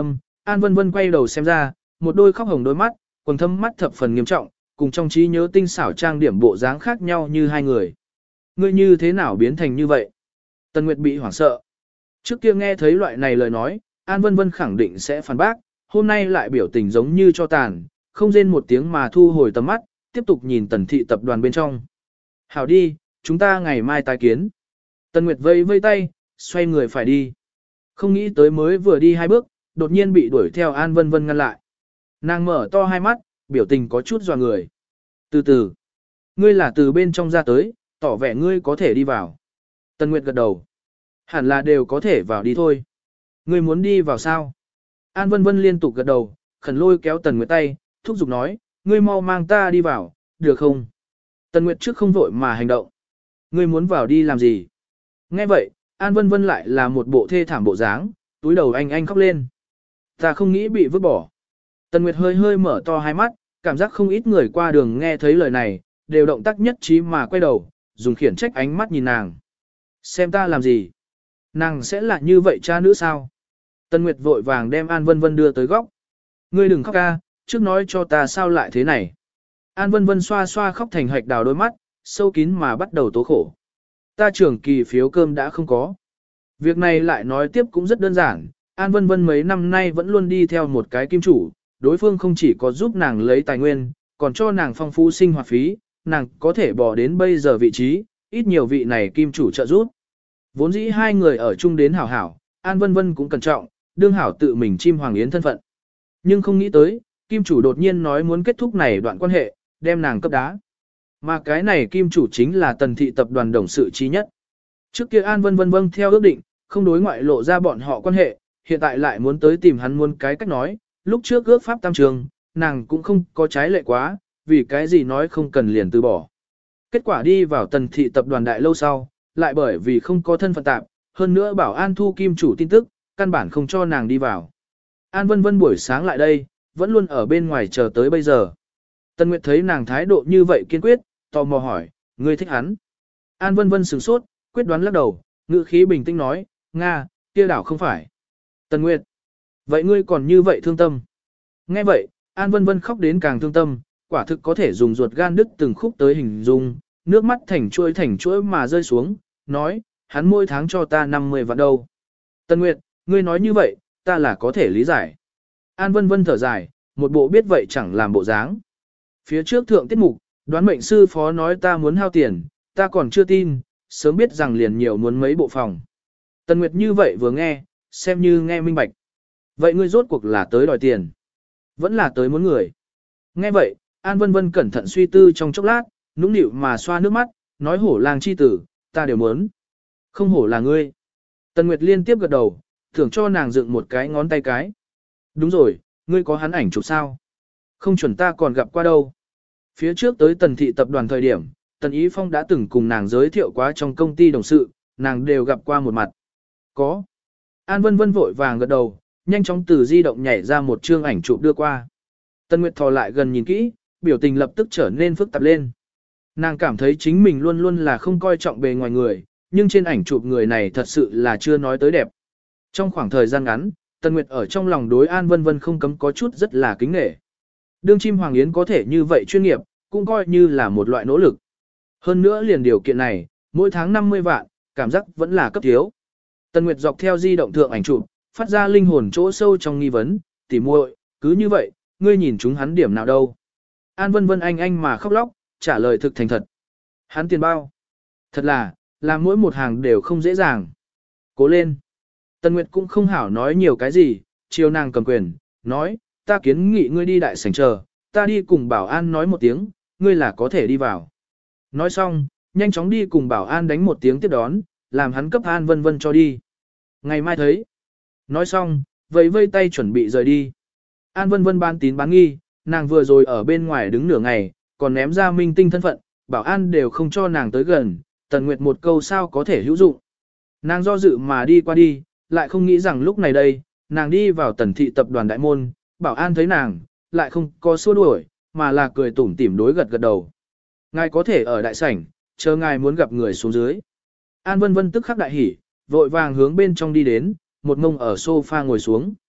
An Vân Vân quay đầu xem ra, một đôi khóc hồng đôi mắt, quầng thâm mắt thập phần nghiêm trọng, cùng trong trí nhớ tinh xảo trang điểm bộ dáng khác nhau như hai người. Ngươi như thế nào biến thành như vậy? Tần Nguyệt bị hoảng sợ. Trước kia nghe thấy loại này lời nói, An Vân Vân khẳng định sẽ phản bác, hôm nay lại biểu tình giống như cho tàn, không rên một tiếng mà thu hồi tầm mắt, tiếp tục nhìn Tần thị tập đoàn bên trong. Hảo đi, chúng ta ngày mai tái kiến. Tần Nguyệt vây vây tay, xoay người phải đi. Không nghĩ tới mới vừa đi 2 bước, đột nhiên bị đuổi theo An Vân Vân ngăn lại. Nàng mở to hai mắt, biểu tình có chút dọa người. Từ từ, ngươi là từ bên trong ra tới, tỏ vẻ ngươi có thể đi vào. Tần Nguyệt gật đầu. Hẳn là đều có thể vào đi thôi. Ngươi muốn đi vào sao? An Vân Vân liên tục gật đầu, khẩn lôi kéo Tần Nguyệt tay, thúc giục nói, ngươi mau mang ta đi vào, được không? Tần Nguyệt trước không vội mà hành động. Ngươi muốn vào đi làm gì? Nghe vậy, An Vân Vân lại là một bộ thê thảm bộ dáng, túi đầu anh khóc lên. Ta không nghĩ bị vứt bỏ. Tần Nguyệt hơi hơi mở to hai mắt, cảm giác không ít người qua đường nghe thấy lời này, đều động tác nhất trí mà quay đầu, dùng khiển trách ánh mắt nhìn nàng. Xem ta làm gì? Nàng sẽ là như vậy cha nữ sao? Tần Nguyệt vội vàng đem An Vân Vân đưa tới góc. Ngươi đừng khóc ca, trước nói cho ta sao lại thế này. An Vân Vân xoa xoa khóc thành hạch đào đôi mắt, sâu kín mà bắt đầu tố khổ. Ta trưởng kỳ phiếu cơm đã không có. Việc này lại nói tiếp cũng rất đơn giản, An Vân Vân mấy năm nay vẫn luôn đi theo một cái kim chủ, đối phương không chỉ có giúp nàng lấy tài nguyên, còn cho nàng phong phú sinh hoạt phí, nàng có thể bỏ đến bây giờ vị trí, ít nhiều vị này kim chủ trợ giúp. Vốn dĩ hai người ở chung đến hảo hảo, An Vân Vân cũng cẩn trọng, đương hảo tự mình chim hoàng yến thân phận. Nhưng không nghĩ tới, kim chủ đột nhiên nói muốn kết thúc này đoạn quan hệ, đem nàng cấp đá. Mà cái này kim chủ chính là Tần thị tập đoàn đồng sự trí nhất. Trước kia An Vân Vân vâng theo ước định, không đối ngoại lộ ra bọn họ quan hệ, hiện tại lại muốn tới tìm hắn muốn cái cách nói, lúc trước ước pháp tam trường, nàng cũng không có trái lệ quá, vì cái gì nói không cần liền từ bỏ. Kết quả đi vào Tần thị tập đoàn đại lâu sau, lại bởi vì không có thân phận tạm, hơn nữa bảo An thu kim chủ tin tức, căn bản không cho nàng đi vào. An Vân Vân buổi sáng lại đây, vẫn luôn ở bên ngoài chờ tới bây giờ. Tần Nguyệt thấy nàng thái độ như vậy kiên quyết, tò mò hỏi, ngươi thích hắn? An Vân Vân sửng sốt, quyết đoán lắc đầu, ngữ khí bình tĩnh nói, Nga, kia đảo không phải. Tần Nguyệt, vậy ngươi còn như vậy thương tâm? Nghe vậy, An Vân Vân khóc đến càng thương tâm, quả thực có thể dùng ruột gan đứt từng khúc tới hình dung, nước mắt thành chuỗi mà rơi xuống, nói, hắn mỗi tháng cho ta 50 vạn đâu. Tần Nguyệt, ngươi nói như vậy, ta là có thể lý giải. An Vân Vân thở dài, một bộ biết vậy chẳng làm bộ dáng. Phía trước thượng tiết mục, đoán mệnh sư phó nói ta muốn hao tiền, ta còn chưa tin, sớm biết rằng liền nhiều muốn mấy bộ phòng. Tần Nguyệt như vậy vừa nghe, xem như nghe minh bạch. Vậy ngươi rốt cuộc là tới đòi tiền, vẫn là tới muốn người. Nghe vậy, An Vân Vân cẩn thận suy tư trong chốc lát, nũng nịu mà xoa nước mắt, nói hổ lang chi tử, ta đều muốn. Không hổ là ngươi. Tần Nguyệt liên tiếp gật đầu, thưởng cho nàng dựng một cái ngón tay cái. Đúng rồi, ngươi có hắn ảnh chụp sao? Không chuẩn ta còn gặp qua đâu. Phía trước tới Tần thị tập đoàn thời điểm, Tần Ý Phong đã từng cùng nàng giới thiệu quá trong công ty đồng sự, nàng đều gặp qua một mặt. Có. An Vân Vân vội vàng gật đầu, nhanh chóng từ di động nhảy ra một chương ảnh chụp đưa qua. Tần Nguyệt thò lại gần nhìn kỹ, biểu tình lập tức trở nên phức tạp lên. Nàng cảm thấy chính mình luôn luôn là không coi trọng bề ngoài người, nhưng trên ảnh chụp người này thật sự là chưa nói tới đẹp. Trong khoảng thời gian ngắn, Tần Nguyệt ở trong lòng đối An Vân Vân không cấm có chút rất là kính nể. Đương chim hoàng yến có thể như vậy chuyên nghiệp, cũng coi như là một loại nỗ lực. Hơn nữa liền điều kiện này, mỗi tháng 50 vạn, cảm giác vẫn là cấp thiếu. Tần Nguyệt dọc theo di động thượng ảnh chụp, phát ra linh hồn chỗ sâu trong nghi vấn, tỉ muội, cứ như vậy, ngươi nhìn chúng hắn điểm nào đâu. An Vân Vân anh mà khóc lóc, trả lời thực thành thật. Hắn tiền bao. Thật là, làm mỗi một hàng đều không dễ dàng. Cố lên. Tần Nguyệt cũng không hảo nói nhiều cái gì, chiều nàng cầm quyền, nói, ta kiến nghị ngươi đi đại sảnh chờ, ta đi cùng bảo an nói một tiếng, ngươi là có thể đi vào. Nói xong, nhanh chóng đi cùng bảo an đánh một tiếng tiếp đón, làm hắn cấp An Vân Vân cho đi. Ngày mai thấy. Nói xong, vẫy vây tay chuẩn bị rời đi. An Vân Vân bán tín bán nghi, nàng vừa rồi ở bên ngoài đứng nửa ngày, còn ném ra minh tinh thân phận, bảo an đều không cho nàng tới gần, Tần Nguyệt một câu sao có thể hữu dụng. Nàng do dự mà đi qua đi, lại không nghĩ rằng lúc này đây, nàng đi vào Tần thị tập đoàn đại môn, bảo an thấy nàng, lại không có xua đuổi, mà là cười tủm tỉm đối gật gật đầu. Ngài có thể ở đại sảnh, chờ ngài muốn gặp người xuống dưới. An Vân Vân tức khắc đại hỉ, vội vàng hướng bên trong đi đến, một ngông ở sofa ngồi xuống.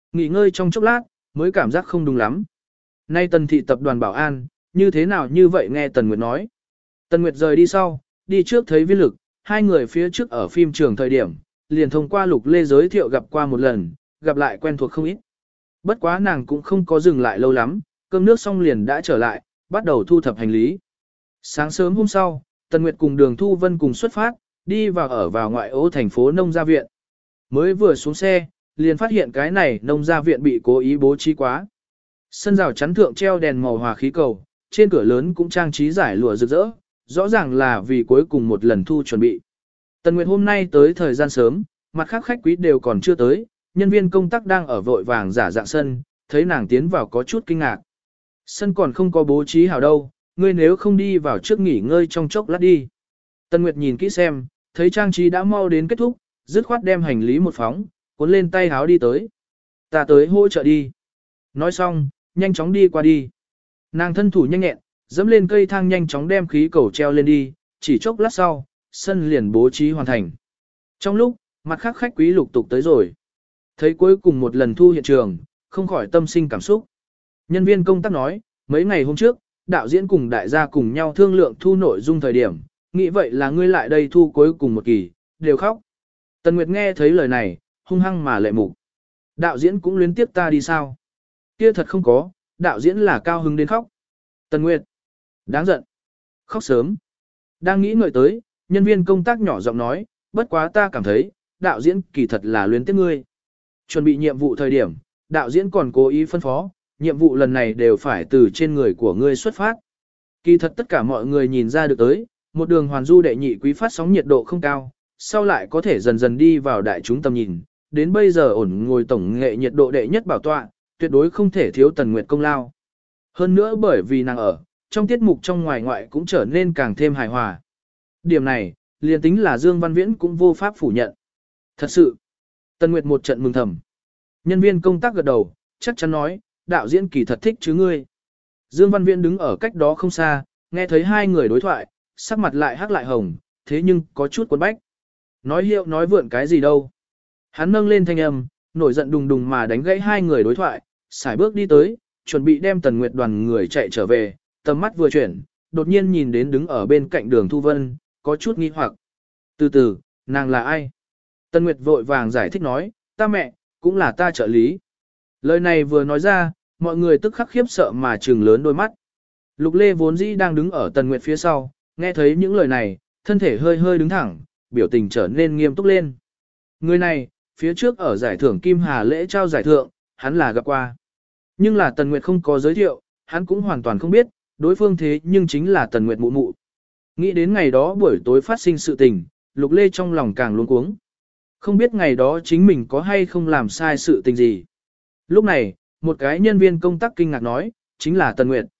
Nghỉ ngơi trong chốc lát, mới cảm giác không đúng lắm. Nay Tần thị tập đoàn bảo an, như thế nào như vậy nghe Tần Nguyệt nói. Tần Nguyệt rời đi sau, đi trước thấy viên lực, hai người phía trước ở phim trường thời điểm, liền thông qua Lục Lê giới thiệu gặp qua một lần, gặp lại quen thuộc không ít. Bất quá nàng cũng không có dừng lại lâu lắm, cơm nước xong liền đã trở lại, bắt đầu thu thập hành lý. Sáng sớm hôm sau, Tần Nguyệt cùng Đường Thu Vân cùng xuất phát, đi vào ngoại ô thành phố Nông Gia Viện. Mới vừa xuống xe, liền phát hiện cái này Nông Gia Viện bị cố ý bố trí quá. Sân rào chắn thượng treo đèn màu hòa khí cầu, trên cửa lớn cũng trang trí giải lụa rực rỡ, rõ ràng là vì cuối cùng một lần thu chuẩn bị. Tần Nguyệt hôm nay tới thời gian sớm, mặt khác khách quý đều còn chưa tới, nhân viên công tác đang ở vội vàng giả dạng sân, thấy nàng tiến vào có chút kinh ngạc. Sân còn không có bố trí hảo đâu, ngươi nếu không đi vào trước nghỉ ngơi trong chốc lát đi. Tần Nguyệt nhìn kỹ xem, thấy trang trí đã mau đến kết thúc, dứt khoát đem hành lý một phóng, cuốn lên tay háo đi tới. Ta tới hỗ trợ đi. Nói xong, nhanh chóng đi qua đi. Nàng thân thủ nhanh nhẹn, dẫm lên cây thang nhanh chóng đem khí cầu treo lên đi, chỉ chốc lát sau, sân liền bố trí hoàn thành. Trong lúc, mặt khác khách quý lục tục tới rồi. Thấy cuối cùng một lần thu hiện trường, không khỏi tâm sinh cảm xúc. Nhân viên công tác nói, mấy ngày hôm trước, đạo diễn cùng đại gia cùng nhau thương lượng thu nội dung thời điểm, nghĩ vậy là ngươi lại đây thu cuối cùng một kỳ, đều khóc. Tần Nguyệt nghe thấy lời này, hung hăng mà lệ mục. Đạo diễn cũng luyến tiếp ta đi sao? Kia thật không có, đạo diễn là cao hứng đến khóc. Tần Nguyệt, đáng giận. Khóc sớm. Đang nghĩ ngợi tới, nhân viên công tác nhỏ giọng nói, bất quá ta cảm thấy, đạo diễn kỳ thật là luyến tiếc ngươi. Chuẩn bị nhiệm vụ thời điểm, đạo diễn còn cố ý phân phó, nhiệm vụ lần này đều phải từ trên người của ngươi xuất phát. Kỳ thật tất cả mọi người nhìn ra được tới, một đường hoàn du đệ nhị quý phát sóng nhiệt độ không cao, sau lại có thể dần dần đi vào đại chúng tầm nhìn, đến bây giờ ổn ngồi tổng nghệ nhiệt độ đệ nhất bảo tọa, tuyệt đối không thể thiếu Tần Nguyệt công lao. Hơn nữa bởi vì nàng ở, trong tiết mục trong ngoài ngoại cũng trở nên càng thêm hài hòa. Điểm này, liền tính là Dương Văn Viễn cũng vô pháp phủ nhận. Thật sự, Tần Nguyệt một trận mừng thầm. Nhân viên công tác gật đầu, chắc chắn nói, đạo diễn kỳ thật thích chứ ngươi. Dương Văn Viễn đứng ở cách đó không xa, nghe thấy hai người đối thoại, sắc mặt lại hắc lại hồng, thế nhưng có chút cuốn bách. Nói hiệu nói vượn cái gì đâu. Hắn nâng lên thanh âm, nổi giận đùng đùng mà đánh gãy hai người đối thoại, xài bước đi tới, chuẩn bị đem Tần Nguyệt đoàn người chạy trở về, tầm mắt vừa chuyển, đột nhiên nhìn đến đứng ở bên cạnh Đường Thu Vân, có chút nghi hoặc. Từ từ, nàng là ai? Tần Nguyệt vội vàng giải thích nói, ta mẹ, cũng là ta trợ lý. Lời này vừa nói ra, mọi người tức khắc khiếp sợ mà trừng lớn đôi mắt. Lục Lê vốn dĩ đang đứng ở Tần Nguyệt phía sau, nghe thấy những lời này, thân thể hơi hơi đứng thẳng, biểu tình trở nên nghiêm túc lên. Người này, phía trước ở giải thưởng Kim Hà lễ trao giải thưởng, hắn là gặp qua. Nhưng là Tần Nguyệt không có giới thiệu, hắn cũng hoàn toàn không biết, đối phương thế nhưng chính là Tần Nguyệt mụ mụ. Nghĩ đến ngày đó buổi tối phát sinh sự tình, Lục Lê trong lòng càng luống cuống. Không biết ngày đó chính mình có hay không làm sai sự tình gì. Lúc này, một cái nhân viên công tác kinh ngạc nói, chính là Tần Nguyệt,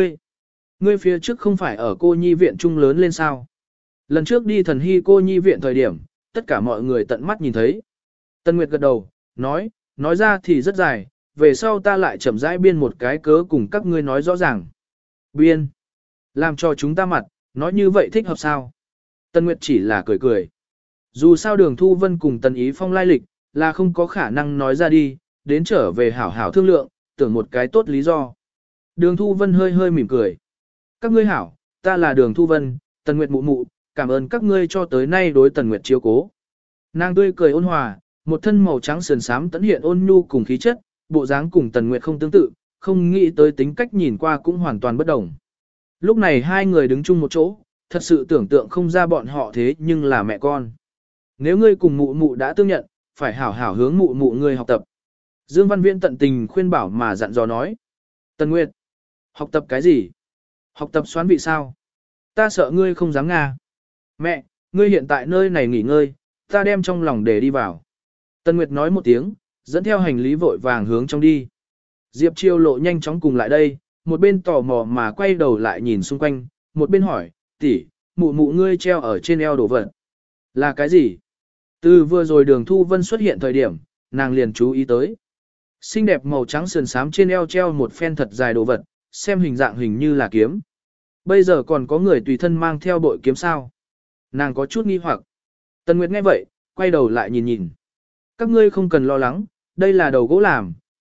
ngươi phía trước không phải ở cô nhi viện trung lớn lên sao. Lần trước đi thần hy cô nhi viện thời điểm, tất cả mọi người tận mắt nhìn thấy. Tần Nguyệt gật đầu, nói ra thì rất dài, về sau ta lại chậm rãi biên một cái cớ cùng các ngươi nói rõ ràng. Biên, làm cho chúng ta mặt, nói như vậy thích hợp sao? Tần Nguyệt chỉ là cười cười. Dù sao Đường Thu Vân cùng Tần Ý Phong lai lịch, là không có khả năng nói ra đi, đến trở về hảo hảo thương lượng, tưởng một cái tốt lý do. Đường Thu Vân hơi hơi mỉm cười. Các ngươi hảo, ta là Đường Thu Vân, Tần Nguyệt mụ mụ, cảm ơn các ngươi cho tới nay đối Tần Nguyệt chiếu cố. Nàng tươi cười ôn hòa, một thân màu trắng sườn xám tẫn hiện ôn nhu cùng khí chất, bộ dáng cùng Tần Nguyệt không tương tự, không nghĩ tới tính cách nhìn qua cũng hoàn toàn bất đồng. Lúc này hai người đứng chung một chỗ, thật sự tưởng tượng không ra bọn họ thế nhưng là mẹ con. Nếu ngươi cùng mụ mụ đã tương nhận, phải hảo hảo hướng mụ mụ ngươi học tập. Dương Văn Viễn tận tình khuyên bảo mà dặn dò nói. Tần Nguyệt, học tập cái gì? Học tập xoán vị sao? Ta sợ ngươi không dám nga. Mẹ, ngươi hiện tại nơi này nghỉ ngơi, ta đem trong lòng để đi vào. Tần Nguyệt nói một tiếng, dẫn theo hành lý vội vàng hướng trong đi. Diệp Chiêu lộ nhanh chóng cùng lại đây, một bên tò mò mà quay đầu lại nhìn xung quanh, một bên hỏi, tỷ, mụ mụ ngươi treo ở trên eo đồ vật. Là cái gì? Từ vừa rồi Đường Thu Vân xuất hiện thời điểm, nàng liền chú ý tới. Xinh đẹp màu trắng sườn xám trên eo treo một phen thật dài đồ vật, xem hình dạng hình như là kiếm. Bây giờ còn có người tùy thân mang theo bội kiếm sao? Nàng có chút nghi hoặc. Tần Nguyệt nghe vậy, quay đầu lại nhìn nhìn. Các ngươi không cần lo lắng, đây là đầu gỗ làm,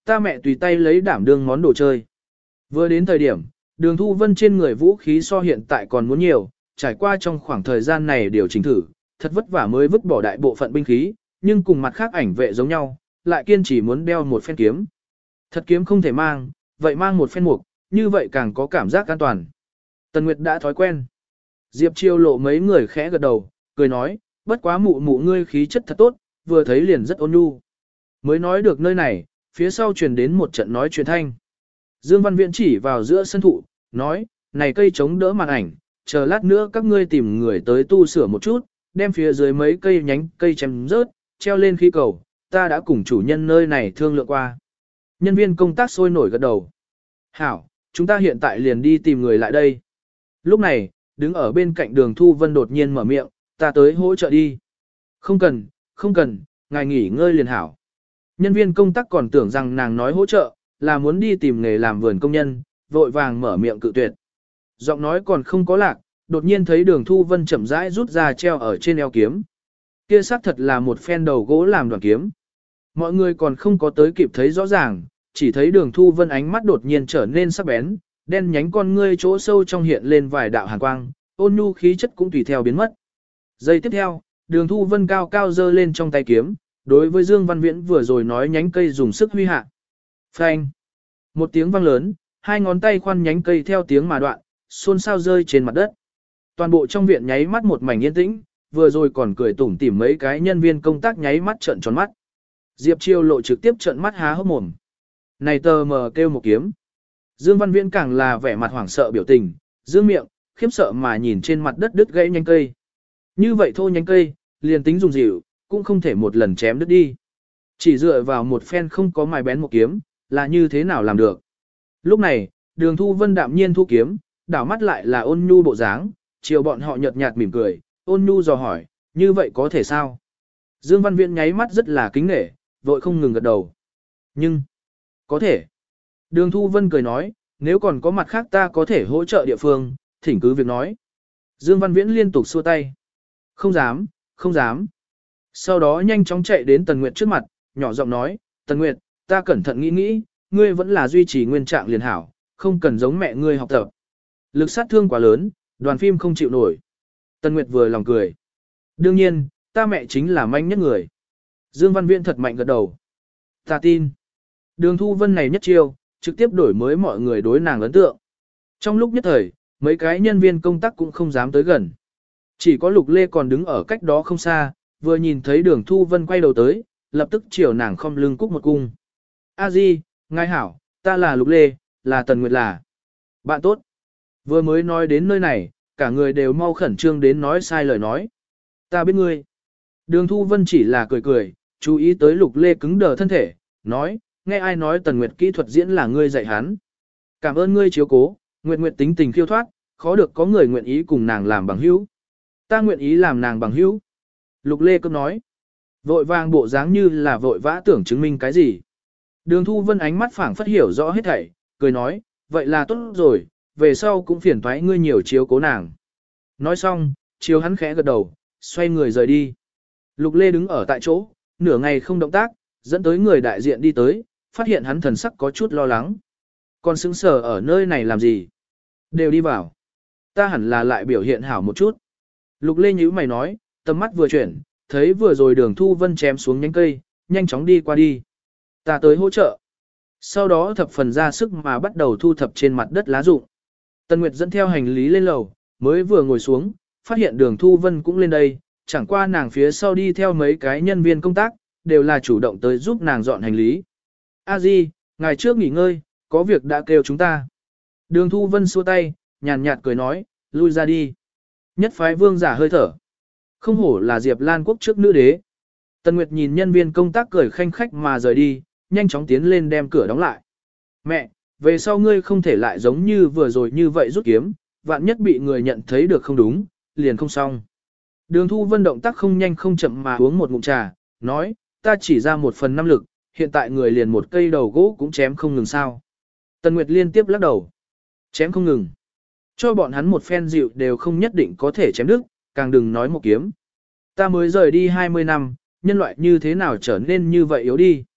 ta mẹ tùy tay lấy đảm đương món đồ chơi. Vừa đến thời điểm, Đường Thu Vân trên người vũ khí so hiện tại còn muốn nhiều, trải qua trong khoảng thời gian này điều chỉnh thử, thật vất vả mới vứt bỏ đại bộ phận binh khí, nhưng cùng mặt khác ảnh vệ giống nhau, lại kiên trì muốn đeo một phen kiếm. Thật kiếm không thể mang, vậy mang một phen mục, như vậy càng có cảm giác an toàn. Tần Nguyệt đã thói quen. Diệp Chiêu lộ mấy người khẽ gật đầu, cười nói, bất quá mụ mụ ngươi khí chất thật tốt, vừa thấy liền rất ôn nhu. Mới nói được nơi này, phía sau truyền đến một trận nói chuyện thanh. Dương Văn Viễn chỉ vào giữa sân thụ, nói, này cây chống đỡ màn ảnh, chờ lát nữa các ngươi tìm người tới tu sửa một chút, đem phía dưới mấy cây nhánh cây chém rớt, treo lên khí cầu, ta đã cùng chủ nhân nơi này thương lượng qua. Nhân viên công tác sôi nổi gật đầu. Hảo, chúng ta hiện tại liền đi tìm người lại đây. Lúc này, đứng ở bên cạnh Đường Thu Vân đột nhiên mở miệng, ta tới hỗ trợ đi. Không cần, không cần, ngài nghỉ ngơi liền hảo. Nhân viên công tác còn tưởng rằng nàng nói hỗ trợ, là muốn đi tìm nghề làm vườn công nhân, vội vàng mở miệng cự tuyệt. Giọng nói còn không có lạc, đột nhiên thấy Đường Thu Vân chậm rãi rút ra treo ở trên eo kiếm. Kia xác thật là một phen đầu gỗ làm đoàn kiếm. Mọi người còn không có tới kịp thấy rõ ràng, chỉ thấy Đường Thu Vân ánh mắt đột nhiên trở nên sắc bén, đen nhánh con ngươi chỗ sâu trong hiện lên vài đạo hàn quang, ôn nhu khí chất cũng tùy theo biến mất. Giây tiếp theo, Đường Thu Vân cao cao giơ lên trong tay kiếm, đối với Dương Văn Viễn vừa rồi nói nhánh cây dùng sức huy hạ. Phanh! Một tiếng vang lớn, hai ngón tay khoan nhánh cây theo tiếng mà đoạn, xôn xao rơi trên mặt đất. Toàn bộ trong viện nháy mắt một mảnh yên tĩnh, vừa rồi còn cười tủm tỉm mấy cái nhân viên công tác nháy mắt trợn tròn mắt. Diệp Chiêu lộ trực tiếp trợn mắt há hốc mồm. Này tờ mờ kêu một kiếm. Dương Văn Viễn càng là vẻ mặt hoảng sợ biểu tình, dương miệng, khiếp sợ mà nhìn trên mặt đất đứt gãy nhánh cây. Như vậy thôi nhánh cây, liền tính dùng dịu, cũng không thể một lần chém đứt đi. Chỉ dựa vào một phen không có mài bén một kiếm, là như thế nào làm được. Lúc này, Đường Thu Vân đạm nhiên thu kiếm, đảo mắt lại là ôn nhu bộ dáng, chiều bọn họ nhợt nhạt mỉm cười, ôn nhu dò hỏi, như vậy có thể sao? Dương Văn Viễn nháy mắt rất là kính nể, vội không ngừng gật đầu. Nhưng, có thể. Đường Thu Vân cười nói, nếu còn có mặt khác ta có thể hỗ trợ địa phương, thỉnh cứ việc nói. Dương Văn Viễn liên tục xua tay. Không dám, không dám. Sau đó nhanh chóng chạy đến Tần Nguyệt trước mặt, nhỏ giọng nói, Tần Nguyệt, ta cẩn thận nghĩ nghĩ, ngươi vẫn là duy trì nguyên trạng liền hảo, không cần giống mẹ ngươi học tập. Lực sát thương quá lớn, đoàn phim không chịu nổi. Tần Nguyệt vừa lòng cười. Đương nhiên, ta mẹ chính là manh nhất người. Dương Văn Viễn thật mạnh gật đầu. Ta tin. Đường Thu Vân này nhất chiêu, trực tiếp đổi mới mọi người đối nàng ấn tượng. Trong lúc nhất thời, mấy cái nhân viên công tác cũng không dám tới gần. Chỉ có Lục Lê còn đứng ở cách đó không xa, vừa nhìn thấy Đường Thu Vân quay đầu tới, lập tức chiều nàng khom lưng cúc một cung. A Di, ngài hảo, ta là Lục Lê, là Tần Nguyệt là. Bạn tốt. Vừa mới nói đến nơi này, cả người đều mau khẩn trương đến nói sai lời nói. Ta biết ngươi. Đường Thu Vân chỉ là cười cười, chú ý tới Lục Lê cứng đờ thân thể, nói, nghe ai nói Tần Nguyệt kỹ thuật diễn là ngươi dạy hắn. Cảm ơn ngươi chiếu cố, Nguyệt Nguyệt tính tình khiêu thoát, khó được có người nguyện ý cùng nàng làm bằng hữu. Ta nguyện ý làm nàng bằng hữu. Lục Lê cứ nói. Vội vàng bộ dáng như là vội vã tưởng chứng minh cái gì. Đường Thu Vân ánh mắt phảng phất hiểu rõ hết thảy, cười nói, vậy là tốt rồi, về sau cũng phiền toái ngươi nhiều chiếu cố nàng. Nói xong, chiếu hắn khẽ gật đầu, xoay người rời đi. Lục Lê đứng ở tại chỗ, nửa ngày không động tác, dẫn tới người đại diện đi tới, phát hiện hắn thần sắc có chút lo lắng. Còn sững sờ ở nơi này làm gì? Đều đi vào. Ta hẳn là lại biểu hiện hảo một chút. Lục Lê nhíu mày nói, tầm mắt vừa chuyển, thấy vừa rồi Đường Thu Vân chém xuống nhánh cây, nhanh chóng đi qua đi. Ta tới hỗ trợ. Sau đó thập phần ra sức mà bắt đầu thu thập trên mặt đất lá rụng. Tần Nguyệt dẫn theo hành lý lên lầu, mới vừa ngồi xuống, phát hiện Đường Thu Vân cũng lên đây, chẳng qua nàng phía sau đi theo mấy cái nhân viên công tác, đều là chủ động tới giúp nàng dọn hành lý. A Di, ngày trước nghỉ ngơi, có việc đã kêu chúng ta. Đường Thu Vân xua tay, nhàn nhạt cười nói, lui ra đi. Nhất phái vương giả hơi thở. Không hổ là Diệp Lan quốc trước nữ đế. Tần Nguyệt nhìn nhân viên công tác cười khanh khách mà rời đi, nhanh chóng tiến lên đem cửa đóng lại. Mẹ, về sau ngươi không thể lại giống như vừa rồi như vậy rút kiếm, vạn nhất bị người nhận thấy được không đúng, liền không xong. Đường Thu Vân động tác không nhanh không chậm mà uống một ngụm trà, nói, ta chỉ ra 1/5 lực, hiện tại người liền một cây đầu gỗ cũng chém không ngừng sao. Tần Nguyệt liên tiếp lắc đầu. Chém không ngừng. Cho bọn hắn một phen dịu đều không nhất định có thể chém đứt, càng đừng nói một kiếm. Ta mới rời đi 20 năm, nhân loại như thế nào trở nên như vậy yếu đi.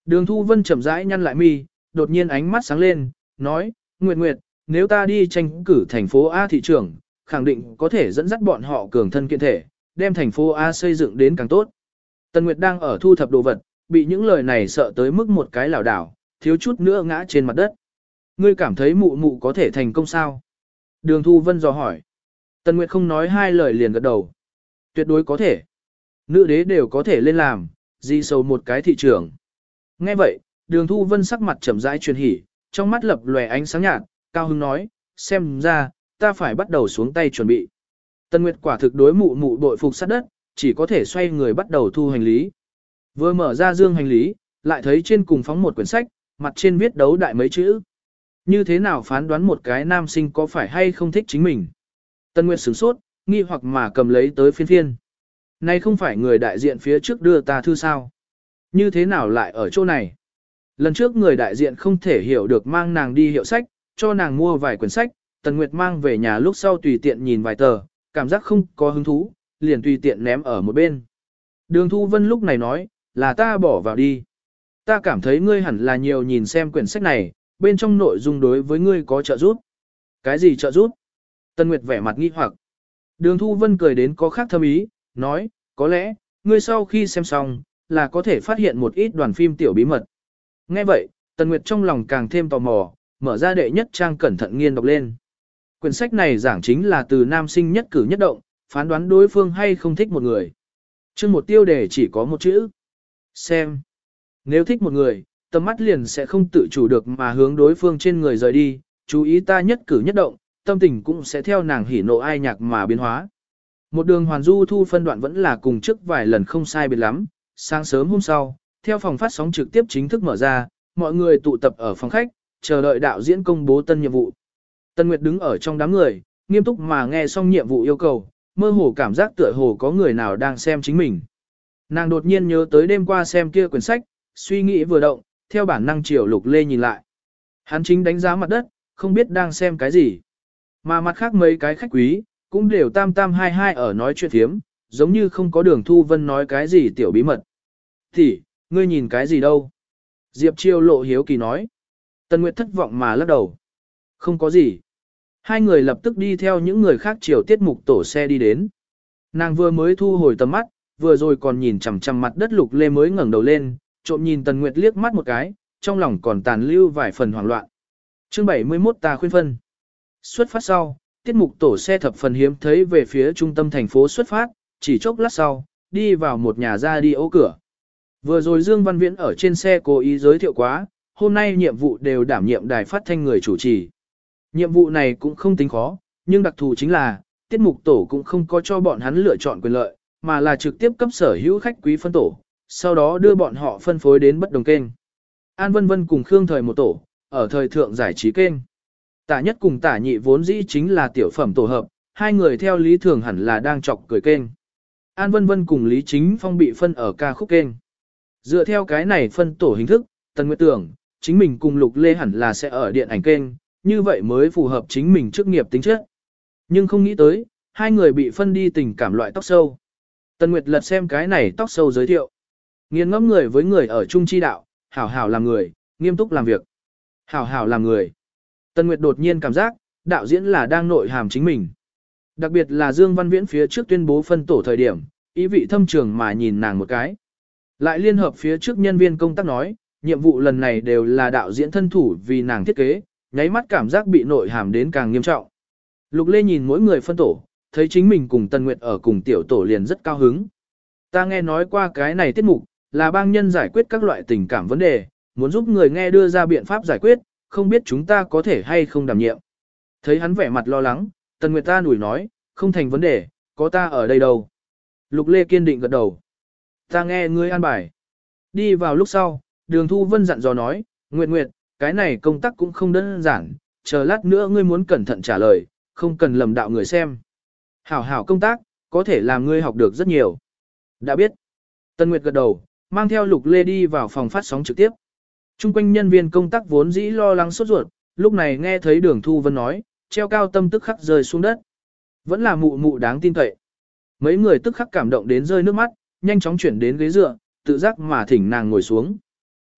Đường Thu Vân chậm rãi nhăn lại mi, đột nhiên ánh mắt sáng lên, nói, Nguyệt Nguyệt, nếu ta đi tranh cử thành phố A thị trưởng, khẳng định có thể dẫn dắt bọn họ cường thân kiện thể, đem thành phố A xây dựng đến càng tốt. Tần Nguyệt đang ở thu thập đồ vật, bị những lời này sợ tới mức một cái lảo đảo, thiếu chút nữa ngã trên mặt đất. Ngươi cảm thấy mụ mụ có thể thành công sao? Đường Thu Vân dò hỏi. Tần Nguyệt không nói hai lời liền gật đầu. Tuyệt đối có thể. Nữ đế đều có thể lên làm, gì sầu một cái thị trưởng. Nghe vậy, Đường Thu Vân sắc mặt trầm rãi truyền hỉ, trong mắt lập lòe ánh sáng nhạt, cao hứng nói, xem ra, ta phải bắt đầu xuống tay chuẩn bị. Tần Nguyệt quả thực đối mụ mụ bội phục sát đất, chỉ có thể xoay người bắt đầu thu hành lý. Vừa mở ra dương hành lý, lại thấy trên cùng phóng một quyển sách, mặt trên viết đấu đại mấy chữ. Như thế nào phán đoán một cái nam sinh có phải hay không thích chính mình? Tần Nguyệt sửng sốt, nghi hoặc mà cầm lấy tới phiên phiên. Này không phải người đại diện phía trước đưa ta thư sao? Như thế nào lại ở chỗ này? Lần trước người đại diện không thể hiểu được mang nàng đi hiệu sách, cho nàng mua vài quyển sách, Tần Nguyệt mang về nhà lúc sau tùy tiện nhìn vài tờ, cảm giác không có hứng thú, liền tùy tiện ném ở một bên. Đường Thu Vân lúc này nói, là ta bỏ vào đi. Ta cảm thấy ngươi hẳn là nhiều nhìn xem quyển sách này, bên trong nội dung đối với ngươi có trợ giúp. Cái gì trợ giúp? Tần Nguyệt vẻ mặt nghi hoặc. Đường Thu Vân cười đến có khác thâm ý, nói, có lẽ, ngươi sau khi xem xong, là có thể phát hiện một ít đoàn phim tiểu bí mật. Nghe vậy, Tần Nguyệt trong lòng càng thêm tò mò, mở ra đệ nhất trang cẩn thận nghiên đọc lên. Quyển sách này giảng chính là từ nam sinh nhất cử nhất động, phán đoán đối phương hay không thích một người. Chương một tiêu đề chỉ có một chữ. Xem. Nếu thích một người, tầm mắt liền sẽ không tự chủ được mà hướng đối phương trên người rời đi, chú ý ta nhất cử nhất động, tâm tình cũng sẽ theo nàng hỉ nộ ai nhạc mà biến hóa. Một đường hoàn du thu phân đoạn vẫn là cùng trước vài lần không sai biệt lắm, sáng sớm hôm sau, theo phòng phát sóng trực tiếp chính thức mở ra, mọi người tụ tập ở phòng khách, chờ đợi đạo diễn công bố tân nhiệm vụ. Tân Nguyệt đứng ở trong đám người, nghiêm túc mà nghe xong nhiệm vụ yêu cầu, mơ hồ cảm giác tựa hồ có người nào đang xem chính mình. Nàng đột nhiên nhớ tới đêm qua xem kia quyển sách, suy nghĩ vừa động, theo bản năng chiều Lục Lê nhìn lại. Hắn chính đánh giá mặt đất, không biết đang xem cái gì. Mà mặt khác mấy cái khách quý, cũng đều tam tam hai hai ở nói chuyện thiếm, giống như không có Đường Thu Vân nói cái gì tiểu bí mật. Thì, ngươi nhìn cái gì đâu? Diệp Chiêu lộ hiếu kỳ nói. Tần Nguyệt thất vọng mà lắc đầu. Không có gì. Hai người lập tức đi theo những người khác chiều tiết mục tổ xe đi đến. Nàng vừa mới thu hồi tầm mắt, vừa rồi còn nhìn chằm chằm mặt đất Lục Lê mới ngẩng đầu lên, trộm nhìn Tần Nguyệt liếc mắt một cái, trong lòng còn tàn lưu vài phần hoảng loạn. Chương 71 ta khuyên phân. Xuất phát sau, tiết mục tổ xe thập phần hiếm thấy về phía trung tâm thành phố xuất phát, chỉ chốc lát sau, đi vào một nhà ra đi ô cửa. Vừa rồi Dương Văn Viễn ở trên xe cố ý giới thiệu quá, hôm nay nhiệm vụ đều đảm nhiệm đài phát thanh người chủ trì. Nhiệm vụ này cũng không tính khó, nhưng đặc thù chính là, tiết mục tổ cũng không có cho bọn hắn lựa chọn quyền lợi, mà là trực tiếp cấp sở hữu khách quý phân tổ, sau đó đưa bọn họ phân phối đến bất đồng kênh. An Vân Vân cùng Khương Thời một tổ, ở thời thượng giải trí kênh. Tả Nhất cùng Tả Nhị vốn dĩ chính là tiểu phẩm tổ hợp, hai người theo lý thường hẳn là đang chọc cười kênh. An Vân Vân cùng Lý Chính Phong bị phân ở ca khúc kênh. Dựa theo cái này phân tổ hình thức, Tần Nguyệt tưởng, chính mình cùng Lục Lê hẳn là sẽ ở điện ảnh kênh, như vậy mới phù hợp chính mình chức nghiệp tính chất. Nhưng không nghĩ tới, hai người bị phân đi tình cảm loại tóc sâu. Tần Nguyệt lật xem cái này tóc sâu giới thiệu. Nghiền ngẫm người với người ở chung chi đạo, hảo hảo làm người, nghiêm túc làm việc. Hảo hảo làm người. Tần Nguyệt đột nhiên cảm giác, đạo diễn là đang nội hàm chính mình. Đặc biệt là Dương Văn Viễn phía trước tuyên bố phân tổ thời điểm, ý vị thâm trường mà nhìn nàng một cái. Lại liên hợp phía trước nhân viên công tác nói, nhiệm vụ lần này đều là đạo diễn thân thủ vì nàng thiết kế, nháy mắt cảm giác bị nội hàm đến càng nghiêm trọng. Lục Lê nhìn mỗi người phân tổ, thấy chính mình cùng Tần Nguyệt ở cùng tiểu tổ liền rất cao hứng. Ta nghe nói qua cái này tiết mục, là bang nhân giải quyết các loại tình cảm vấn đề, muốn giúp người nghe đưa ra biện pháp giải quyết, không biết chúng ta có thể hay không đảm nhiệm. Thấy hắn vẻ mặt lo lắng, Tần Nguyệt ta nủi nói, không thành vấn đề, có ta ở đây đâu. Lục Lê kiên định gật đầu. Ta nghe ngươi an bài. Đi vào lúc sau, Đường Thu Vân dặn dò nói, Nguyệt Nguyệt, cái này công tác cũng không đơn giản, chờ lát nữa ngươi muốn cẩn thận trả lời, không cần lầm đạo người xem. Hảo hảo công tác, có thể làm ngươi học được rất nhiều. Đã biết. Tần Nguyệt gật đầu, mang theo Lục Lê đi vào phòng phát sóng trực tiếp. Trung quanh nhân viên công tác vốn dĩ lo lắng sốt ruột, lúc này nghe thấy Đường Thu Vân nói, treo cao tâm tức khắc rơi xuống đất. Vẫn là mụ mụ đáng tin cậy. Mấy người tức khắc cảm động đến rơi nước mắt, nhanh chóng chuyển đến ghế dựa, tự giác mà thỉnh nàng ngồi xuống.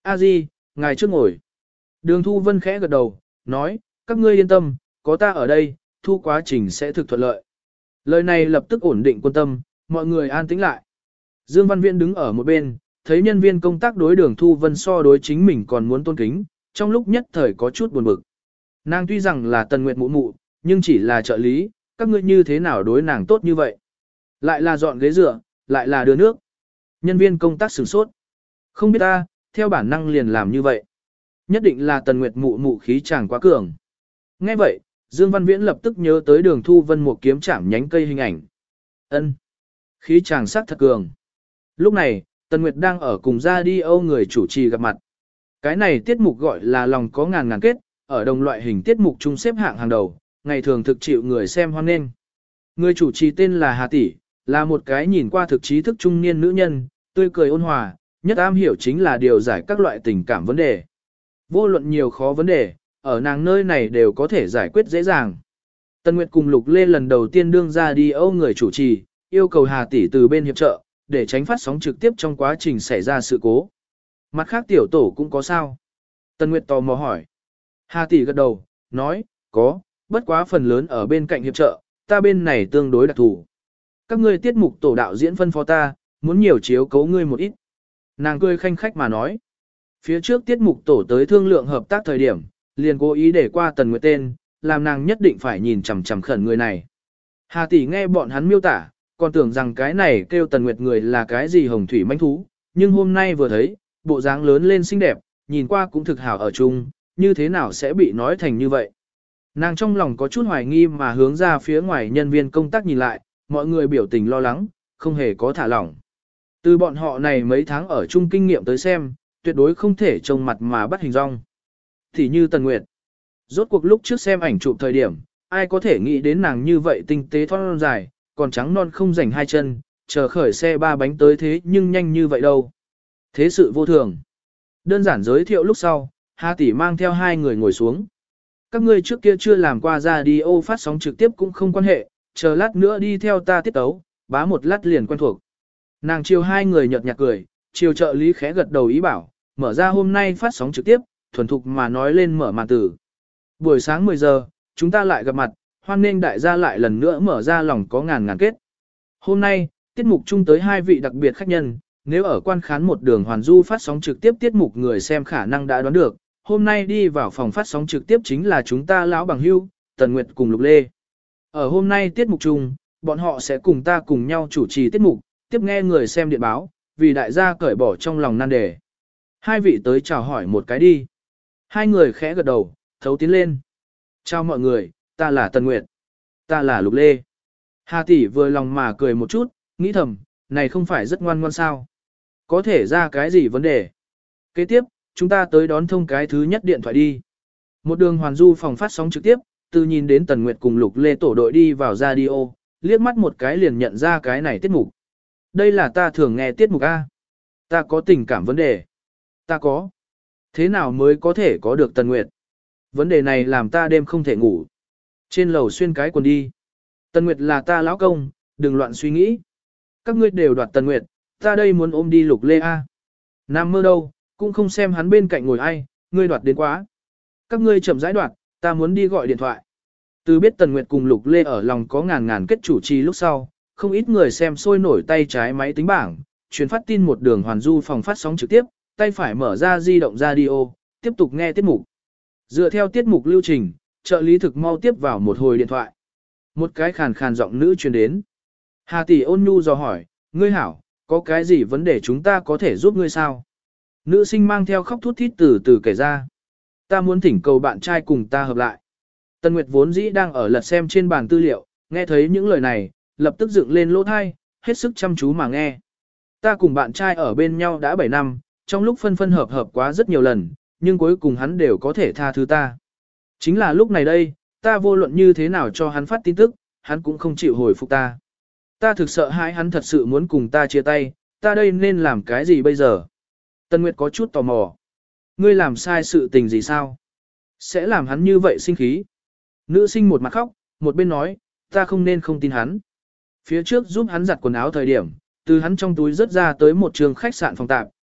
A Di, ngài trước ngồi. Đường Thu Vân khẽ gật đầu, nói, các ngươi yên tâm, có ta ở đây, thu quá trình sẽ thực thuận lợi. Lời này lập tức ổn định quân tâm, mọi người an tĩnh lại. Dương Văn Viễn đứng ở một bên, thấy nhân viên công tác đối Đường Thu Vân so đối chính mình còn muốn tôn kính, trong lúc nhất thời có chút buồn bực. Nàng tuy rằng là Tần Nguyệt mụ mụ, nhưng chỉ là trợ lý, các ngươi như thế nào đối nàng tốt như vậy? Lại là dọn ghế dựa, lại là đưa nước. Nhân viên công tác sửng sốt. Không biết ta, theo bản năng liền làm như vậy. Nhất định là Tần Nguyệt mụ mụ khí chàng quá cường. Nghe vậy, Dương Văn Viễn lập tức nhớ tới Đường Thu Vân một kiếm chạm nhánh cây hình ảnh. Ân, khí chàng sắc thật cường. Lúc này, Tần Nguyệt đang ở cùng radio người chủ trì gặp mặt. Cái này tiết mục gọi là lòng có ngàn ngàn kết, ở đồng loại hình tiết mục chung xếp hạng hàng đầu, ngày thường thực chịu người xem hoan nghênh. Người chủ trì tên là Hà Tỷ, là một cái nhìn qua thực trí thức trung niên nữ nhân, tươi cười ôn hòa, nhất am hiểu chính là điều giải các loại tình cảm vấn đề. Vô luận nhiều khó vấn đề, ở nàng nơi này đều có thể giải quyết dễ dàng. Tần Nguyệt cùng Lục Lê lần đầu tiên đương ra đi Âu người chủ trì, yêu cầu Hà Tỷ từ bên hiệp trợ, để tránh phát sóng trực tiếp trong quá trình xảy ra sự cố. Mặt khác tiểu tổ cũng có sao? Tần Nguyệt tò mò hỏi. Hà Tỷ gật đầu, nói, có, bất quá phần lớn ở bên cạnh hiệp trợ, ta bên này tương đối đặc thù. Các ngươi tiết mục tổ đạo diễn phân phó ta, muốn nhiều chiếu cố ngươi một ít. Nàng cười khanh khách mà nói. Phía trước tiết mục tổ tới thương lượng hợp tác thời điểm, liền cố ý để qua Tần Nguyệt tên, làm nàng nhất định phải nhìn chằm chằm khẩn người này. Hà Tỷ nghe bọn hắn miêu tả, còn tưởng rằng cái này kêu Tần Nguyệt người là cái gì hồng thủy manh thú, nhưng hôm nay vừa thấy, bộ dáng lớn lên xinh đẹp, nhìn qua cũng thực hảo ở chung, như thế nào sẽ bị nói thành như vậy. Nàng trong lòng có chút hoài nghi mà hướng ra phía ngoài nhân viên công tác nhìn lại, mọi người biểu tình lo lắng, không hề có thả lỏng. Từ bọn họ này mấy tháng ở chung kinh nghiệm tới xem, tuyệt đối không thể trông mặt mà bắt hình dong. Thì như Tần Nguyệt. Rốt cuộc lúc trước xem ảnh chụp thời điểm, ai có thể nghĩ đến nàng như vậy tinh tế thon dài, còn trắng non không rảnh hai chân, chờ khởi xe ba bánh tới thế nhưng nhanh như vậy đâu. Thế sự vô thường. Đơn giản giới thiệu lúc sau, Hà Tỷ mang theo hai người ngồi xuống. Các ngươi trước kia chưa làm qua radio phát sóng trực tiếp cũng không quan hệ, chờ lát nữa đi theo ta tiết tấu, bá một lát liền quen thuộc. Nàng chiều hai người nhợt nhạt cười, chiều trợ lý khẽ gật đầu ý bảo, mở ra hôm nay phát sóng trực tiếp, thuần thục mà nói lên mở màn từ. Buổi sáng 10 giờ, chúng ta lại gặp mặt, hoan nghênh đại gia lại lần nữa mở ra lòng có ngàn ngàn kết. Hôm nay, tiết mục chung tới hai vị đặc biệt khách nhân, nếu ở quan khán một đường hoàn du phát sóng trực tiếp tiết mục người xem khả năng đã đoán được, hôm nay đi vào phòng phát sóng trực tiếp chính là chúng ta lão bằng hưu, Tần Nguyệt cùng Lục Lê. Ở hôm nay tiết mục chung, bọn họ sẽ cùng ta cùng nhau chủ trì tiết mục, tiếp nghe người xem điện báo, vì đại gia cởi bỏ trong lòng nan đề. Hai vị tới chào hỏi một cái đi. Hai người khẽ gật đầu, thấu tiến lên. Chào mọi người, ta là Tần Nguyệt. Ta là Lục Lê. Hà Tỷ vừa lòng mà cười một chút, nghĩ thầm, này không phải rất ngoan ngoan sao. Có thể ra cái gì vấn đề. Kế tiếp, chúng ta tới đón thông cái thứ nhất điện thoại đi. Một đường hoàn du phòng phát sóng trực tiếp, từ nhìn đến Tần Nguyệt cùng Lục Lê tổ đội đi vào radio, liếc mắt một cái liền nhận ra cái này tiết mục. Đây là ta thường nghe tiết mục A. Ta có tình cảm vấn đề. Ta có. Thế nào mới có thể có được Tần Nguyệt? Vấn đề này làm ta đêm không thể ngủ. Trên lầu xuyên cái quần đi. Tần Nguyệt là ta lão công, đừng loạn suy nghĩ. Các ngươi đều đoạt Tần Nguyệt, ta đây muốn ôm đi Lục Lê A. Nam mơ đâu, cũng không xem hắn bên cạnh ngồi ai, ngươi đoạt đến quá. Các ngươi chậm rãi đoạt, ta muốn đi gọi điện thoại. Từ biết Tần Nguyệt cùng Lục Lê ở lòng có ngàn ngàn kết chủ trì lúc sau, không ít người xem sôi nổi tay trái máy tính bảng, truyền phát tin một đường hoàn du phòng phát sóng trực tiếp, tay phải mở ra di động radio, tiếp tục nghe tiết mục. Dựa theo tiết mục lưu trình, trợ lý thực mau tiếp vào một hồi điện thoại. Một cái khàn khàn giọng nữ truyền đến. Hà Tỷ ôn nhu dò hỏi, ngươi hảo, có cái gì vấn đề chúng ta có thể giúp ngươi sao? Nữ sinh mang theo khóc thút thít từ từ kể ra. Ta muốn thỉnh cầu bạn trai cùng ta hợp lại. Tần Nguyệt vốn dĩ đang ở lật xem trên bàn tư liệu, nghe thấy những lời này, lập tức dựng lên lỗ thai, hết sức chăm chú mà nghe. Ta cùng bạn trai ở bên nhau đã 7 năm, trong lúc phân phân hợp hợp quá rất nhiều lần, nhưng cuối cùng hắn đều có thể tha thứ ta. Chính là lúc này đây, ta vô luận như thế nào cho hắn phát tin tức, hắn cũng không chịu hồi phục ta. Ta thực sợ hãi hắn thật sự muốn cùng ta chia tay, ta đây nên làm cái gì bây giờ? Tần Nguyệt có chút tò mò. Ngươi làm sai sự tình gì sao? Sẽ làm hắn như vậy sinh khí. Nữ sinh một mặt khóc, một bên nói, ta không nên không tin hắn. Phía trước giúp hắn giặt quần áo thời điểm, từ hắn trong túi rớt ra tới một trường khách sạn phòng tạp,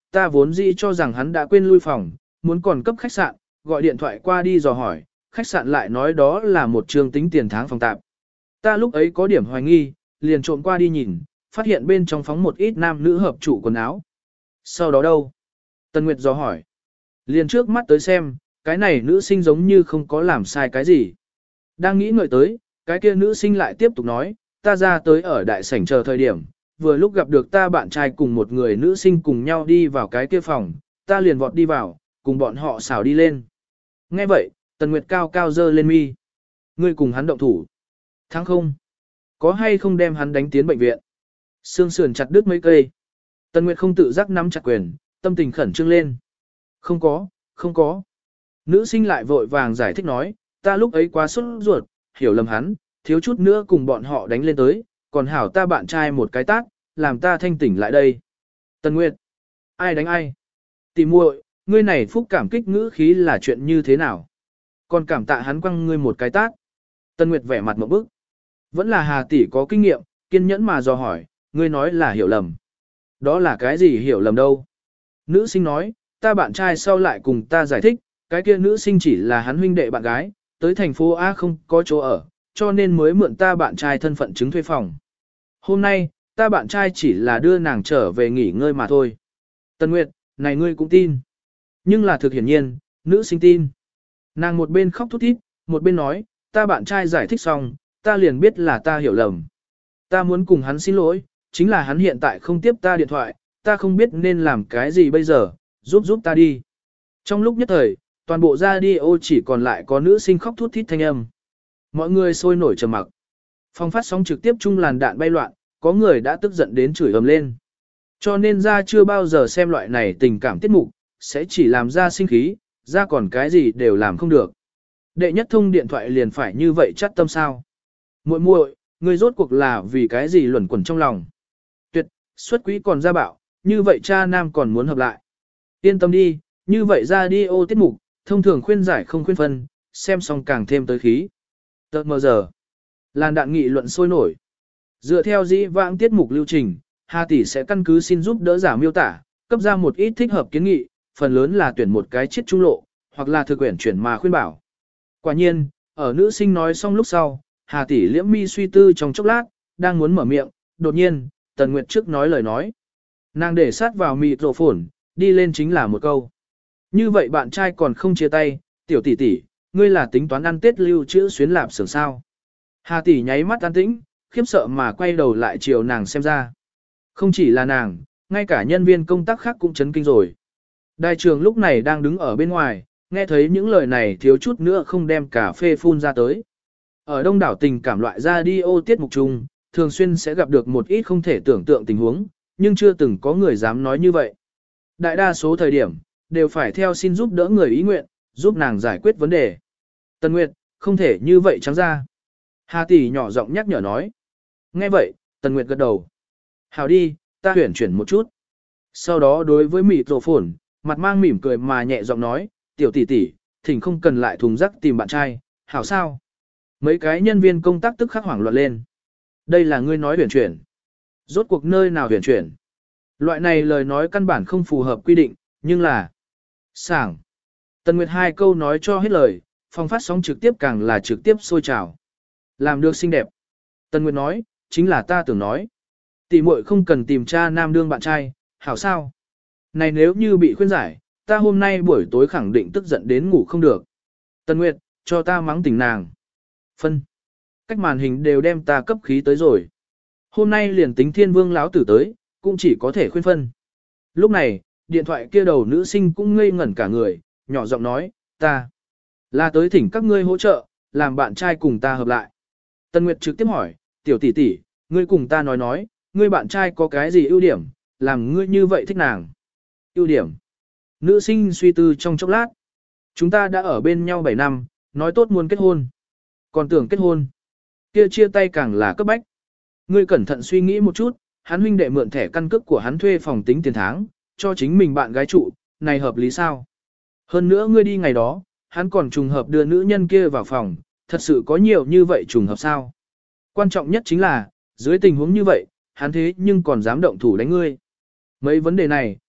ta vốn dĩ cho rằng hắn đã quên lui phòng, muốn còn cấp khách sạn, gọi điện thoại qua đi dò hỏi, khách sạn lại nói đó là một trường tính tiền tháng phòng tạp. Ta lúc ấy có điểm hoài nghi, liền trộm qua đi nhìn, phát hiện bên trong phóng một ít nam nữ hợp trụ quần áo. Sau đó đâu? Tần Nguyệt dò hỏi. Liền trước mắt tới xem, cái này nữ sinh giống như không có làm sai cái gì. Đang nghĩ ngợi tới, cái kia nữ sinh lại tiếp tục nói, ta ra tới ở đại sảnh chờ thời điểm, vừa lúc gặp được ta bạn trai cùng một người nữ sinh cùng nhau đi vào cái kia phòng, ta liền vọt đi vào, cùng bọn họ xảo đi lên. Nghe vậy, Tần Nguyệt cao cao dơ lên mi. Ngươi cùng hắn động thủ. Thắng không? Có hay không đem hắn đánh tiến bệnh viện? Xương sườn chặt đứt mấy cây. Tần Nguyệt không tự giác nắm chặt quyền, tâm tình khẩn trương lên. Không có, không có. Nữ sinh lại vội vàng giải thích nói, ta lúc ấy quá sốt ruột, hiểu lầm hắn, thiếu chút nữa cùng bọn họ đánh lên tới, còn hảo ta bạn trai một cái tát, làm ta thanh tỉnh lại đây. Tần Nguyệt, ai đánh ai? Tìm muội, ngươi này phúc cảm kích ngữ khí là chuyện như thế nào? Còn cảm tạ hắn quăng ngươi một cái tát. Tần Nguyệt vẻ mặt một bức. Vẫn là Hà tỷ có kinh nghiệm, kiên nhẫn mà dò hỏi, ngươi nói là hiểu lầm. Đó là cái gì hiểu lầm đâu? Nữ sinh nói, ta bạn trai sau lại cùng ta giải thích, cái kia nữ sinh chỉ là hắn huynh đệ bạn gái, tới thành phố A không có chỗ ở, cho nên mới mượn ta bạn trai thân phận chứng thuê phòng. Hôm nay, ta bạn trai chỉ là đưa nàng trở về nghỉ ngơi mà thôi. Tần Nguyệt, này ngươi cũng tin. Nhưng là thực hiển nhiên, nữ sinh tin. Nàng một bên khóc thút thít, một bên nói, ta bạn trai giải thích xong, ta liền biết là ta hiểu lầm. Ta muốn cùng hắn xin lỗi, chính là hắn hiện tại không tiếp ta điện thoại, ta không biết nên làm cái gì bây giờ, giúp ta đi. Trong lúc nhất thời, toàn bộ radio chỉ còn lại có nữ sinh khóc thút thít thanh âm. Mọi người sôi nổi trầm mặc. Phòng phát sóng trực tiếp chung làn đạn bay loạn, có người đã tức giận đến chửi ầm lên. Cho nên ra chưa bao giờ xem loại này tình cảm tiết mục, sẽ chỉ làm ra sinh khí, ra còn cái gì đều làm không được. Đệ nhất thông điện thoại liền phải như vậy chắc tâm sao. Muội muội, người rốt cuộc là vì cái gì luẩn quẩn trong lòng. Tuyệt, xuất quỹ còn ra bạo, như vậy cha nam còn muốn hợp lại. Yên tâm đi, như vậy ra đi ô tiết mục, thông thường khuyên giải không khuyên phân, xem xong càng thêm tới khí. Tợt mờ giờ, làn đạn nghị luận sôi nổi. Dựa theo dĩ vãng tiết mục lưu trình, Hà tỷ sẽ căn cứ xin giúp đỡ giả miêu tả, cấp ra một ít thích hợp kiến nghị, phần lớn là tuyển một cái chiết trung lộ, hoặc là thực quyển chuyển mà khuyên bảo. Quả nhiên, ở nữ sinh nói xong lúc sau, Hà tỷ liễm mi suy tư trong chốc lát, đang muốn mở miệng, đột nhiên, Tần Nguyệt trước nói lời nói. Nàng để sát vào microphone, đi lên chính là một câu. Như vậy bạn trai còn không chia tay, tiểu tỷ tỷ, ngươi là tính toán ăn Tết lưu trữ xuyến lạp xưởng sao. Hà tỷ nháy mắt an tĩnh, khiếp sợ mà quay đầu lại chiều nàng xem ra. Không chỉ là nàng, ngay cả nhân viên công tác khác cũng chấn kinh rồi. Đại trường lúc này đang đứng ở bên ngoài, nghe thấy những lời này thiếu chút nữa không đem cà phê phun ra tới. Ở đông đảo tình cảm loại radio tiết mục chung, thường xuyên sẽ gặp được một ít không thể tưởng tượng tình huống, nhưng chưa từng có người dám nói như vậy. Đại đa số thời điểm, đều phải theo xin giúp đỡ người ý nguyện, giúp nàng giải quyết vấn đề. Tần Nguyệt, không thể như vậy trắng ra. Hà tỷ nhỏ giọng nhắc nhở nói. Nghe vậy, Tần Nguyệt gật đầu. Hảo đi, ta huyển chuyển một chút. Sau đó đối với microphone, mặt mang mỉm cười mà nhẹ giọng nói, tiểu tỷ tỷ, thỉnh không cần lại thùng rác tìm bạn trai, hảo sao? Mấy cái nhân viên công tác tức khắc hoảng loạn lên. Đây là ngươi nói huyển chuyển. Rốt cuộc nơi nào huyển chuyển? Loại này lời nói căn bản không phù hợp quy định, nhưng là sảng. Tần Nguyệt hai câu nói cho hết lời, phòng phát sóng trực tiếp càng là trực tiếp sôi trào. Làm được xinh đẹp. Tần Nguyệt nói, chính là ta tưởng nói. Tỷ muội không cần tìm cha nam đương bạn trai, hảo sao? Này nếu như bị khuyên giải, ta hôm nay buổi tối khẳng định tức giận đến ngủ không được. Tần Nguyệt, cho ta mắng tỉnh nàng. Phân. Cách màn hình đều đem ta cấp khí tới rồi. Hôm nay liền tính thiên vương lão tử tới, cũng chỉ có thể khuyên phân. Lúc này, điện thoại kia đầu nữ sinh cũng ngây ngẩn cả người, nhỏ giọng nói, ta là tới thỉnh các ngươi hỗ trợ, làm bạn trai cùng ta hợp lại. Tần Nguyệt trực tiếp hỏi, tiểu tỷ tỷ, ngươi cùng ta nói, ngươi bạn trai có cái gì ưu điểm, làm ngươi như vậy thích nàng. Ưu điểm. Nữ sinh suy tư trong chốc lát. Chúng ta đã ở bên nhau 7 năm, nói tốt muốn kết hôn. Còn tưởng kết hôn. Kia chia tay càng là cấp bách. Ngươi cẩn thận suy nghĩ một chút, hắn huynh đệ mượn thẻ căn cước của hắn thuê phòng tính tiền tháng, cho chính mình bạn gái trụ, này hợp lý sao? Hơn nữa ngươi đi ngày đó, hắn còn trùng hợp đưa nữ nhân kia vào phòng, thật sự có nhiều như vậy trùng hợp sao? Quan trọng nhất chính là, dưới tình huống như vậy, hắn thế nhưng còn dám động thủ đánh ngươi. Mấy vấn đề này,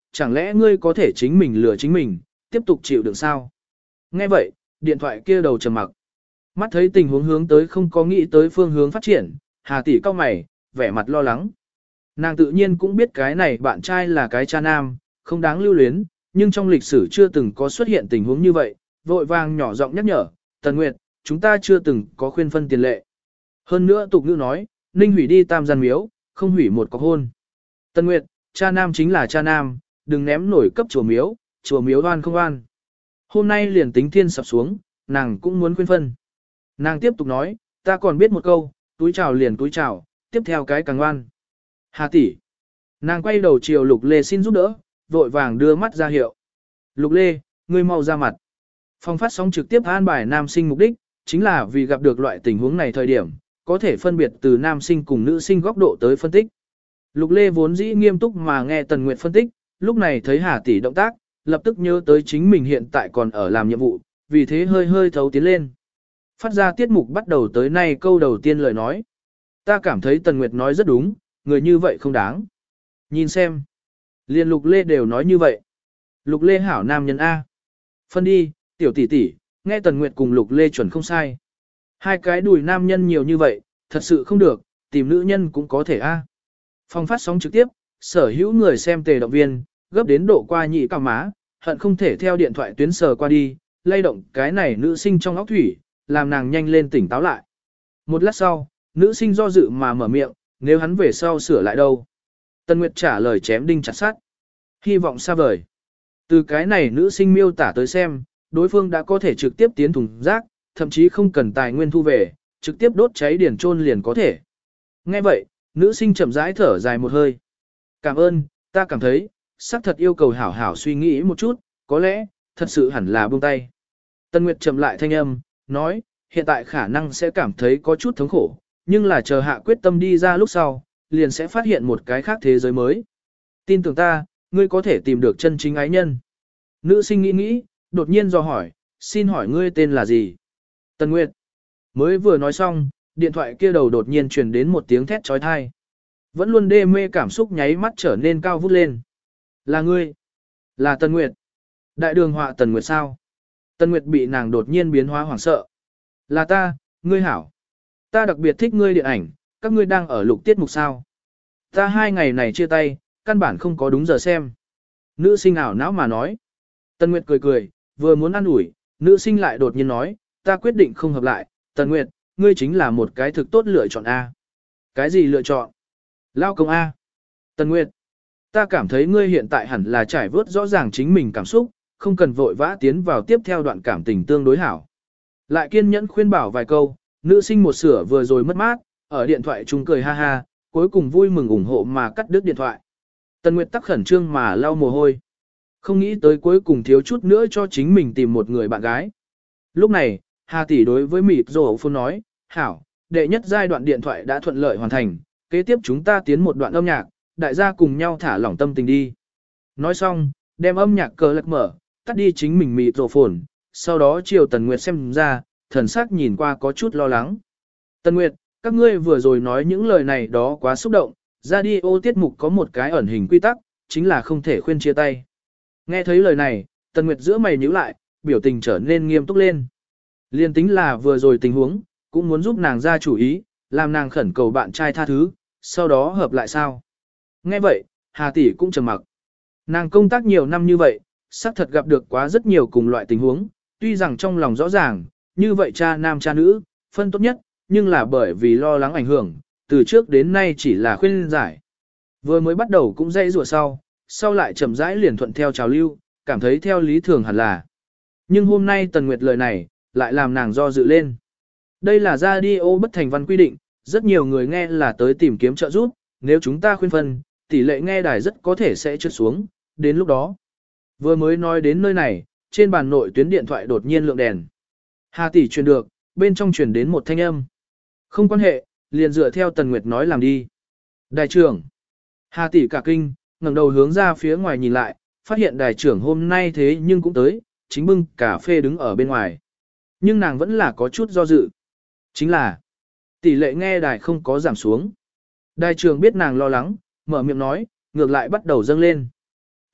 chẳng lẽ ngươi có thể chính mình lừa chính mình, tiếp tục chịu đựng sao? Nghe vậy, điện thoại kia đầu trầm mặc. Mắt thấy tình huống hướng tới không có nghĩ tới phương hướng phát triển, Hà tỷ cau mày, vẻ mặt lo lắng. Nàng tự nhiên cũng biết cái này bạn trai là cái cha nam, không đáng lưu luyến, nhưng trong lịch sử chưa từng có xuất hiện tình huống như vậy, vội vàng nhỏ giọng nhắc nhở, Tần Nguyệt, chúng ta chưa từng có khuyên phân tiền lệ. Hơn nữa tục ngữ nói, ninh hủy đi tam gian miếu, không hủy một cọc hôn. Tần Nguyệt, cha nam chính là cha nam, đừng ném nổi cấp chùa miếu oan không oan. Hôm nay liền tính thiên sập xuống, nàng cũng muốn khuyên phân. Nàng tiếp tục nói, ta còn biết một câu, túi chào liền túi chào, tiếp theo cái càng oan. Hà tỷ. Nàng quay đầu chiều Lục Lê xin giúp đỡ, vội vàng đưa mắt ra hiệu. Lục Lê, ngươi mau ra mặt. Phòng phát sóng trực tiếp an bài nam sinh mục đích, chính là vì gặp được loại tình huống này thời điểm, có thể phân biệt từ nam sinh cùng nữ sinh góc độ tới phân tích. Lục Lê vốn dĩ nghiêm túc mà nghe Tần Nguyệt phân tích, lúc này thấy Hà tỷ động tác, lập tức nhớ tới chính mình hiện tại còn ở làm nhiệm vụ, vì thế hơi hơi thấu tiến lên. Phát ra tiết mục bắt đầu tới nay câu đầu tiên lời nói. Ta cảm thấy Tần Nguyệt nói rất đúng, người như vậy không đáng. Nhìn xem. Liên Lục Lê đều nói như vậy. Lục Lê hảo nam nhân A. Phân đi, tiểu tỷ tỷ, nghe Tần Nguyệt cùng Lục Lê chuẩn không sai. Hai cái đùi nam nhân nhiều như vậy, thật sự không được, tìm nữ nhân cũng có thể A. Phòng phát sóng trực tiếp, sở hữu người xem tề động viên, gấp đến độ qua nhị cao má, hận không thể theo điện thoại tuyến sờ qua đi, lay động cái này nữ sinh trong óc thủy, làm nàng nhanh lên tỉnh táo lại. Một lát sau, nữ sinh do dự mà mở miệng, nếu hắn về sau sửa lại đâu. Tần Nguyệt trả lời chém đinh chặt sắt. Hy vọng xa vời. Từ cái này nữ sinh miêu tả tới xem, đối phương đã có thể trực tiếp tiến thùng rác, thậm chí không cần tài nguyên thu về, trực tiếp đốt cháy điển trôn liền có thể. Nghe vậy, nữ sinh chậm rãi thở dài một hơi. Cảm ơn, ta cảm thấy, xác thật yêu cầu hảo hảo suy nghĩ một chút, có lẽ, thật sự hẳn là buông tay. Tần Nguyệt chậm lại thanh âm, nói, hiện tại khả năng sẽ cảm thấy có chút thống khổ, nhưng là chờ hạ quyết tâm đi ra lúc sau, liền sẽ phát hiện một cái khác thế giới mới. Tin tưởng ta, ngươi có thể tìm được chân chính ái nhân. Nữ sinh nghĩ nghĩ, đột nhiên dò hỏi, xin hỏi ngươi tên là gì? Tần Nguyệt. Mới vừa nói xong, điện thoại kia đầu đột nhiên truyền đến một tiếng thét trói thai. Vẫn luôn đê mê cảm xúc nháy mắt trở nên cao vút lên. Là ngươi. Là Tần Nguyệt. Đại đường họa Tần Nguyệt sao? Tần Nguyệt bị nàng đột nhiên biến hóa hoảng sợ. Là ta, ngươi hảo. Ta đặc biệt thích ngươi điện ảnh, các ngươi đang ở lục tiết mục sao. Ta 2 ngày này chia tay, căn bản không có đúng giờ xem. Nữ sinh ảo não mà nói. Tần Nguyệt cười cười, vừa muốn ăn ủi, nữ sinh lại đột nhiên nói, ta quyết định không hợp lại, Tần Nguyệt, ngươi chính là một cái thực tốt lựa chọn A. Cái gì lựa chọn? Lao công A. Tần Nguyệt, ta cảm thấy ngươi hiện tại hẳn là trải vớt rõ ràng chính mình cảm xúc, không cần vội vã tiến vào tiếp theo đoạn cảm tình tương đối hảo. Lại kiên nhẫn khuyên bảo vài câu, nữ sinh một sửa vừa rồi mất mát, ở điện thoại chung cười ha ha, cuối cùng vui mừng ủng hộ mà cắt đứt điện thoại. Tần Nguyệt tắc khẩn trương mà lau mồ hôi. Không nghĩ tới cuối cùng thiếu chút nữa cho chính mình tìm một người bạn gái. Lúc này, Hà tỷ đối với mịt rổ phun nói, hảo, đệ nhất giai đoạn điện thoại đã thuận lợi hoàn thành, kế tiếp chúng ta tiến một đoạn âm nhạc, đại gia cùng nhau thả lỏng tâm tình đi. Nói xong, đem âm nhạc cờ lật mở, tắt đi chính mình mịt rổ phồn, sau đó chiều Tần Nguyệt xem ra, thần sắc nhìn qua có chút lo lắng. Tần Nguyệt, các ngươi vừa rồi nói những lời này đó quá xúc động, radio tiết mục có một cái ẩn hình quy tắc, chính là không thể khuyên chia tay. Nghe thấy lời này, Tần Nguyệt giữa mày nhíu lại, biểu tình trở nên nghiêm túc lên. Liên tính là vừa rồi tình huống, cũng muốn giúp nàng ra chủ ý, làm nàng khẩn cầu bạn trai tha thứ, sau đó hợp lại sao. Nghe vậy, Hà tỷ cũng trầm mặc. Nàng công tác nhiều năm như vậy, xác thật gặp được quá rất nhiều cùng loại tình huống, tuy rằng trong lòng rõ ràng, như vậy cha nam cha nữ, phân tốt nhất, nhưng là bởi vì lo lắng ảnh hưởng, từ trước đến nay chỉ là khuyên giải. Vừa mới bắt đầu cũng dây rùa sau lại chậm rãi liền thuận theo trào lưu, cảm thấy theo lý thường hẳn là. Nhưng hôm nay Tần Nguyệt lời này, lại làm nàng do dự lên. Đây là radio bất thành văn quy định, rất nhiều người nghe là tới tìm kiếm trợ giúp, nếu chúng ta khuyên phân, tỷ lệ nghe đài rất có thể sẽ trượt xuống, đến lúc đó. Vừa mới nói đến nơi này, trên bàn nội tuyến điện thoại đột nhiên lượng đèn. Hà tỷ truyền được, bên trong truyền đến một thanh âm. Không quan hệ, liền dựa theo Tần Nguyệt nói làm đi. Đại trưởng. Hà tỷ cả kinh, ngẩng đầu hướng ra phía ngoài nhìn lại, phát hiện đại trưởng hôm nay thế nhưng cũng tới, chính bưng cà phê đứng ở bên ngoài. Nhưng nàng vẫn là có chút do dự. Chính là, tỷ lệ nghe đài không có giảm xuống. Đại trưởng biết nàng lo lắng, mở miệng nói, ngược lại bắt đầu dâng lên.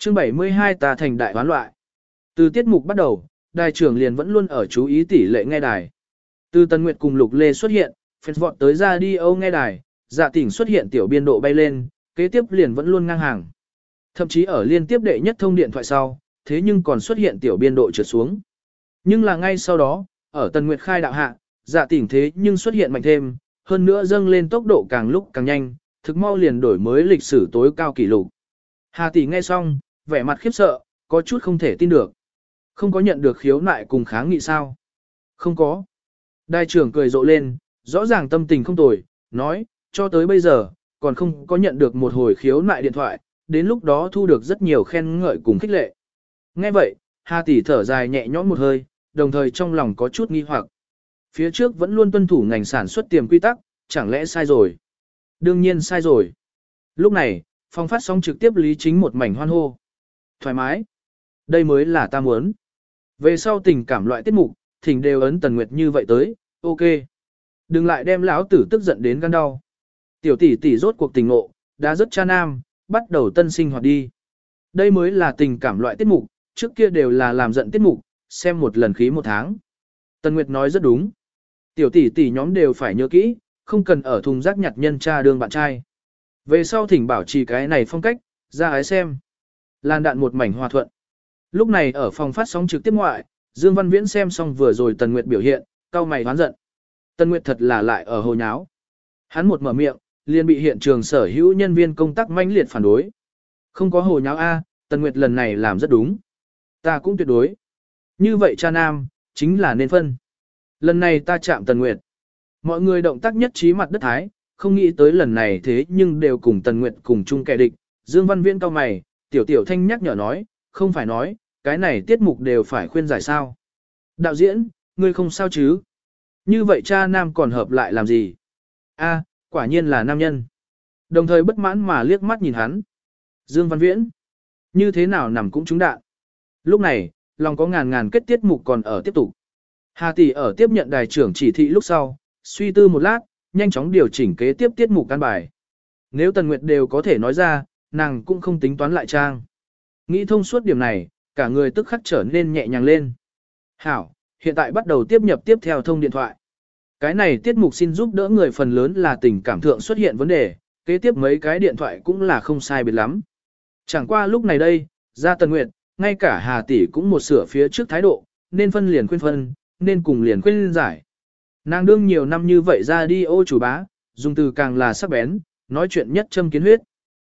Chương 72 ta thành đại hoán loại. Từ tiết mục bắt đầu, đài trưởng liền vẫn luôn ở chú ý tỷ lệ nghe đài. Từ Tần Nguyệt cùng Lục Lê xuất hiện, fans vọt tới ra đi Âu nghe đài, Dạ Tỉnh xuất hiện tiểu biên độ bay lên, kế tiếp liền vẫn luôn ngang hàng. Thậm chí ở liên tiếp đệ nhất thông điện thoại sau, thế nhưng còn xuất hiện tiểu biên độ trượt xuống. Nhưng là ngay sau đó, ở Tần Nguyệt khai đạo hạ, Dạ Tỉnh thế nhưng xuất hiện mạnh thêm, hơn nữa dâng lên tốc độ càng lúc càng nhanh, thực mau liền đổi mới lịch sử tối cao kỷ lục. Hà Tỷ nghe xong, vẻ mặt khiếp sợ, có chút không thể tin được. Không có nhận được khiếu nại cùng kháng nghị sao? Không có. Đại trưởng cười rộ lên, rõ ràng tâm tình không tồi, nói, cho tới bây giờ, còn không có nhận được một hồi khiếu nại điện thoại, đến lúc đó thu được rất nhiều khen ngợi cùng khích lệ. Nghe vậy, Hà Tỷ thở dài nhẹ nhõm một hơi, đồng thời trong lòng có chút nghi hoặc. Phía trước vẫn luôn tuân thủ ngành sản xuất tiềm quy tắc, chẳng lẽ sai rồi? Đương nhiên sai rồi. Lúc này, phòng phát sóng trực tiếp Lý Chính một mảnh hoan hô. Thoải mái. Đây mới là ta muốn. Về sau tình cảm loại tiết mục, thỉnh đều ấn Tần Nguyệt như vậy tới, ok. Đừng lại đem lão tử tức giận đến gan đau. Tiểu tỷ tỷ rốt cuộc tình ngộ, đã rất cha nam, bắt đầu tân sinh hoạt đi. Đây mới là tình cảm loại tiết mục, trước kia đều là làm giận tiết mục, xem một lần khí một tháng. Tần Nguyệt nói rất đúng. Tiểu tỷ tỷ nhóm đều phải nhớ kỹ, không cần ở thùng rác nhặt nhân cha đương bạn trai. Về sau thỉnh bảo trì cái này phong cách, ra ái xem. Lan đạn một mảnh hòa thuận. Lúc này ở phòng phát sóng trực tiếp ngoại, Dương Văn Viễn xem xong vừa rồi Tần Nguyệt biểu hiện, cau mày hoán giận. Tần Nguyệt thật là lại ở hồ nháo. Hắn một mở miệng, liền bị hiện trường sở hữu nhân viên công tác mãnh liệt phản đối. Không có hồ nháo A, Tần Nguyệt lần này làm rất đúng. Ta cũng tuyệt đối. Như vậy cha nam, chính là nên phân. Lần này ta chạm Tần Nguyệt. Mọi người động tác nhất trí mặt đất thái, không nghĩ tới lần này thế nhưng đều cùng Tần Nguyệt cùng chung kẻ địch. Dương Văn Viễn cau mày, tiểu tiểu thanh nhắc nhở nói, không phải nói, cái này tiết mục đều phải khuyên giải sao. Đạo diễn, ngươi không sao chứ? Như vậy cha nam còn hợp lại làm gì? A, quả nhiên là nam nhân. Đồng thời bất mãn mà liếc mắt nhìn hắn. Dương Văn Viễn, như thế nào nằm cũng trúng đạn. Lúc này, lòng có ngàn kết tiết mục còn ở tiếp tục. Hà Tỷ ở tiếp nhận đài trưởng chỉ thị lúc sau, suy tư một lát, nhanh chóng điều chỉnh kế tiếp tiết mục căn bài. Nếu Tần Nguyệt đều có thể nói ra, nàng cũng không tính toán lại trang. Nghĩ thông suốt điểm này, cả người tức khắc trở nên nhẹ nhàng lên. Hảo, hiện tại bắt đầu tiếp nhập tiếp theo thông điện thoại. Cái này tiết mục xin giúp đỡ người phần lớn là tình cảm thượng xuất hiện vấn đề, kế tiếp mấy cái điện thoại cũng là không sai biệt lắm. Chẳng qua lúc này đây, ra Tần Nguyệt, ngay cả Hà Tỷ cũng một sửa phía trước thái độ, nên phân liền khuyên phân, nên cùng liền khuyên giải. Nàng đương nhiều năm như vậy ra đi ô chủ bá, dùng từ càng là sắc bén, nói chuyện nhất châm kiến huyết.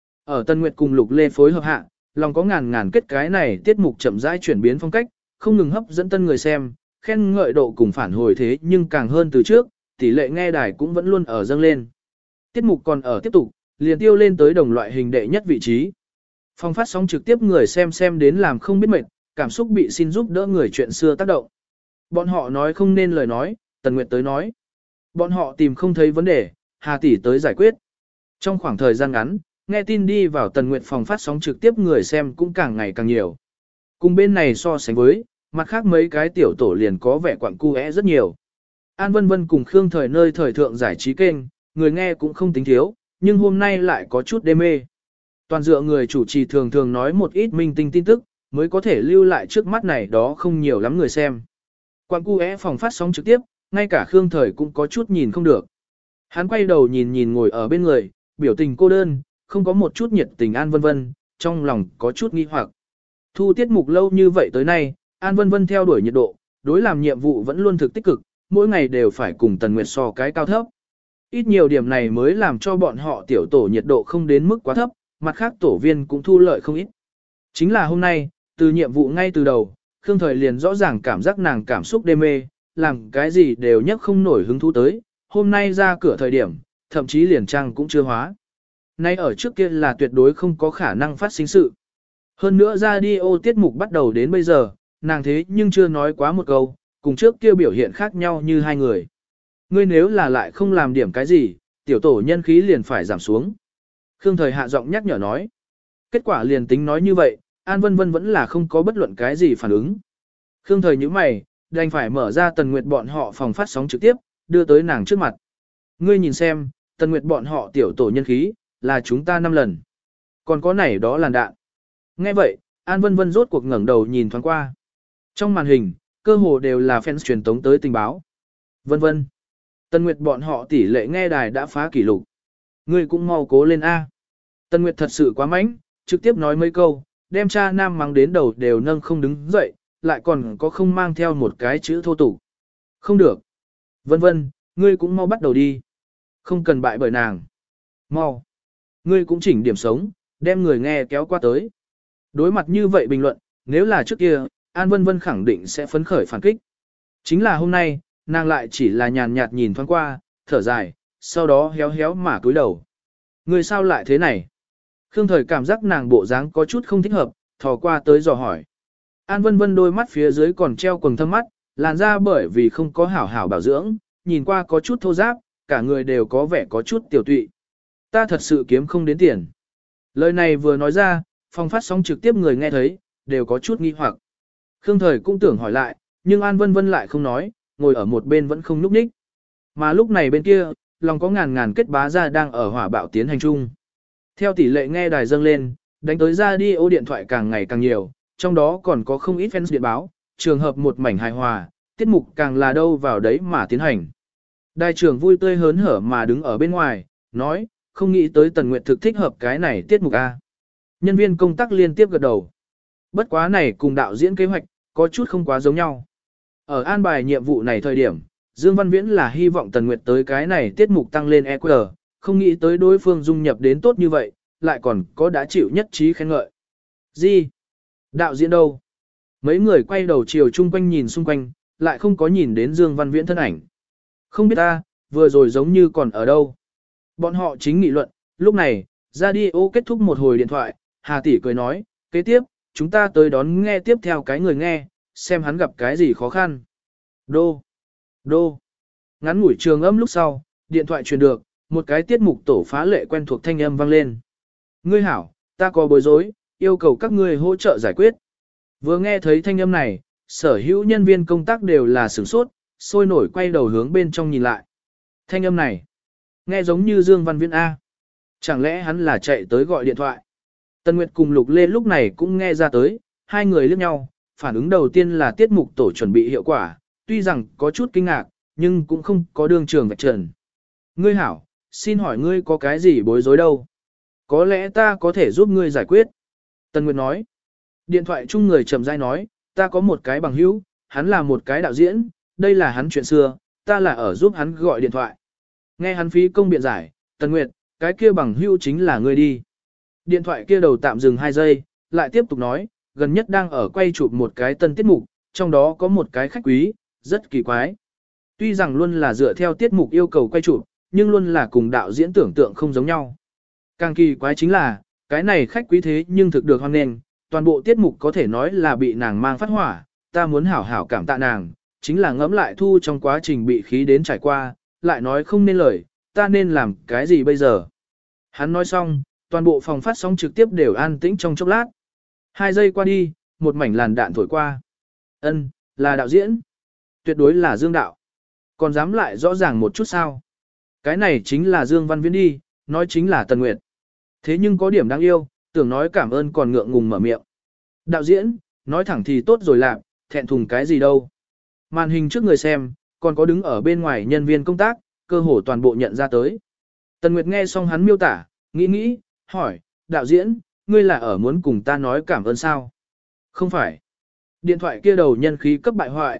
Ở Tần Nguyệt cùng Lục Lê phối hợp hạ, lòng có ngàn kết cái này tiết mục chậm rãi chuyển biến phong cách, không ngừng hấp dẫn tân người xem, khen ngợi độ cùng phản hồi thế nhưng càng hơn từ trước, tỷ lệ nghe đài cũng vẫn luôn ở dâng lên. Tiết mục còn ở tiếp tục, liền tiêu lên tới đồng loại hình đệ nhất vị trí. Phong phát sóng trực tiếp người xem đến làm không biết mệt, cảm xúc bị xin giúp đỡ người chuyện xưa tác động. Bọn họ nói không nên lời nói, Tần Nguyệt tới nói. Bọn họ tìm không thấy vấn đề, Hà Tỷ tới giải quyết. Trong khoảng thời gian ngắn, nghe tin đi vào Tần Nguyệt phòng phát sóng trực tiếp người xem cũng càng ngày càng nhiều. Cùng bên này so sánh với, mặt khác mấy cái tiểu tổ liền có vẻ quặng cu rất nhiều. An Vân Vân cùng Khương Thời nơi thời thượng giải trí kênh, người nghe cũng không tính thiếu, nhưng hôm nay lại có chút đê mê. Toàn dựa người chủ trì thường nói một ít minh tinh tin tức, mới có thể lưu lại trước mắt này đó không nhiều lắm người xem. Quặng cu phòng phát sóng trực tiếp, ngay cả Khương Thời cũng có chút nhìn không được. Hắn quay đầu nhìn ngồi ở bên người, biểu tình cô đơn, không có một chút nhiệt tình An Vân Vân, trong lòng có chút nghi hoặc. Thu tiết mục lâu như vậy tới nay, An Vân Vân theo đuổi nhiệt độ, đối làm nhiệm vụ vẫn luôn thực tích cực, mỗi ngày đều phải cùng Tần Nguyệt so cái cao thấp. Ít nhiều điểm này mới làm cho bọn họ tiểu tổ nhiệt độ không đến mức quá thấp, mặt khác tổ viên cũng thu lợi không ít. Chính là hôm nay, từ nhiệm vụ ngay từ đầu, Khương Thời liền rõ ràng cảm giác nàng cảm xúc đê mê, làm cái gì đều nhất không nổi hứng thú tới, hôm nay ra cửa thời điểm, thậm chí liền trang cũng chưa hóa. Nay ở trước kia là tuyệt đối không có khả năng phát sinh sự. Hơn nữa radio tiết mục bắt đầu đến bây giờ, nàng thế nhưng chưa nói quá một câu, cùng trước kia biểu hiện khác nhau như hai người. Ngươi nếu là lại không làm điểm cái gì, tiểu tổ nhân khí liền phải giảm xuống. Khương Thời hạ giọng nhắc nhở nói. Kết quả liền tính nói như vậy, An Vân Vân vẫn là không có bất luận cái gì phản ứng. Khương Thời nhíu mày, đành phải mở ra Tần Nguyệt bọn họ phòng phát sóng trực tiếp, đưa tới nàng trước mặt. Ngươi nhìn xem, Tần Nguyệt bọn họ tiểu tổ nhân khí, là chúng ta 5 lần. Còn có này đó làn đạn. Nghe vậy, An Vân Vân rốt cuộc ngẩng đầu nhìn thoáng qua. Trong màn hình, cơ hồ đều là fans truyền tống tới tình báo. Vân vân. Tân Nguyệt bọn họ tỷ lệ nghe đài đã phá kỷ lục. Ngươi cũng mau cố lên A. Tân Nguyệt thật sự quá mạnh, trực tiếp nói mấy câu, đem cha nam mắng đến đầu đều nâng không đứng dậy, lại còn có không mang theo một cái chữ thô tục. Không được. Vân vân, ngươi cũng mau bắt đầu đi. Không cần bại bởi nàng. Mau. Ngươi cũng chỉnh điểm sống, đem người nghe kéo qua tới. Đối mặt như vậy bình luận, nếu là trước kia, An Vân Vân khẳng định sẽ phấn khởi phản kích. Chính là hôm nay, nàng lại chỉ là nhàn nhạt nhìn thoáng qua, thở dài, sau đó héo héo mà cúi đầu. Ngươi sao lại thế này? Khương Thời cảm giác nàng bộ dáng có chút không thích hợp, thò qua tới dò hỏi. An Vân Vân đôi mắt phía dưới còn treo quầng thâm mắt, làn da bởi vì không có hảo hảo bảo dưỡng, nhìn qua có chút thô ráp, cả người đều có vẻ có chút tiểu tụy. Ta thật sự kiếm không đến tiền. Lời này vừa nói ra, phòng phát sóng trực tiếp người nghe thấy, đều có chút nghi hoặc. Khương Thời cũng tưởng hỏi lại, nhưng An Vân Vân lại không nói, ngồi ở một bên vẫn không nhúc nhích. Mà lúc này bên kia, lòng có ngàn ngàn kết bá ra đang ở hỏa bạo tiến hành chung. Theo tỷ lệ nghe đài dâng lên, đánh tới ra đi ô điện thoại càng ngày càng nhiều, trong đó còn có không ít fans điện báo, trường hợp một mảnh hài hòa, tiết mục càng là đâu vào đấy mà tiến hành. Đài trưởng vui tươi hớn hở mà đứng ở bên ngoài, nói, không nghĩ tới Tần Nguyệt thực thích hợp cái này tiết mục A. Nhân viên công tác liên tiếp gật đầu. Bất quá này cùng đạo diễn kế hoạch, có chút không quá giống nhau. Ở an bài nhiệm vụ này thời điểm, Dương Văn Viễn là hy vọng Tần Nguyệt tới cái này tiết mục tăng lên EQ, không nghĩ tới đối phương dung nhập đến tốt như vậy, lại còn có đã chịu nhất trí khen ngợi. Gì? Đạo diễn đâu? Mấy người quay đầu chiều chung quanh nhìn xung quanh, lại không có nhìn đến Dương Văn Viễn thân ảnh. Không biết ta, vừa rồi giống như còn ở đâu. Bọn họ chính nghị luận, lúc này, radio kết thúc một hồi điện thoại, Hà Tỷ cười nói, kế tiếp, chúng ta tới đón nghe tiếp theo cái người nghe, xem hắn gặp cái gì khó khăn. Đô, đô. Ngắn ngủi trường âm lúc sau, điện thoại truyền được, một cái tiết mục tổ phá lệ quen thuộc thanh âm vang lên. Ngươi hảo, ta có bối rối, yêu cầu các ngươi hỗ trợ giải quyết. Vừa nghe thấy thanh âm này, sở hữu nhân viên công tác đều là sửng sốt, sôi nổi quay đầu hướng bên trong nhìn lại. Thanh âm này, nghe giống như Dương Văn Viễn A. Chẳng lẽ hắn là chạy tới gọi điện thoại? Tân Nguyệt cùng Lục Lê lúc này cũng nghe ra tới, hai người liếc nhau, phản ứng đầu tiên là tiết mục tổ chuẩn bị hiệu quả, tuy rằng có chút kinh ngạc, nhưng cũng không có đương trường vạch trần. Ngươi hảo, xin hỏi ngươi có cái gì bối rối đâu? Có lẽ ta có thể giúp ngươi giải quyết. Tân Nguyệt nói. Điện thoại chung người chậm rãi nói, ta có một cái bằng hữu, hắn là một cái đạo diễn, đây là hắn chuyện xưa, ta là ở giúp hắn gọi điện thoại. Nghe hắn phí công biện giải, Tân Nguyệt, cái kia bằng hữu chính là ngươi đi. Điện thoại kia đầu tạm dừng 2 giây, lại tiếp tục nói, gần nhất đang ở quay chụp một cái tân tiết mục, trong đó có một cái khách quý, rất kỳ quái. Tuy rằng luôn là dựa theo tiết mục yêu cầu quay chụp, nhưng luôn là cùng đạo diễn tưởng tượng không giống nhau. Càng kỳ quái chính là, cái này khách quý thế nhưng thực được hoan nghênh, toàn bộ tiết mục có thể nói là bị nàng mang phát hỏa, ta muốn hảo hảo cảm tạ nàng, chính là ngẫm lại thu trong quá trình bị khí đến trải qua, lại nói không nên lời, ta nên làm cái gì bây giờ. Hắn nói xong, toàn bộ phòng phát sóng trực tiếp đều an tĩnh trong chốc lát. 2 giây qua đi, một mảnh làn đạn thổi qua. Ân, là đạo diễn. Tuyệt đối là Dương đạo. Còn dám lại rõ ràng một chút sao? Cái này chính là Dương Văn Viễn đi, nói chính là Tần Nguyệt. Thế nhưng có điểm đáng yêu, tưởng nói cảm ơn còn ngượng ngùng mở miệng. Đạo diễn, nói thẳng thì tốt rồi làm, thẹn thùng cái gì đâu. Màn hình trước người xem, còn có đứng ở bên ngoài nhân viên công tác, cơ hồ toàn bộ nhận ra tới. Tần Nguyệt nghe xong hắn miêu tả, nghĩ, hỏi, đạo diễn, ngươi là ở muốn cùng ta nói cảm ơn sao? Không phải. Điện thoại kia đầu nhân khí cấp bại hoại,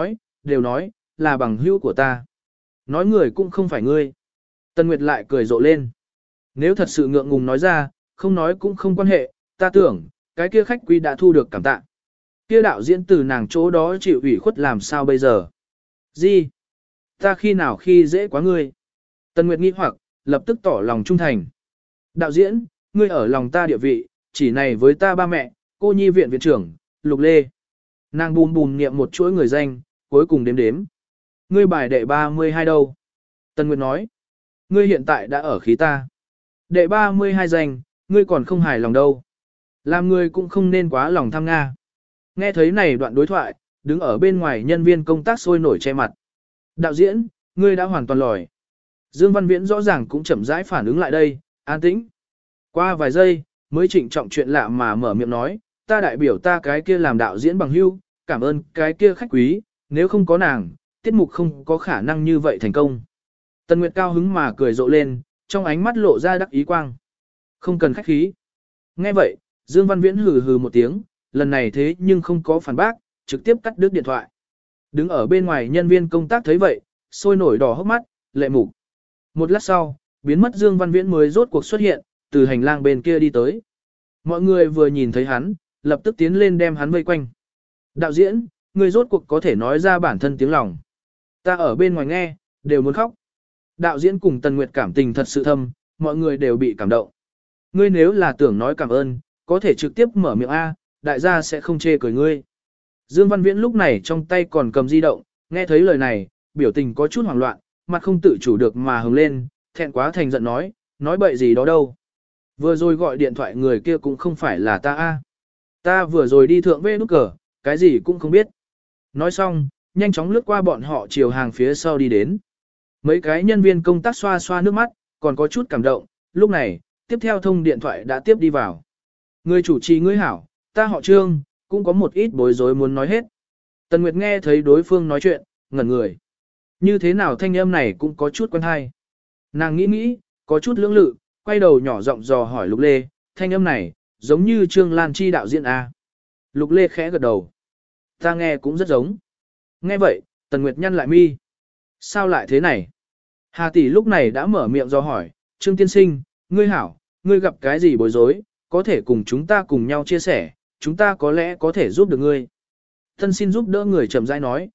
đều nói, là bằng hữu của ta. Nói người cũng không phải ngươi. Tần Nguyệt lại cười rộ lên. Nếu thật sự ngượng ngùng nói ra, không nói cũng không quan hệ, ta tưởng, cái kia khách quý đã thu được cảm tạ. Kia đạo diễn từ nàng chỗ đó chịu ủy khuất làm sao bây giờ? Gì? Ta khi nào khi dễ quá ngươi? Tần Nguyệt nghi hoặc, lập tức tỏ lòng trung thành. Đạo diễn, ngươi ở lòng ta địa vị, chỉ này với ta ba mẹ, cô nhi viện viện trưởng, Lục Lê. Nàng bùm bùm niệm một chuỗi người danh, cuối cùng đếm. Ngươi bài đệ 32 đâu? Tần Nguyệt nói. Ngươi hiện tại đã ở khí ta. Đệ 32 danh, ngươi còn không hài lòng đâu. Làm ngươi cũng không nên quá lòng tham Nga. Nghe thấy này đoạn đối thoại, đứng ở bên ngoài nhân viên công tác sôi nổi che mặt. Đạo diễn, ngươi đã hoàn toàn lòi. Dương Văn Viễn rõ ràng cũng chậm rãi phản ứng lại đây, an tĩnh. Qua vài giây, mới trịnh trọng chuyện lạ mà mở miệng nói, ta đại biểu ta cái kia làm đạo diễn bằng hữu, cảm ơn cái kia khách quý, nếu không có nàng, tiết mục không có khả năng như vậy thành công. Tần Nguyệt cao hứng mà cười rộ lên, trong ánh mắt lộ ra đắc ý quang. Không cần khách khí. Nghe vậy, Dương Văn Viễn hừ hừ một tiếng, lần này thế nhưng không có phản bác, trực tiếp cắt đứt điện thoại. Đứng ở bên ngoài nhân viên công tác thấy vậy, sôi nổi đỏ hốc mắt, lệ mục. Một lát sau, biến mất Dương Văn Viễn mới rốt cuộc xuất hiện, từ hành lang bên kia đi tới. Mọi người vừa nhìn thấy hắn, lập tức tiến lên đem hắn vây quanh. Đạo diễn, người rốt cuộc có thể nói ra bản thân tiếng lòng. Ta ở bên ngoài nghe, đều muốn khóc. Đạo diễn cùng Tần Nguyệt cảm tình thật sự thâm, mọi người đều bị cảm động. Ngươi nếu là tưởng nói cảm ơn, có thể trực tiếp mở miệng A, đại gia sẽ không chê cười ngươi. Dương Văn Viễn lúc này trong tay còn cầm di động, nghe thấy lời này, biểu tình có chút hoảng loạn, mặt không tự chủ được mà hồng lên, thẹn quá thành giận nói bậy gì đó đâu. Vừa rồi gọi điện thoại người kia cũng không phải là ta A. Ta vừa rồi đi thượng về nút cờ, cái gì cũng không biết. Nói xong, nhanh chóng lướt qua bọn họ chiều hàng phía sau đi đến. Mấy cái nhân viên công tác xoa xoa nước mắt, còn có chút cảm động, lúc này, tiếp theo thông điện thoại đã tiếp đi vào. Người chủ trì ngươi hảo, ta họ Trương, cũng có một ít bối rối muốn nói hết. Tần Nguyệt nghe thấy đối phương nói chuyện, ngẩn người. Như thế nào thanh âm này cũng có chút quen hay. Nàng nghĩ, có chút lưỡng lự, quay đầu nhỏ giọng dò hỏi Lục Lê, thanh âm này, giống như Trương Lan Chi đạo diễn A. Lục Lê khẽ gật đầu. Ta nghe cũng rất giống. Nghe vậy, Tần Nguyệt nhăn lại mi. Sao lại thế này? Hà tỷ lúc này đã mở miệng dò hỏi, Trương tiên sinh, ngươi hảo, ngươi gặp cái gì bối rối, có thể cùng chúng ta cùng nhau chia sẻ, chúng ta có lẽ có thể giúp được ngươi. Thân xin giúp đỡ người chậm rãi nói,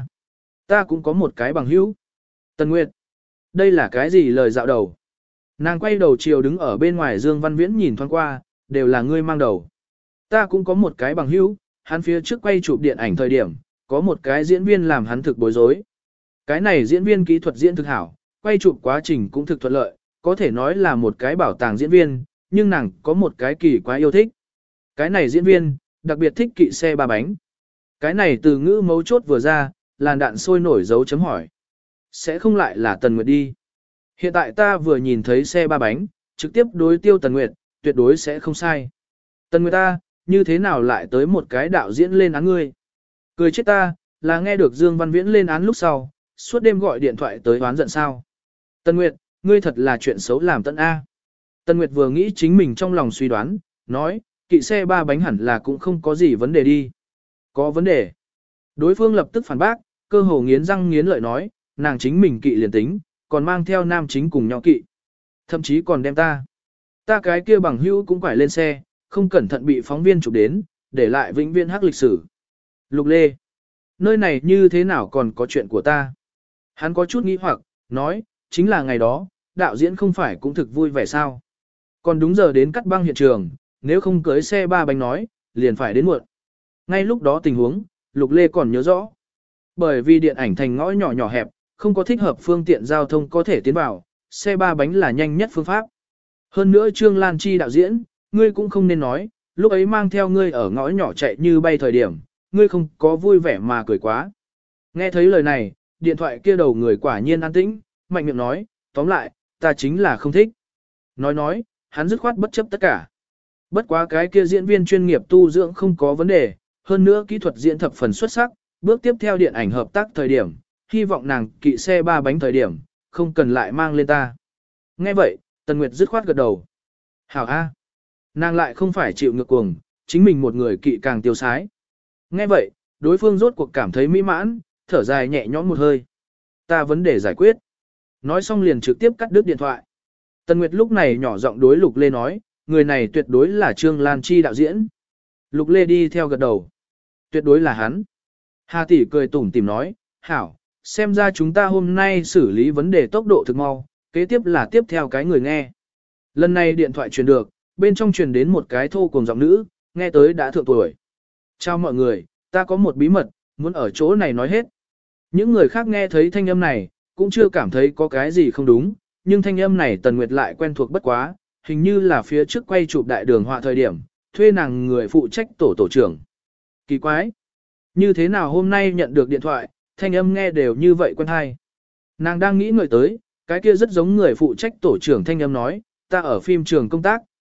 ta cũng có một cái bằng hữu. Tần Nguyệt, đây là cái gì lời dạo đầu? Nàng quay đầu chiều đứng ở bên ngoài Dương Văn Viễn nhìn thoáng qua, đều là ngươi mang đầu. Ta cũng có một cái bằng hữu, hắn phía trước quay chụp điện ảnh thời điểm, có một cái diễn viên làm hắn thực bối rối. Cái này diễn viên kỹ thuật diễn thực hảo, quay chụp quá trình cũng thực thuận lợi, có thể nói là một cái bảo tàng diễn viên, nhưng nàng có một cái kỳ quá yêu thích. Cái này diễn viên, đặc biệt thích kỵ xe ba bánh. Cái này từ ngữ mấu chốt vừa ra, làn đạn sôi nổi dấu chấm hỏi. Sẽ không lại là Tần Nguyệt đi. Hiện tại ta vừa nhìn thấy xe ba bánh, trực tiếp đối tiêu Tần Nguyệt, tuyệt đối sẽ không sai. Tần Nguyệt ta, như thế nào lại tới một cái đạo diễn lên án ngươi? Cười chết ta, là nghe được Dương Văn Viễn lên án lúc sau, suốt đêm gọi điện thoại tới oán giận sao. Tần Nguyệt, ngươi thật là chuyện xấu làm tận A. Tần Nguyệt vừa nghĩ chính mình trong lòng suy đoán, nói, kỵ xe ba bánh hẳn là cũng không có gì vấn đề đi. Có vấn đề. Đối phương lập tức phản bác, cơ hồ nghiến răng nghiến lợi nói, nàng chính mình kỵ liền tính, còn mang theo nam chính cùng nhau kỵ. Thậm chí còn đem ta. Ta cái kia bằng hữu cũng phải lên xe, không cẩn thận bị phóng viên chụp đến, để lại vĩnh viễn hắc lịch sử. Lục Lê. Nơi này như thế nào còn có chuyện của ta? Hắn có chút nghi hoặc, nói, chính là ngày đó, đạo diễn không phải cũng thực vui vẻ sao? Còn đúng giờ đến cắt băng hiện trường, nếu không cưới xe ba bánh nói, liền phải đến muộn. Ngay lúc đó tình huống, Lục Lê còn nhớ rõ. Bởi vì điện ảnh thành ngõ nhỏ nhỏ hẹp, không có thích hợp phương tiện giao thông có thể tiến vào, xe ba bánh là nhanh nhất phương pháp. Hơn nữa Trương Lan Chi đạo diễn, ngươi cũng không nên nói, lúc ấy mang theo ngươi ở ngõ nhỏ chạy như bay thời điểm, ngươi không có vui vẻ mà cười quá. Nghe thấy lời này, điện thoại kia đầu người quả nhiên an tĩnh, mạnh miệng nói, tóm lại, ta chính là không thích. Nói, hắn dứt khoát bất chấp tất cả. Bất quá cái kia diễn viên chuyên nghiệp tu dưỡng không có vấn đề, hơn nữa kỹ thuật diễn thập phần xuất sắc, bước tiếp theo điện ảnh hợp tác thời điểm, hy vọng nàng kỵ xe ba bánh thời điểm, không cần lại mang lên ta. Nghe vậy, Tần Nguyệt dứt khoát gật đầu. Hảo A. Nàng lại không phải chịu ngược cuồng, chính mình một người kỵ càng tiêu sái. Nghe vậy, đối phương rốt cuộc cảm thấy mỹ mãn, thở dài nhẹ nhõm một hơi. Ta vấn đề giải quyết. Nói xong liền trực tiếp cắt đứt điện thoại. Tần Nguyệt lúc này nhỏ giọng đối Lục Lê nói, người này tuyệt đối là Trương Lan Chi đạo diễn. Lục Lê đi theo gật đầu. Tuyệt đối là hắn. Hà tỷ cười tủm tỉm nói, hảo, xem ra chúng ta hôm nay xử lý vấn đề tốc độ thực mau, kế tiếp là tiếp theo cái người nghe. Lần này điện thoại truyền được, bên trong truyền đến một cái thô cùng giọng nữ, nghe tới đã thượng tuổi. Chào mọi người, ta có một bí mật, muốn ở chỗ này nói hết. Những người khác nghe thấy thanh âm này, cũng chưa cảm thấy có cái gì không đúng, nhưng thanh âm này Tần Nguyệt lại quen thuộc bất quá, hình như là phía trước quay chụp đại đường họa thời điểm, thuê nàng người phụ trách tổ trưởng. Kỳ quái! Như thế nào hôm nay nhận được điện thoại, thanh âm nghe đều như vậy quen hay. Nàng đang nghĩ người tới, cái kia rất giống người phụ trách tổ trưởng thanh âm nói, ta ở phim trường công tác,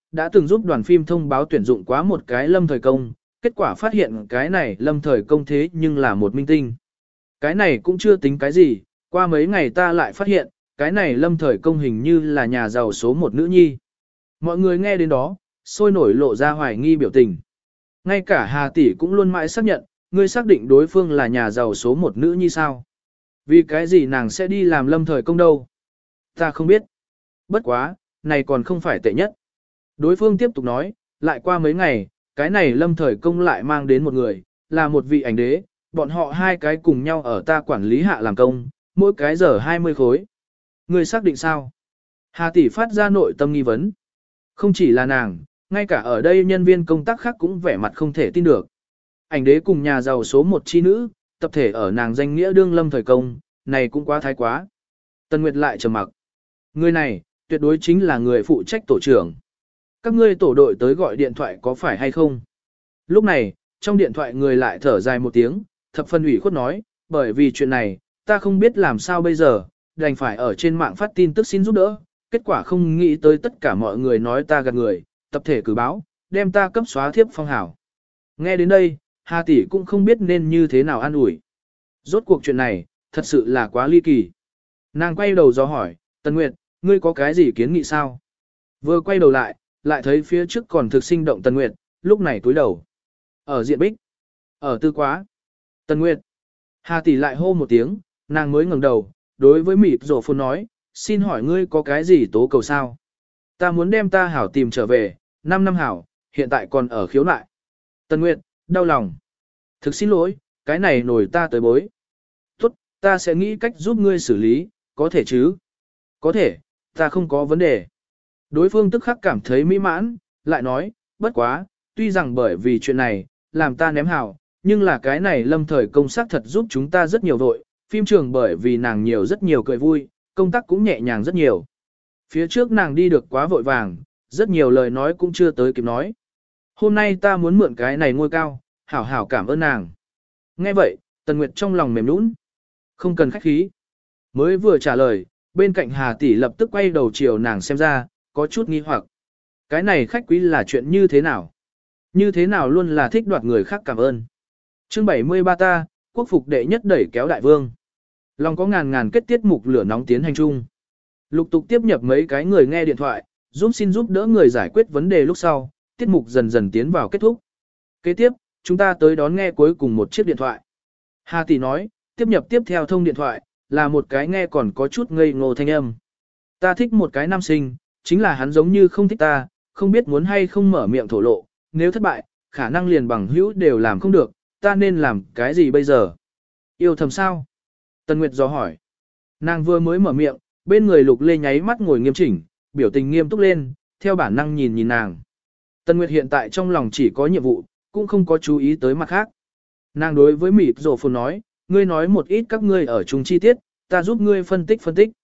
đã từng giúp đoàn phim thông báo tuyển dụng quá một cái Lâm Thời Công, kết quả phát hiện cái này Lâm Thời Công thế nhưng là một minh tinh. Cái này cũng chưa tính cái gì, qua mấy ngày ta lại phát hiện, cái này Lâm Thời Công hình như là nhà giàu số một nữ nhi. Mọi người nghe đến đó, sôi nổi lộ ra hoài nghi biểu tình. Ngay cả Hà Tỷ cũng luôn mãi xác nhận, ngươi xác định đối phương là nhà giàu số một nữ nhi sao? Vì cái gì nàng sẽ đi làm Lâm Thời Công đâu? Ta không biết. Bất quá, này còn không phải tệ nhất. Đối phương tiếp tục nói, lại qua mấy ngày, cái này Lâm Thời Công lại mang đến một người, là một vị ảnh đế, bọn họ hai cái cùng nhau ở ta quản lý hạ làm công, mỗi cái giờ 20 khối. Ngươi xác định sao? Hà Tỷ phát ra nội tâm nghi vấn. Không chỉ là nàng, ngay cả ở đây nhân viên công tác khác cũng vẻ mặt không thể tin được. Ảnh đế cùng nhà giàu số một chi nữ, tập thể ở nàng danh nghĩa đương Lâm Thời Công, này cũng quá thái quá. Tân Nguyệt lại trầm mặc. Người này, tuyệt đối chính là người phụ trách tổ trưởng. Các ngươi tổ đội tới gọi điện thoại có phải hay không? Lúc này, trong điện thoại người lại thở dài một tiếng, thập phân ủy khuất nói, bởi vì chuyện này, ta không biết làm sao bây giờ, đành phải ở trên mạng phát tin tức xin giúp đỡ, kết quả không nghĩ tới tất cả mọi người nói ta gạt người, tập thể cử báo, đem ta cấp xóa thiếp phong hảo. Nghe đến đây, Hà Tỷ cũng không biết nên như thế nào an ủi. Rốt cuộc chuyện này, thật sự là quá ly kỳ. Nàng quay đầu do hỏi, Tần Nguyệt, ngươi có cái gì kiến nghị sao? Vừa quay đầu lại thấy phía trước còn thực sinh động Tần Nguyệt, lúc này cúi đầu. Ở diện bích, ở tư quá. Tần Nguyệt, Hà Tỷ lại hô một tiếng, nàng mới ngẩng đầu, đối với mịt rổ phồn nói, xin hỏi ngươi có cái gì tố cầu sao? Ta muốn đem ta hảo tìm trở về, 5 năm hảo, hiện tại còn ở khiếu nại. Tần Nguyệt, đau lòng. Thực xin lỗi, cái này nổi ta tới bối. Tốt, ta sẽ nghĩ cách giúp ngươi xử lý, có thể chứ? Có thể, ta không có vấn đề. Đối phương tức khắc cảm thấy mỹ mãn, lại nói, bất quá, tuy rằng bởi vì chuyện này, làm ta ném hảo, nhưng là cái này Lâm Thời Công sát thật giúp chúng ta rất nhiều vội, phim trường bởi vì nàng nhiều rất nhiều cười vui, công tác cũng nhẹ nhàng rất nhiều. Phía trước nàng đi được quá vội vàng, rất nhiều lời nói cũng chưa tới kịp nói. Hôm nay ta muốn mượn cái này ngôi cao, hảo hảo cảm ơn nàng. Nghe vậy, Tần Nguyệt trong lòng mềm nũng. Không cần khách khí. Mới vừa trả lời, bên cạnh Hà Tỷ lập tức quay đầu chiều nàng xem ra, có chút nghi hoặc. Cái này khách quý là chuyện như thế nào? Như thế nào luôn là thích đoạt người khác cảm ơn. Chương 73 ta, quốc phục đệ nhất đẩy kéo đại vương. Lòng có ngàn ngàn kết tiết mục lửa nóng tiến hành chung. Lục tục tiếp nhập mấy cái người nghe điện thoại, xin giúp đỡ người giải quyết vấn đề lúc sau, tiết mục dần dần tiến vào kết thúc. Kế tiếp, chúng ta tới đón nghe cuối cùng một chiếc điện thoại. Hà Tỷ nói, tiếp nhập tiếp theo thông điện thoại, là một cái nghe còn có chút ngây ngô thanh âm. Ta thích một cái nam sinh, chính là hắn giống như không thích ta, không biết muốn hay không mở miệng thổ lộ, nếu thất bại, khả năng liền bằng hữu đều làm không được, ta nên làm cái gì bây giờ? Yêu thầm sao? Tần Nguyệt dò hỏi. Nàng vừa mới mở miệng, bên người Lục Lê nháy mắt ngồi nghiêm chỉnh, biểu tình nghiêm túc lên, theo bản năng nhìn nàng. Tần Nguyệt hiện tại trong lòng chỉ có nhiệm vụ, cũng không có chú ý tới mặt khác. Nàng đối với mịt rổ phồn nói, ngươi nói một ít các ngươi ở chung chi tiết, ta giúp ngươi phân tích.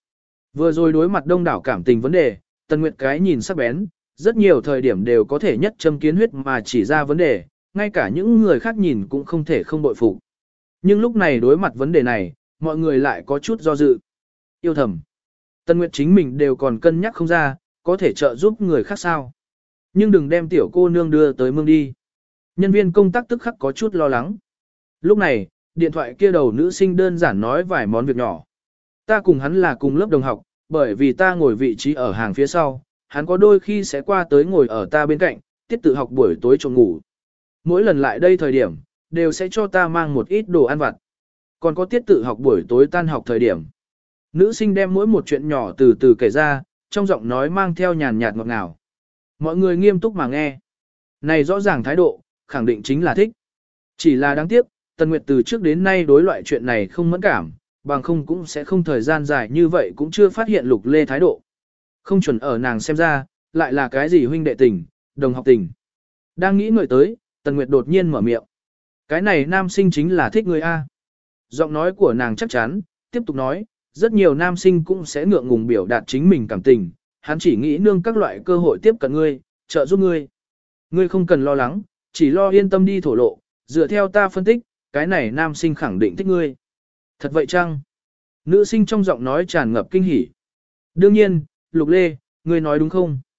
Vừa rồi đối mặt đông đảo cảm tình vấn đề, Tần Nguyệt cái nhìn sắc bén, rất nhiều thời điểm đều có thể nhất châm kiến huyết mà chỉ ra vấn đề, ngay cả những người khác nhìn cũng không thể không bội phục. Nhưng lúc này đối mặt vấn đề này, mọi người lại có chút do dự. Yêu thầm. Tần Nguyệt chính mình đều còn cân nhắc không ra, có thể trợ giúp người khác sao. Nhưng đừng đem tiểu cô nương đưa tới mương đi. Nhân viên công tác tức khắc có chút lo lắng. Lúc này, điện thoại kia đầu nữ sinh đơn giản nói vài món việc nhỏ. Ta cùng hắn là cùng lớp đồng học, bởi vì ta ngồi vị trí ở hàng phía sau, hắn có đôi khi sẽ qua tới ngồi ở ta bên cạnh, tiết tự học buổi tối trộm ngủ. Mỗi lần lại đây thời điểm, đều sẽ cho ta mang một ít đồ ăn vặt. Còn có tiết tự học buổi tối tan học thời điểm. Nữ sinh đem mỗi một chuyện nhỏ từ từ kể ra, trong giọng nói mang theo nhàn nhạt ngọt ngào. Mọi người nghiêm túc mà nghe. Này rõ ràng thái độ, khẳng định chính là thích. Chỉ là đáng tiếc, Tần Nguyệt từ trước đến nay đối loại chuyện này không mẫn cảm, bằng không cũng sẽ không thời gian dài như vậy cũng chưa phát hiện Lục Lê thái độ. Không chuẩn ở nàng xem ra, lại là cái gì huynh đệ tình, đồng học tình. Đang nghĩ ngợi tới, Tần Nguyệt đột nhiên mở miệng. Cái này nam sinh chính là thích người A. Giọng nói của nàng chắc chắn, tiếp tục nói, rất nhiều nam sinh cũng sẽ ngượng ngùng biểu đạt chính mình cảm tình, hắn chỉ nghĩ nương các loại cơ hội tiếp cận ngươi, trợ giúp ngươi. Ngươi không cần lo lắng, chỉ lo yên tâm đi thổ lộ, dựa theo ta phân tích, cái này nam sinh khẳng định thích ngươi. Thật vậy chăng? Nữ sinh trong giọng nói tràn ngập kinh hỉ. Đương nhiên, Lục Lê, ngươi nói đúng không?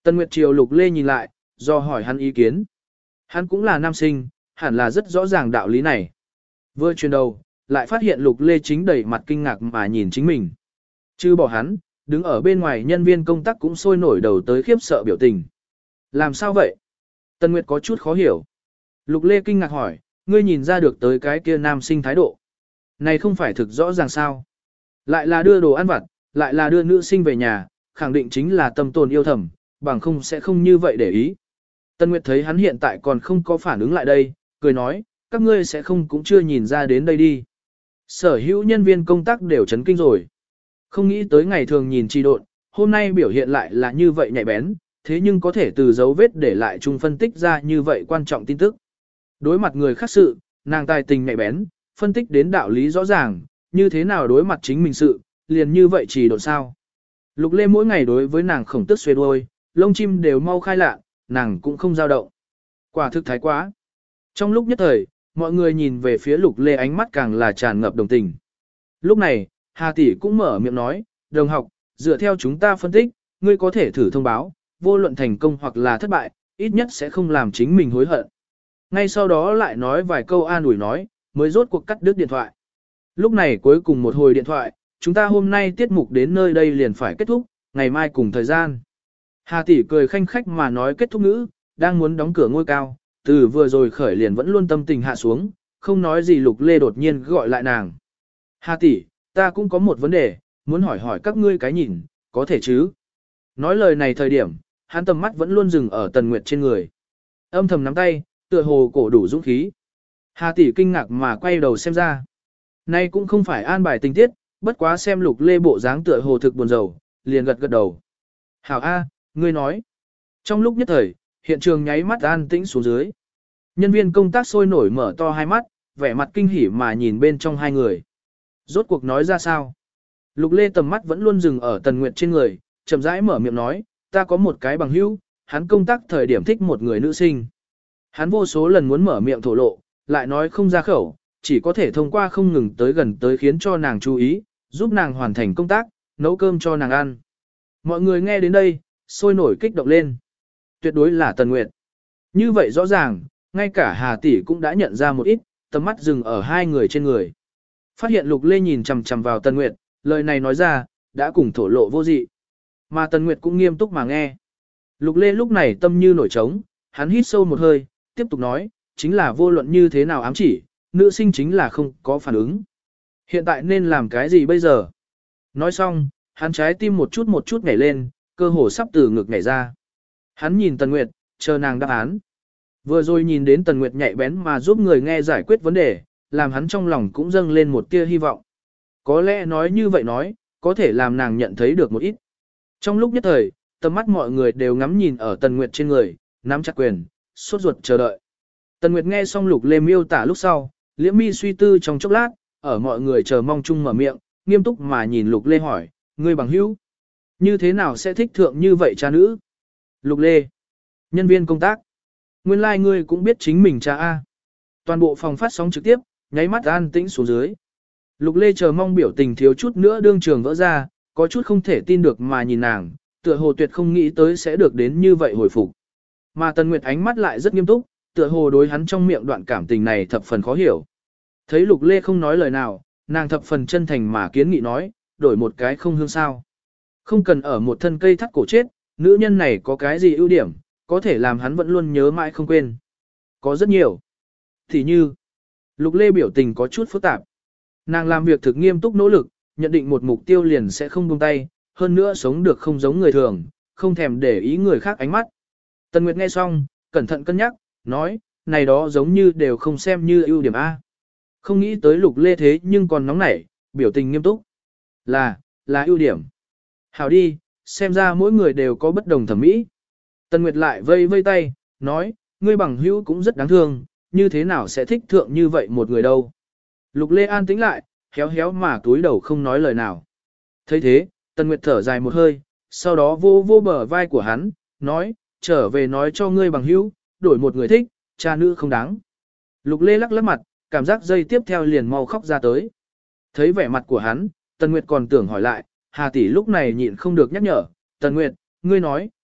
Tần Nguyệt chiều Lục Lê nhìn lại, do hỏi hắn ý kiến. Hắn cũng là nam sinh, hẳn là rất rõ ràng đạo lý này. Vừa chuyển đầu, lại phát hiện Lục Lê chính đầy mặt kinh ngạc mà nhìn chính mình. Chứ bỏ hắn, đứng ở bên ngoài nhân viên công tác cũng sôi nổi đầu tới khiếp sợ biểu tình. Làm sao vậy? Tần Nguyệt có chút khó hiểu. Lục Lê kinh ngạc hỏi, ngươi nhìn ra được tới cái kia nam sinh thái độ. Này không phải thực rõ ràng sao? Lại là đưa đồ ăn vặt, lại là đưa nữ sinh về nhà, khẳng định chính là tâm tồn yêu thầm, bằng không sẽ không như vậy để ý. Tần Nguyệt thấy hắn hiện tại còn không có phản ứng lại đây, cười nói, các ngươi sẽ không cũng chưa nhìn ra đến đây đi. Sở hữu nhân viên công tác đều chấn kinh rồi. Không nghĩ tới ngày thường nhìn trì độn, hôm nay biểu hiện lại là như vậy nhạy bén, thế nhưng có thể từ dấu vết để lại chung phân tích ra như vậy quan trọng tin tức. Đối mặt người khác sự, nàng tài tình nhạy bén, phân tích đến đạo lý rõ ràng, như thế nào đối mặt chính mình sự, liền như vậy trì độn sao. Lục Lê mỗi ngày đối với nàng khổng tức xuê đuôi, lông chim đều mau khai lạ, nàng cũng không dao động. Quả thực thái quá. Trong lúc nhất thời, mọi người nhìn về phía Lục Lê ánh mắt càng là tràn ngập đồng tình. Lúc này, Hà Tỷ cũng mở miệng nói, đồng học, dựa theo chúng ta phân tích, ngươi có thể thử thông báo, vô luận thành công hoặc là thất bại, ít nhất sẽ không làm chính mình hối hận. Ngay sau đó lại nói vài câu an ủi nói, mới rốt cuộc cắt đứt điện thoại. Lúc này cuối cùng một hồi điện thoại, chúng ta hôm nay tiết mục đến nơi đây liền phải kết thúc, ngày mai cùng thời gian. Hà Tỷ cười khanh khách mà nói kết thúc ngữ, đang muốn đóng cửa ngôi cao, từ vừa rồi khởi liền vẫn luôn tâm tình hạ xuống, không nói gì Lục Lê đột nhiên gọi lại nàng. Hà Tỷ, ta cũng có một vấn đề, muốn hỏi hỏi các ngươi cái nhìn, có thể chứ? Nói lời này thời điểm, hắn tầm mắt vẫn luôn dừng ở Tần Nguyệt trên người. Âm thầm nắm tay, tựa hồ cổ đủ dũng khí. Hà Tỷ kinh ngạc mà quay đầu xem ra. Nay cũng không phải an bài tình tiết, bất quá xem Lục Lê bộ dáng tựa hồ thực buồn rầu, liền gật gật đầu. Hảo A, ngươi nói. Trong lúc nhất thời, hiện trường nháy mắt an tĩnh xuống dưới. Nhân viên công tác sôi nổi mở to hai mắt, vẻ mặt kinh hỉ mà nhìn bên trong hai người. Rốt cuộc nói ra sao? Lục Lê tầm mắt vẫn luôn dừng ở Tần Nguyệt trên người, chậm rãi mở miệng nói, ta có một cái bằng hữu, hắn công tác thời điểm thích một người nữ sinh. Hắn vô số lần muốn mở miệng thổ lộ, lại nói không ra khẩu, chỉ có thể thông qua không ngừng tới gần tới khiến cho nàng chú ý, giúp nàng hoàn thành công tác, nấu cơm cho nàng ăn. Mọi người nghe đến đây, sôi nổi kích động lên. Tuyệt đối là Tần Nguyệt. Như vậy rõ ràng, ngay cả Hà Tỷ cũng đã nhận ra một ít, tầm mắt dừng ở hai người trên người. Phát hiện Lục Lê nhìn chằm chằm vào Tần Nguyệt, lời này nói ra, đã cùng thổ lộ vô dị. Mà Tần Nguyệt cũng nghiêm túc mà nghe. Lục Lê lúc này tâm như nổi trống, hắn hít sâu một hơi, tiếp tục nói, chính là vô luận như thế nào ám chỉ, nữ sinh chính là không có phản ứng. Hiện tại nên làm cái gì bây giờ? Nói xong, hắn trái tim một chút nhảy lên, cơ hồ sắp từ ngực nhảy ra. Hắn nhìn Tần Nguyệt, chờ nàng đáp án. Vừa rồi nhìn đến Tần Nguyệt nhạy bén mà giúp người nghe giải quyết vấn đề, làm hắn trong lòng cũng dâng lên một tia hy vọng. Có lẽ nói như vậy nói, có thể làm nàng nhận thấy được một ít. Trong lúc nhất thời, tầm mắt mọi người đều ngắm nhìn ở Tần Nguyệt trên người, nắm chặt quyền, sốt ruột chờ đợi. Tần Nguyệt nghe xong Lục Lê miêu tả lúc sau, liễm mi suy tư trong chốc lát, ở mọi người chờ mong chung mở miệng, nghiêm túc mà nhìn Lục Lê hỏi, ngươi bằng hữu, như thế nào sẽ thích thượng như vậy cha nữ? Lục Lê, nhân viên công tác, nguyên lai like ngươi cũng biết chính mình cha A. Toàn bộ phòng phát sóng trực tiếp, nháy mắt an tĩnh xuống dưới. Lục Lê chờ mong biểu tình thiếu chút nữa đương trường vỡ ra, có chút không thể tin được mà nhìn nàng, tựa hồ tuyệt không nghĩ tới sẽ được đến như vậy hồi phục. Mà Tần Nguyệt ánh mắt lại rất nghiêm túc, tựa hồ đối hắn trong miệng đoạn cảm tình này thập phần khó hiểu. Thấy Lục Lê không nói lời nào, nàng thập phần chân thành mà kiến nghị nói, đổi một cái không hương sao. Không cần ở một thân cây thắt cổ chết, nữ nhân này có cái gì ưu điểm, có thể làm hắn vẫn luôn nhớ mãi không quên. Có rất nhiều. Thì như, Lục Lê biểu tình có chút phức tạp. Nàng làm việc thực nghiêm túc nỗ lực, nhận định một mục tiêu liền sẽ không buông tay, hơn nữa sống được không giống người thường, không thèm để ý người khác ánh mắt. Tần Nguyệt nghe xong, cẩn thận cân nhắc, nói, này đó giống như đều không xem như ưu điểm A. Không nghĩ tới Lục Lê thế nhưng còn nóng nảy, biểu tình nghiêm túc. Là ưu điểm. Hảo đi, xem ra mỗi người đều có bất đồng thẩm mỹ. Tần Nguyệt lại vây vây tay, nói, ngươi bằng hữu cũng rất đáng thương, như thế nào sẽ thích thượng như vậy một người đâu. Lục Lê an tĩnh lại, héo héo mà túi đầu không nói lời nào. Thấy thế, Tần Nguyệt thở dài một hơi, sau đó vô vô bờ vai của hắn, nói, trở về nói cho ngươi bằng hữu, đổi một người thích, cha nữ không đáng. Lục Lê lắc lắc mặt, cảm giác dây tiếp theo liền mau khóc ra tới. Thấy vẻ mặt của hắn, Tần Nguyệt còn tưởng hỏi lại, Hà tỷ lúc này nhịn không được nhắc nhở, Tần Nguyệt, ngươi nói,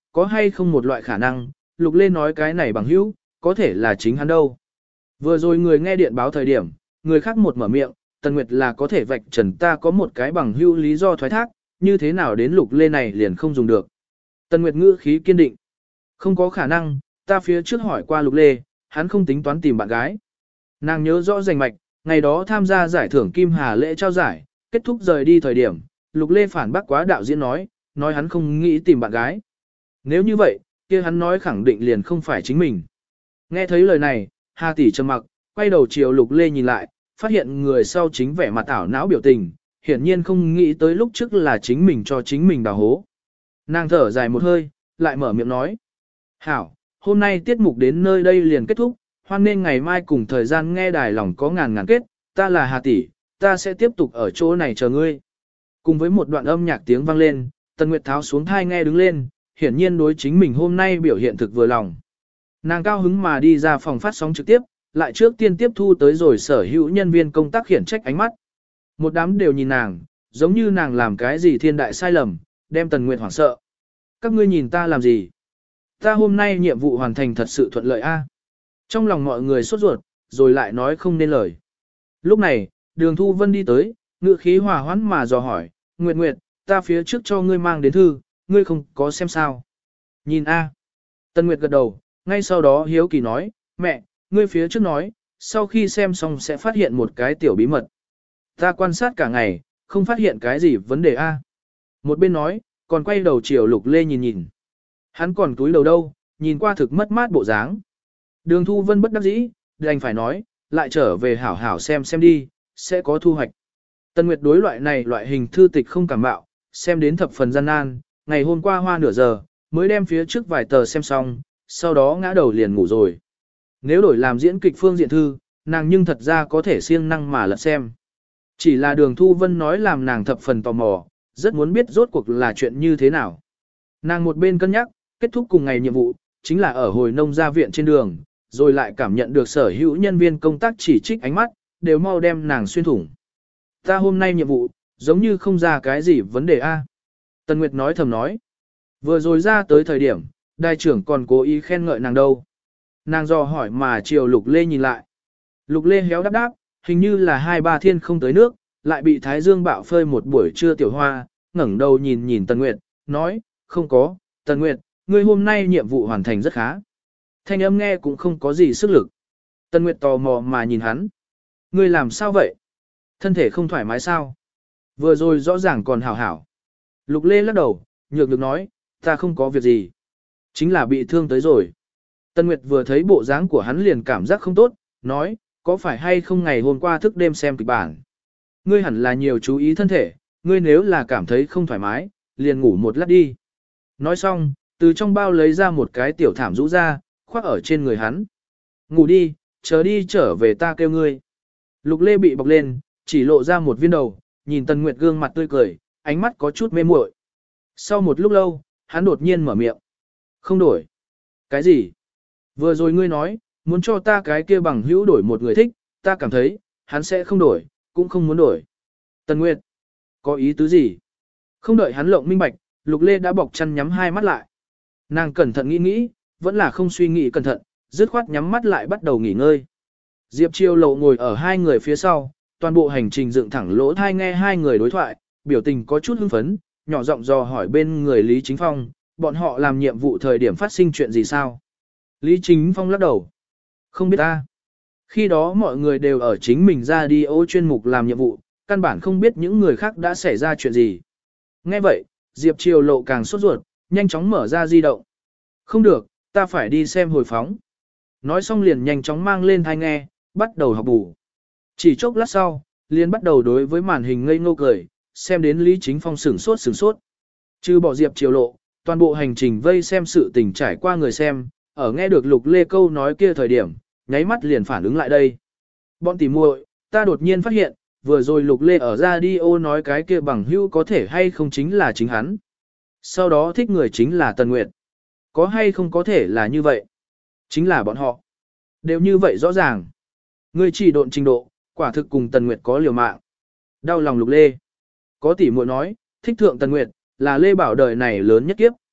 có hay không một loại khả năng, Lục Lê nói cái này bằng hữu, có thể là chính hắn đâu. Vừa rồi người nghe điện báo thời điểm, người khác một mở miệng, Tần Nguyệt là có thể vạch trần ta có một cái bằng hữu lý do thoái thác, như thế nào đến Lục Lê này liền không dùng được. Tần Nguyệt ngữ khí kiên định. Không có khả năng, ta phía trước hỏi qua Lục Lê, hắn không tính toán tìm bạn gái. Nàng nhớ rõ rành mạch, ngày đó tham gia giải thưởng Kim Hà lễ trao giải, kết thúc rời đi thời điểm, Lục Lê phản bác quá đạo diễn nói hắn không nghĩ tìm bạn gái. Nếu như vậy, kia hắn nói khẳng định liền không phải chính mình. Nghe thấy lời này, Hà tỷ trầm mặc, quay đầu chiều Lục Lê nhìn lại, phát hiện người sau chính vẻ mặt ảo não biểu tình, hiển nhiên không nghĩ tới lúc trước là chính mình cho chính mình đào hố. Nàng thở dài một hơi, lại mở miệng nói. Hảo, hôm nay tiết mục đến nơi đây liền kết thúc, hoan nên ngày mai cùng thời gian nghe đài lòng có ngàn kết, ta là Hà tỷ, ta sẽ tiếp tục ở chỗ này chờ ngươi. Cùng với một đoạn âm nhạc tiếng vang lên, Tần Nguyệt tháo xuống thai nghe đứng lên, hiển nhiên đối chính mình hôm nay biểu hiện thực vừa lòng. Nàng cao hứng mà đi ra phòng phát sóng trực tiếp, lại trước tiên tiếp thu tới rồi sở hữu nhân viên công tác khiển trách ánh mắt. Một đám đều nhìn nàng, giống như nàng làm cái gì thiên đại sai lầm, đem Tần Nguyệt hoảng sợ. Các ngươi nhìn ta làm gì? Ta hôm nay nhiệm vụ hoàn thành thật sự thuận lợi a. Trong lòng mọi người sốt ruột, rồi lại nói không nên lời. Lúc này, Đường Thu Vân đi tới, ngữ khí hòa hoãn mà dò hỏi, Nguyệt Nguyệt, ta phía trước cho ngươi mang đến thư, ngươi không có xem sao? Nhìn a. Tần Nguyệt gật đầu, ngay sau đó hiếu kỳ nói, mẹ, ngươi phía trước nói, sau khi xem xong sẽ phát hiện một cái tiểu bí mật. Ta quan sát cả ngày, không phát hiện cái gì vấn đề a. Một bên nói, còn quay đầu chiều Lục Lê nhìn. Hắn còn túi đầu đâu, nhìn qua thực mất mát bộ dáng. Đường Thu Vân bất đắc dĩ, đành phải nói, lại trở về hảo hảo xem đi, sẽ có thu hoạch. Tần Nguyệt đối loại hình thư tịch không cảm bạo, xem đến thập phần gian nan, ngày hôm qua hoa nửa giờ, mới đem phía trước vài tờ xem xong, sau đó ngã đầu liền ngủ rồi. Nếu đổi làm diễn kịch phương diện thư, nàng nhưng thật ra có thể siêng năng mà lật xem. Chỉ là Đường Thu Vân nói làm nàng thập phần tò mò, rất muốn biết rốt cuộc là chuyện như thế nào. Nàng một bên cân nhắc, kết thúc cùng ngày nhiệm vụ, chính là ở hồi nông gia viện trên đường, rồi lại cảm nhận được sở hữu nhân viên công tác chỉ trích ánh mắt, đều mau đem nàng xuyên thủng. Ta hôm nay nhiệm vụ, giống như không ra cái gì vấn đề a. Tần Nguyệt nói thầm nói. Vừa rồi ra tới thời điểm, đại trưởng còn cố ý khen ngợi nàng đâu. Nàng dò hỏi mà chiều Lục Lê nhìn lại. Lục Lê héo đáp, hình như là 2-3 thiên không tới nước, lại bị Thái Dương bạo phơi một buổi trưa tiểu hoa, ngẩng đầu nhìn Tần Nguyệt, nói, không có, Tần Nguyệt, ngươi hôm nay nhiệm vụ hoàn thành rất khá. Thanh âm nghe cũng không có gì sức lực. Tần Nguyệt tò mò mà nhìn hắn. Ngươi làm sao vậy? Thân thể không thoải mái sao? Vừa rồi rõ ràng còn hảo hảo. Lục Lê lắc đầu, nhược được nói, ta không có việc gì. Chính là bị thương tới rồi. Tần Nguyệt vừa thấy bộ dáng của hắn liền cảm giác không tốt, nói, có phải hay không ngày hôm qua thức đêm xem kịch bản. Ngươi hẳn là nhiều chú ý thân thể, ngươi nếu là cảm thấy không thoải mái, liền ngủ một lát đi. Nói xong, từ trong bao lấy ra một cái tiểu thảm rũ ra, khoác ở trên người hắn. Ngủ đi, chờ đi trở về ta kêu ngươi. Lục Lê bị bọc lên, chỉ lộ ra một viên đầu, nhìn Tần Nguyệt gương mặt tươi cười, ánh mắt có chút mê muội. Sau một lúc lâu, hắn đột nhiên mở miệng. Không đổi. Cái gì? Vừa rồi ngươi nói, muốn cho ta cái kia bằng hữu đổi một người thích, ta cảm thấy, hắn sẽ không đổi, cũng không muốn đổi. Tần Nguyệt, có ý tứ gì? Không đợi hắn lộng minh bạch, Lục Lê đã bọc chăn nhắm hai mắt lại. Nàng cẩn thận nghĩ, vẫn là không suy nghĩ cẩn thận, dứt khoát nhắm mắt lại bắt đầu nghỉ ngơi. Diệp Chiêu Lộ ngồi ở hai người phía sau, toàn bộ hành trình dựng thẳng lỗ tai nghe hai người đối thoại, biểu tình có chút hưng phấn, nhỏ giọng dò hỏi bên người Lý Chính Phong, bọn họ làm nhiệm vụ thời điểm phát sinh chuyện gì sao? Lý Chính Phong lắc đầu. Không biết ta. Khi đó mọi người đều ở chính mình ra đi ô chuyên mục làm nhiệm vụ, căn bản không biết những người khác đã xảy ra chuyện gì. Nghe vậy, Diệp Triều Lộ càng sốt ruột, nhanh chóng mở ra di động. Không được, ta phải đi xem hồi phóng. Nói xong liền nhanh chóng mang lên tai nghe, bắt đầu học bù. Chỉ chốc lát sau, liền bắt đầu đối với màn hình ngây ngô cười, xem đến Lý Chính Phong sửng sốt. Trừ bỏ Diệp Triều Lộ, toàn bộ hành trình vây xem sự tình trải qua người xem, ở nghe được Lục Lê câu nói kia thời điểm, nháy mắt liền phản ứng lại đây. Bọn tỉ muội, ta đột nhiên phát hiện, vừa rồi Lục Lê ở radio nói cái kia bằng hữu có thể hay không chính là chính hắn. Sau đó thích người chính là Tần Nguyệt. Có hay không có thể là như vậy? Chính là bọn họ. Đều như vậy rõ ràng. Người chỉ độn trình độ, quả thực cùng Tần Nguyệt có liều mạng. Đau lòng Lục Lê. Có tỉ muội nói, thích thượng Tần Nguyệt, là Lê Bảo đời này lớn nhất kiếp.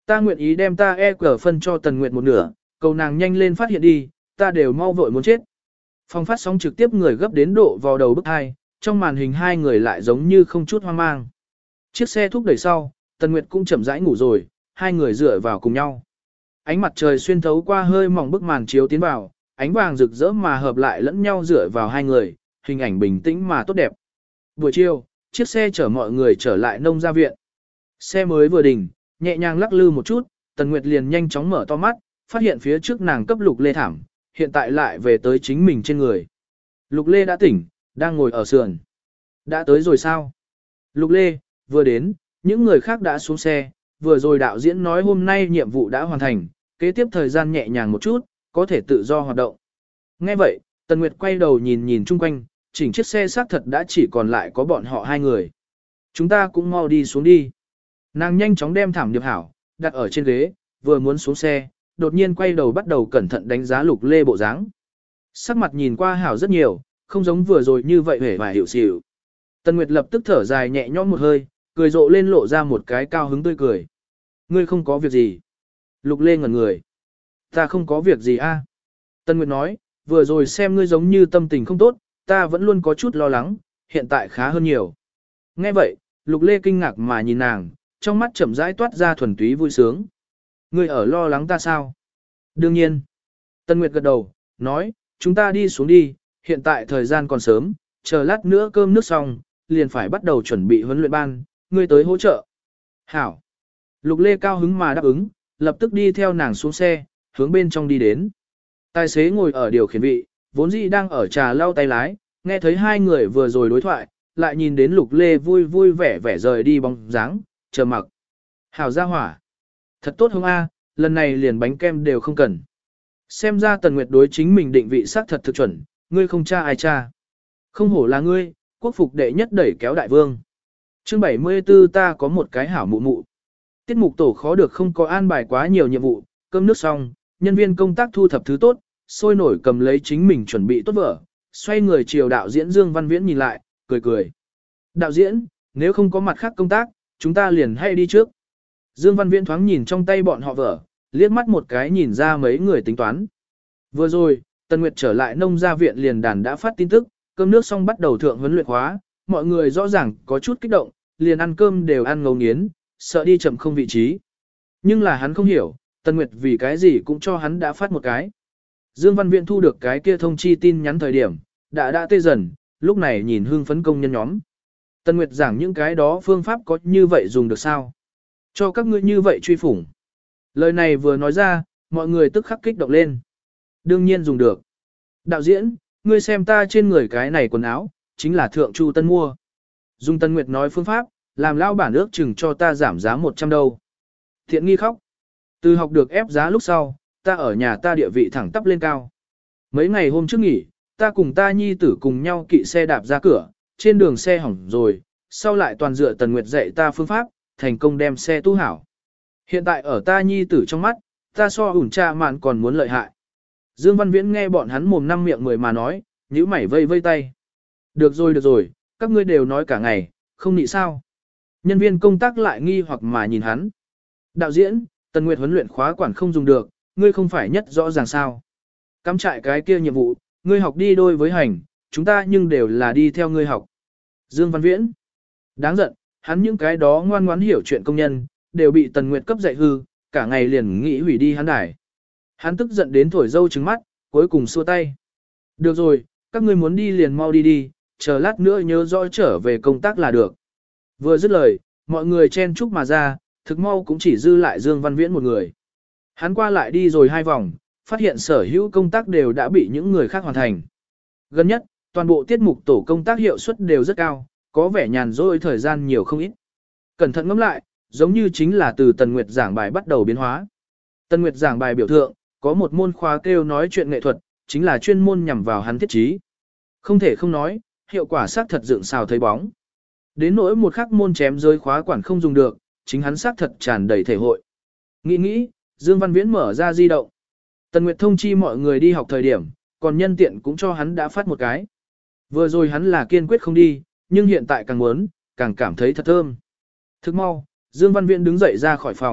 Ta nguyện ý đem ta EQ phân cho Tần Nguyệt một nửa, cầu nàng nhanh lên phát hiện đi, ta đều mau vội muốn chết. Phòng phát sóng trực tiếp người gấp đến độ vào đầu bức hai, trong màn hình hai người lại giống như không chút hoang mang. Chiếc xe thúc đẩy sau, Tần Nguyệt cũng chậm rãi ngủ rồi, hai người dựa vào cùng nhau. Ánh mặt trời xuyên thấu qua hơi mỏng bức màn chiếu tiến vào, ánh vàng rực rỡ mà hợp lại lẫn nhau dựa vào hai người, hình ảnh bình tĩnh mà tốt đẹp. Buổi chiều, chiếc xe chở mọi người trở lại nông gia viện. Xe mới vừa đình, nhẹ nhàng lắc lư một chút, Tần Nguyệt liền nhanh chóng mở to mắt, phát hiện phía trước nàng cấp Lục Lê thảm, hiện tại lại về tới chính mình trên người. Lục Lê đã tỉnh, đang ngồi ở sườn. Đã tới rồi sao? Lục Lê, vừa đến, những người khác đã xuống xe, vừa rồi đạo diễn nói hôm nay nhiệm vụ đã hoàn thành, kế tiếp thời gian nhẹ nhàng một chút, có thể tự do hoạt động. Nghe vậy, Tần Nguyệt quay đầu nhìn nhìn chung quanh, chỉnh chiếc xe xác thật đã chỉ còn lại có bọn họ hai người. Chúng ta cũng mau đi xuống đi. Nàng nhanh chóng đem thảm điệp hảo, đặt ở trên ghế, vừa muốn xuống xe, đột nhiên quay đầu bắt đầu cẩn thận đánh giá Lục Lê bộ dáng. Sắc mặt nhìn qua hảo rất nhiều, không giống vừa rồi như vậy hề và hiểu xỉu. Tần Nguyệt lập tức thở dài nhẹ nhõm một hơi, cười rộ lên lộ ra một cái cao hứng tươi cười. Ngươi không có việc gì. Lục Lê ngẩn người. Ta không có việc gì a. Tần Nguyệt nói, vừa rồi xem ngươi giống như tâm tình không tốt, ta vẫn luôn có chút lo lắng, hiện tại khá hơn nhiều. Nghe vậy, Lục Lê kinh ngạc mà nhìn nàng, trong mắt chậm rãi toát ra thuần túy vui sướng. Ngươi ở lo lắng ta sao? Đương nhiên. Tần Nguyệt gật đầu, nói, chúng ta đi xuống đi, hiện tại thời gian còn sớm, chờ lát nữa cơm nước xong, liền phải bắt đầu chuẩn bị huấn luyện ban, ngươi tới hỗ trợ. Hảo. Lục Lê cao hứng mà đáp ứng, lập tức đi theo nàng xuống xe, hướng bên trong đi đến. Tài xế ngồi ở điều khiển vị, vốn dĩ đang ở trà lau tay lái, nghe thấy hai người vừa rồi đối thoại, lại nhìn đến Lục Lê vui vui vẻ vẻ rời đi bóng dáng, chờ mặc. Hảo ra hỏa. Thật tốt không a, lần này liền bánh kem đều không cần. Xem ra Tần Nguyệt đối chính mình định vị xác thật thực chuẩn, ngươi không cha ai cha. Không hổ là ngươi, quốc phục đệ nhất đẩy kéo đại vương. Chương 74 ta có một cái hảo mụ mụ. Tiết mục tổ khó được không có an bài quá nhiều nhiệm vụ, cơm nước xong, nhân viên công tác thu thập thứ tốt, sôi nổi cầm lấy chính mình chuẩn bị tốt vở, xoay người chiều đạo diễn Dương Văn Viễn nhìn lại, cười cười. Đạo diễn, nếu không có mặt khác công tác, chúng ta liền hay đi trước. Dương Văn Viễn thoáng nhìn trong tay bọn họ vở, liếc mắt một cái nhìn ra mấy người tính toán. Vừa rồi, Tần Nguyệt trở lại nông gia viện liền đàn đã phát tin tức, cơm nước xong bắt đầu thượng huấn luyện khóa, mọi người rõ ràng có chút kích động, liền ăn cơm đều ăn ngấu nghiến, sợ đi chậm không vị trí. Nhưng là hắn không hiểu, Tần Nguyệt vì cái gì cũng cho hắn đã phát một cái. Dương Văn Viễn thu được cái kia thông chi tin nhắn thời điểm, đã tê dần, lúc này nhìn hương phấn công nhân nhóm. Tần Nguyệt giảng những cái đó phương pháp có như vậy dùng được sao? Cho các ngươi như vậy truy phủng. Lời này vừa nói ra, mọi người tức khắc kích động lên. Đương nhiên dùng được. Đạo diễn, ngươi xem ta trên người cái này quần áo, chính là thượng chu tân mua. Dung Tân Nguyệt nói phương pháp, làm lao bản ước chừng cho ta giảm giá 100 đâu. Thiện nghi khóc. Từ học được ép giá lúc sau, ta ở nhà ta địa vị thẳng tắp lên cao. Mấy ngày hôm trước nghỉ, ta cùng ta nhi tử cùng nhau kỵ xe đạp ra cửa, trên đường xe hỏng rồi, sau lại toàn dựa Tần Nguyệt dạy ta phương pháp, thành công đem xe tu hảo. Hiện tại ở ta nhi tử trong mắt, ta so ủn cha mạn còn muốn lợi hại. Dương Văn Viễn nghe bọn hắn mồm năm miệng mười mà nói, nhíu mày vây vây tay. Được rồi, các ngươi đều nói cả ngày, không nị sao. Nhân viên công tác lại nghi hoặc mà nhìn hắn. Đạo diễn, Tần Nguyệt huấn luyện khóa quản không dùng được, ngươi không phải nhất rõ ràng sao. Cắm trại cái kia nhiệm vụ, ngươi học đi đôi với hành, chúng ta nhưng đều là đi theo ngươi học. Dương Văn Viễn. Đáng giận, hắn những cái đó ngoan ngoãn hiểu chuyện công nhân, đều bị Tần Nguyệt cấp dạy hư, cả ngày liền nghĩ hủy đi hắn đài. Hắn tức giận đến thổi dâu trừng mắt, cuối cùng xua tay. Được rồi, các ngươi muốn đi liền mau đi đi, chờ lát nữa nhớ rõ trở về công tác là được. Vừa dứt lời, mọi người chen chúc mà ra, thực mau cũng chỉ dư lại Dương Văn Viễn một người. Hắn qua lại đi rồi 2 vòng, phát hiện sở hữu công tác đều đã bị những người khác hoàn thành. Gần nhất, toàn bộ tiết mục tổ công tác hiệu suất đều rất cao, có vẻ nhàn rỗi thời gian nhiều không ít. Cẩn thận ngẫm lại, giống như chính là từ Tần Nguyệt giảng bài bắt đầu biến hóa. Tần Nguyệt giảng bài biểu thượng, có một môn khóa kêu nói chuyện nghệ thuật, chính là chuyên môn nhằm vào hắn thiết trí. Không thể không nói, hiệu quả xác thật dựng xào thấy bóng. Đến nỗi một khắc môn chém rơi khóa quản không dùng được, chính hắn xác thật tràn đầy thể hội. Nghĩ, Dương Văn Viễn mở ra di động. Tần Nguyệt thông chi mọi người đi học thời điểm, còn nhân tiện cũng cho hắn đã phát một cái. Vừa rồi hắn là kiên quyết không đi, nhưng hiện tại càng muốn, càng cảm thấy thật thơm. Thức mau, Dương Văn Viễn đứng dậy ra khỏi phòng,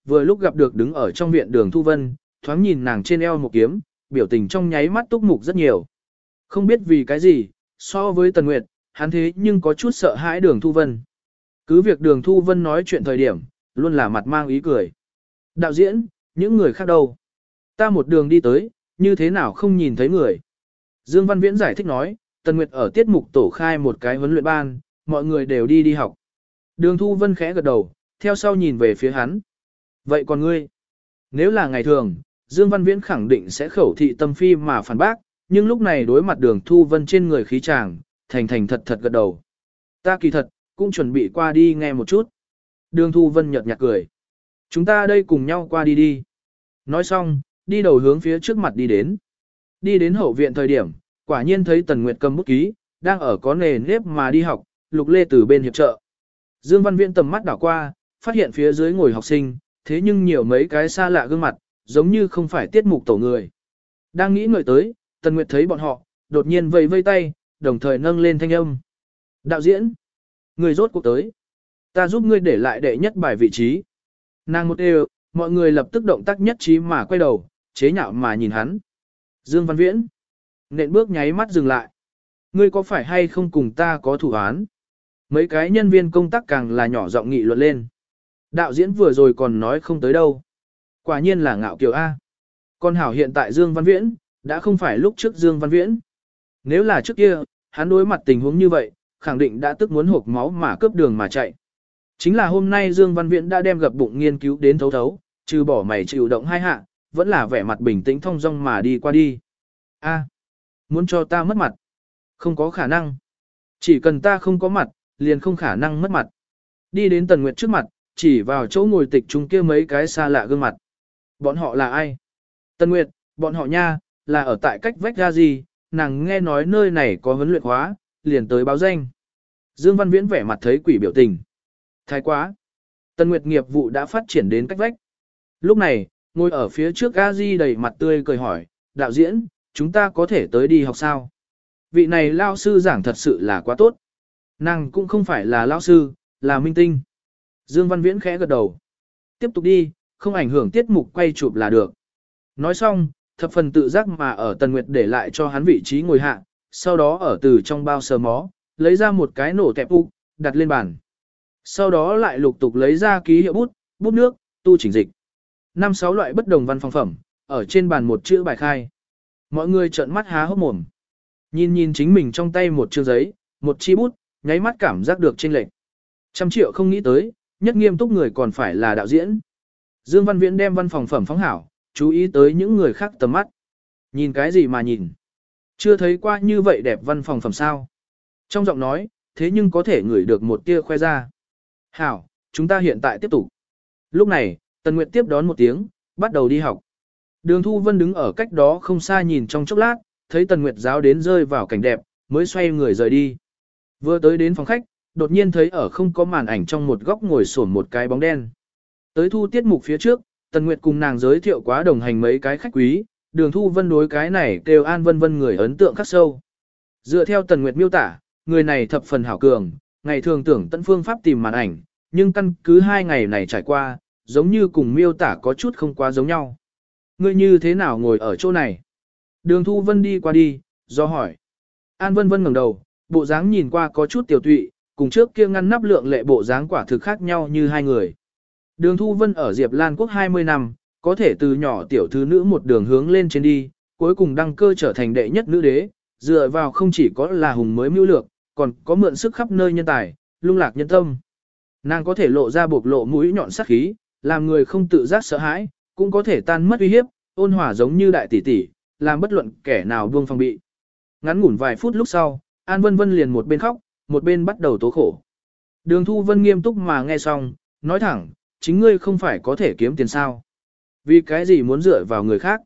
vừa lúc gặp được đứng ở trong viện Đường Thu Vân, thoáng nhìn nàng trên eo một kiếm, biểu tình trong nháy mắt túc mục rất nhiều. Không biết vì cái gì, so với Tần Nguyệt, hắn thế nhưng có chút sợ hãi Đường Thu Vân. Cứ việc Đường Thu Vân nói chuyện thời điểm, luôn là mặt mang ý cười. Đạo diễn, những người khác đâu? Ta một đường đi tới, như thế nào không nhìn thấy người? Dương Văn Viễn giải thích nói, Tần Nguyệt ở tiết mục tổ khai một cái huấn luyện ban, mọi người đều đi học. Đường Thu Vân khẽ gật đầu, theo sau nhìn về phía hắn. Vậy còn ngươi? Nếu là ngày thường, Dương Văn Viễn khẳng định sẽ khẩu thị tâm phi mà phản bác, nhưng lúc này đối mặt Đường Thu Vân trên người khí chàng, thành thật gật đầu. Ta kỳ thật, cũng chuẩn bị qua đi nghe một chút. Đường Thu Vân nhợt nhạt cười. Chúng ta đây cùng nhau qua đi đi. Nói xong, đi đầu hướng phía trước mặt đi đến. Đi đến hậu viện thời điểm, quả nhiên thấy Tần Nguyệt cầm bút ký, đang ở có nề nếp mà đi học, Lục Lê từ bên hiệp trợ. Dương Văn Viễn tầm mắt đảo qua, phát hiện phía dưới ngồi học sinh, thế nhưng nhiều mấy cái xa lạ gương mặt, giống như không phải tiết mục tổ người. Đang nghĩ ngợi tới, Tần Nguyệt thấy bọn họ, đột nhiên vẫy vây tay, đồng thời nâng lên thanh âm. Đạo diễn, người rốt cuộc tới. Ta giúp ngươi để lại đệ nhất bài vị trí. Nàng một đều, mọi người lập tức động tác nhất trí mà quay đầu, chế nhạo mà nhìn hắn. Dương Văn Viễn, nện bước nháy mắt dừng lại. Ngươi có phải hay không cùng ta có thủ án? Mấy cái nhân viên công tác càng là nhỏ giọng nghị luận lên. Đạo diễn vừa rồi còn nói không tới đâu. Quả nhiên là ngạo kiều A. Con hảo hiện tại Dương Văn Viễn, đã không phải lúc trước Dương Văn Viễn. Nếu là trước kia, hắn đối mặt tình huống như vậy, khẳng định đã tức muốn hộp máu mà cướp đường mà chạy. Chính là hôm nay Dương Văn Viễn đã đem gập bụng nghiên cứu đến thấu thấu, trừ bỏ mày chịu động hai hạ, vẫn là vẻ mặt bình tĩnh thong dong mà đi qua đi. A, muốn cho ta mất mặt? Không có khả năng. Chỉ cần ta không có mặt, liền không khả năng mất mặt. Đi đến Tần Nguyệt trước mặt, chỉ vào chỗ ngồi tịch trung kia mấy cái xa lạ gương mặt. Bọn họ là ai? Tần Nguyệt, bọn họ nha, là ở tại cách vách ra gì, nàng nghe nói nơi này có huấn luyện khóa, liền tới báo danh. Dương Văn Viễn vẻ mặt thấy quỷ biểu tình. Thái quá. Tần Nguyệt nghiệp vụ đã phát triển đến cách vách. Lúc này, ngồi ở phía trước A-di đầy mặt tươi cười hỏi, đạo diễn, chúng ta có thể tới đi học sao? Vị này lao sư giảng thật sự là quá tốt. Nàng cũng không phải là lao sư, là minh tinh. Dương Văn Viễn khẽ gật đầu. Tiếp tục đi, không ảnh hưởng tiết mục quay chụp là được. Nói xong, thập phần tự giác mà ở Tần Nguyệt để lại cho hắn vị trí ngồi hạ, sau đó ở từ trong bao sờ mó, lấy ra một cái nổ tẹp ục, đặt lên bàn. Sau đó lại lục tục lấy ra ký hiệu bút, bút nước, tu chỉnh dịch. 5-6 loại bất đồng văn phòng phẩm, ở trên bàn một chữ bài khai. Mọi người trợn mắt há hốc mồm. Nhìn chính mình trong tay một chương giấy, một chi bút, nháy mắt cảm giác được chênh lệch. 100 triệu không nghĩ tới, nhất nghiêm túc người còn phải là đạo diễn. Dương Văn Viễn đem văn phòng phẩm phóng hảo, chú ý tới những người khác tầm mắt. Nhìn cái gì mà nhìn? Chưa thấy qua như vậy đẹp văn phòng phẩm sao? Trong giọng nói, thế nhưng có thể ngửi được một tia khoe ra. Hảo, chúng ta hiện tại tiếp tục. Lúc này, Tần Nguyệt tiếp đón một tiếng, bắt đầu đi học. Đường Thu Vân đứng ở cách đó không xa nhìn trong chốc lát, thấy Tần Nguyệt giáo đến rơi vào cảnh đẹp, mới xoay người rời đi. Vừa tới đến phòng khách, đột nhiên thấy ở không có màn ảnh trong một góc ngồi xổm một cái bóng đen. Tới thu tiết mục phía trước, Tần Nguyệt cùng nàng giới thiệu quá đồng hành mấy cái khách quý, Đường Thu Vân đối cái này kêu An Vân Vân người ấn tượng khắc sâu. Dựa theo Tần Nguyệt miêu tả, người này thập phần hảo cường, ngày thường tưởng tận phương pháp tìm màn ảnh, nhưng căn cứ 2 ngày này trải qua, giống như cùng miêu tả có chút không quá giống nhau. Ngươi như thế nào ngồi ở chỗ này? Đường Thu Vân đi qua đi, do hỏi. An Vân Vân ngẩng đầu, bộ dáng nhìn qua có chút tiểu tụy, cùng trước kia ngăn nắp lượng lệ bộ dáng quả thực khác nhau như hai người. Đường Thu Vân ở Diệp Lan Quốc 20 năm, có thể từ nhỏ tiểu thư nữ một đường hướng lên trên đi, cuối cùng đăng cơ trở thành đệ nhất nữ đế, dựa vào không chỉ có là hùng mới mưu lược, còn có mượn sức khắp nơi nhân tài, lung lạc nhân tâm. Nàng có thể lộ ra bộc lộ mũi nhọn sắc khí, làm người không tự giác sợ hãi, cũng có thể tan mất uy hiếp, ôn hòa giống như đại tỷ tỷ, làm bất luận kẻ nào buông phòng bị. Ngắn ngủn vài phút lúc sau, An Vân Vân liền một bên khóc, một bên bắt đầu tố khổ. Đường Thu Vân nghiêm túc mà nghe xong, nói thẳng, chính ngươi không phải có thể kiếm tiền sao? Vì cái gì muốn dựa vào người khác?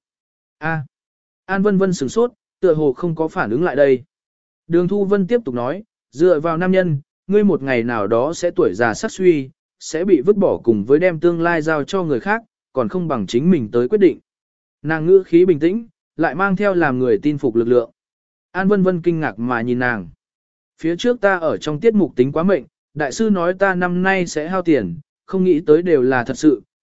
An Vân Vân sửng sốt, tựa hồ không có phản ứng lại đây. Đường Thu Vân tiếp tục nói, dựa vào nam nhân, ngươi một ngày nào đó sẽ tuổi già sắc suy, sẽ bị vứt bỏ cùng với đem tương lai giao cho người khác, còn không bằng chính mình tới quyết định. Nàng ngữ khí bình tĩnh, lại mang theo làm người tin phục lực lượng. An Vân Vân kinh ngạc mà nhìn nàng. Phía trước ta ở trong tiết mục tính quá mệnh, đại sư nói ta năm nay sẽ hao tiền, không nghĩ tới đều là thật sự,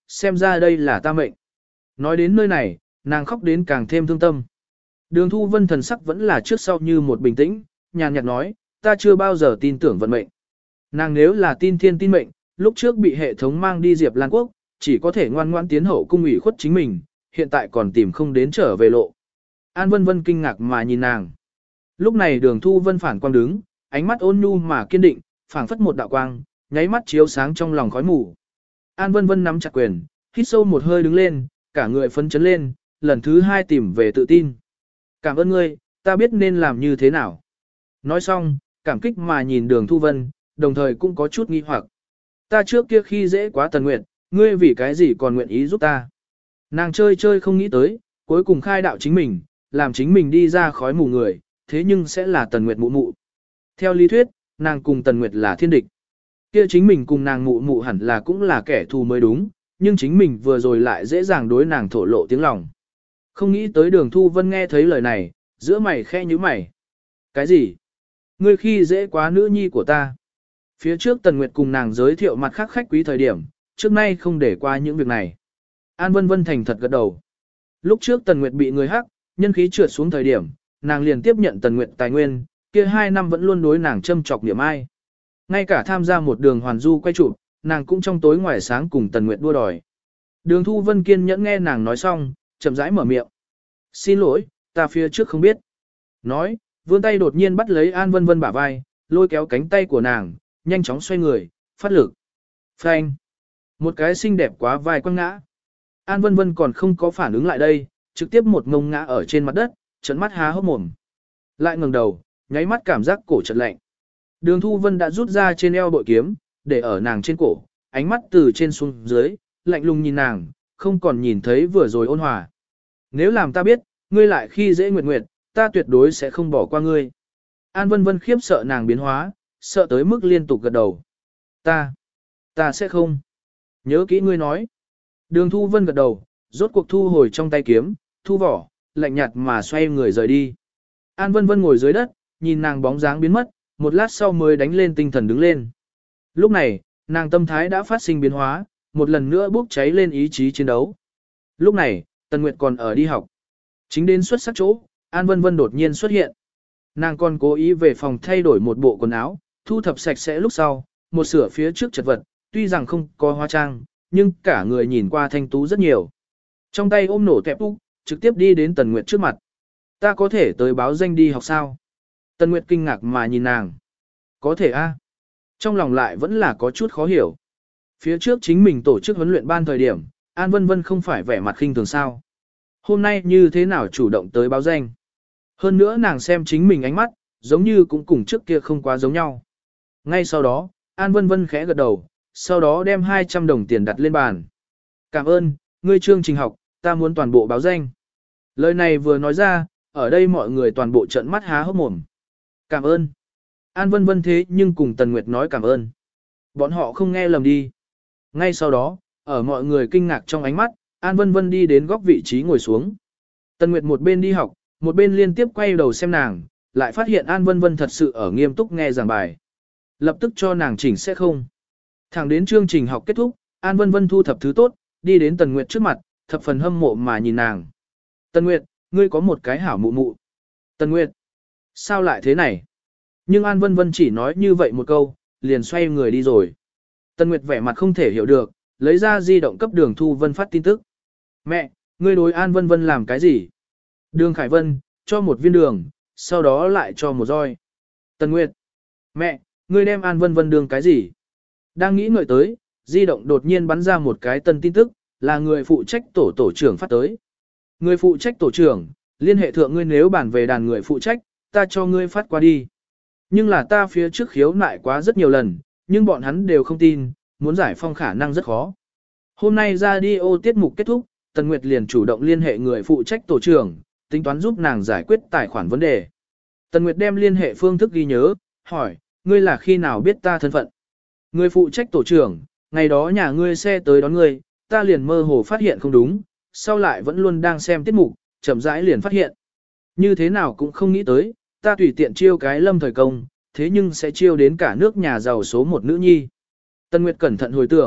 xem ra đây là ta mệnh. Nói đến nơi này, nàng khóc đến càng thêm thương tâm. Đường Thu Vân thần sắc vẫn là trước sau như một bình tĩnh, nhàn nhạt nói, ta chưa bao giờ tin tưởng vận mệnh. Nàng nếu là tin thiên tin mệnh, lúc trước bị hệ thống mang đi Diệp Lan Quốc, chỉ có thể ngoan ngoãn tiến hậu cung ủy khuất chính mình, hiện tại còn tìm không đến trở về lộ. An Vân Vân kinh ngạc mà nhìn nàng. Lúc này Đường Thu Vân phản quang đứng, ánh mắt ôn nhu mà kiên định, phảng phất một đạo quang, nháy mắt chiếu sáng trong lòng khói mù. An Vân Vân nắm chặt quyền, hít sâu một hơi đứng lên, cả người phấn chấn lên, lần thứ hai tìm về tự tin. Cảm ơn ngươi, ta biết nên làm như thế nào. Nói xong, cảm kích mà nhìn Đường Thu Vân, đồng thời cũng có chút nghi hoặc. Ta trước kia khi dễ quá Tần Nguyệt, ngươi vì cái gì còn nguyện ý giúp ta. Nàng chơi chơi không nghĩ tới, cuối cùng khai đạo chính mình, làm chính mình đi ra khói mù người, thế nhưng sẽ là Tần Nguyệt mụ mụ. Theo lý thuyết, nàng cùng Tần Nguyệt là thiên địch. Kia chính mình cùng nàng mụ mụ hẳn là cũng là kẻ thù mới đúng, nhưng chính mình vừa rồi lại dễ dàng đối nàng thổ lộ tiếng lòng. Không nghĩ tới Đường Thu Vân nghe thấy lời này, giữa mày khẽ như mày. Cái gì? Ngươi khi dễ quá nữ nhi của ta. Phía trước Tần Nguyệt cùng nàng giới thiệu mặt khác khách quý thời điểm, trước nay không để qua những việc này. An Vân Vân thành thật gật đầu. Lúc trước Tần Nguyệt bị người hắc, nhân khí trượt xuống thời điểm, nàng liền tiếp nhận Tần Nguyệt tài nguyên, kia 2 năm vẫn luôn đối nàng châm chọc niệm ai. Ngay cả tham gia một đường hoàn du quay chụp, nàng cũng trong tối ngoài sáng cùng Tần Nguyệt đua đòi. Đường Thu Vân kiên nhẫn nghe nàng nói xong, chậm rãi mở miệng. Xin lỗi, ta phía trước không biết. Nói, vươn tay đột nhiên bắt lấy An Vân Vân bả vai, lôi kéo cánh tay của nàng, nhanh chóng xoay người, phát lực. Phanh. Một cái xinh đẹp quá vai quăng ngã. An Vân Vân còn không có phản ứng lại đây, trực tiếp một ngông ngã ở trên mặt đất, trợn mắt há hốc mồm. Lại ngẩng đầu, nháy mắt cảm giác cổ chợt lạnh. Đường Thu Vân đã rút ra trên eo bội kiếm, để ở nàng trên cổ, ánh mắt từ trên xuống dưới, lạnh lùng nhìn nàng, không còn nhìn thấy vừa rồi ôn hòa. Nếu làm ta biết, ngươi lại khi dễ Nguyệt Nguyệt, ta tuyệt đối sẽ không bỏ qua ngươi. An Vân Vân khiếp sợ nàng biến hóa, sợ tới mức liên tục gật đầu. Ta sẽ không. Nhớ kỹ ngươi nói. Đường Thu Vân gật đầu, rốt cuộc thu hồi trong tay kiếm, thu vỏ, lạnh nhạt mà xoay người rời đi. An Vân Vân ngồi dưới đất, nhìn nàng bóng dáng biến mất, một lát sau mới đánh lên tinh thần đứng lên. Lúc này, nàng tâm thái đã phát sinh biến hóa, một lần nữa bốc cháy lên ý chí chiến đấu. Lúc này, Tần Nguyệt còn ở đi học. Chính đến xuất sắc chỗ, An Vân Vân đột nhiên xuất hiện. Nàng còn cố ý về phòng thay đổi một bộ quần áo, thu thập sạch sẽ lúc sau, một sửa phía trước chật vật, tuy rằng không có hóa trang, nhưng cả người nhìn qua thanh tú rất nhiều. Trong tay ôm nổ kẹp úc, trực tiếp đi đến Tần Nguyệt trước mặt. Ta có thể tới báo danh đi học sao? Tần Nguyệt kinh ngạc mà nhìn nàng. Có thể a. Trong lòng lại vẫn là có chút khó hiểu. Phía trước chính mình tổ chức huấn luyện ban thời điểm, An Vân Vân không phải vẻ mặt khinh thường sao. Hôm nay như thế nào chủ động tới báo danh. Hơn nữa nàng xem chính mình ánh mắt, giống như cũng cùng trước kia không quá giống nhau. Ngay sau đó, An Vân Vân khẽ gật đầu, sau đó đem 200 đồng tiền đặt lên bàn. Cảm ơn, ngươi chương trình học, ta muốn toàn bộ báo danh. Lời này vừa nói ra, ở đây mọi người toàn bộ trợn mắt há hốc mồm. Cảm ơn. An Vân Vân thế nhưng cùng Tần Nguyệt nói cảm ơn. Bọn họ không nghe lầm đi. Ngay sau đó, ở mọi người kinh ngạc trong ánh mắt, An Vân Vân đi đến góc vị trí ngồi xuống. Tần Nguyệt một bên đi học, một bên liên tiếp quay đầu xem nàng, lại phát hiện An Vân Vân thật sự ở nghiêm túc nghe giảng bài. Lập tức cho nàng chỉnh sẽ không. Thẳng đến chương trình học kết thúc, An Vân Vân thu thập thứ tốt, đi đến Tần Nguyệt trước mặt, thập phần hâm mộ mà nhìn nàng. Tần Nguyệt, ngươi có một cái hảo mụ mụ. Tần Nguyệt, sao lại thế này? Nhưng An Vân Vân chỉ nói như vậy một câu, liền xoay người đi rồi. Tần Nguyệt vẻ mặt không thể hiểu được, lấy ra di động cấp Đường Thu Vân phát tin tức. Mẹ, ngươi đối An Vân Vân làm cái gì? Đường Khải Vân, cho một viên đường, sau đó lại cho một roi. Tần Nguyệt, mẹ, ngươi đem An Vân Vân đường cái gì? Đang nghĩ ngợi tới, di động đột nhiên bắn ra một cái tân tin tức, là người phụ trách tổ trưởng phát tới. Người phụ trách tổ trưởng, liên hệ thượng ngươi nếu bản về đàn người phụ trách, ta cho ngươi phát qua đi. Nhưng là ta phía trước khiếu nại quá rất nhiều lần, nhưng bọn hắn đều không tin, muốn giải phong khả năng rất khó. Hôm nay radio tiết mục kết thúc, Tần Nguyệt liền chủ động liên hệ người phụ trách tổ trưởng, tính toán giúp nàng giải quyết tài khoản vấn đề. Tần Nguyệt đem liên hệ phương thức ghi nhớ, hỏi, ngươi là khi nào biết ta thân phận? Người phụ trách tổ trưởng, ngày đó nhà ngươi xe tới đón ngươi, ta liền mơ hồ phát hiện không đúng, sau lại vẫn luôn đang xem tiết mục, chậm rãi liền phát hiện. Như thế nào cũng không nghĩ tới, ta tùy tiện chiêu cái lâm thời công, thế nhưng sẽ chiêu đến cả nước nhà giàu số một nữ nhi. Tần Nguyệt cẩn thận hồi tưởng,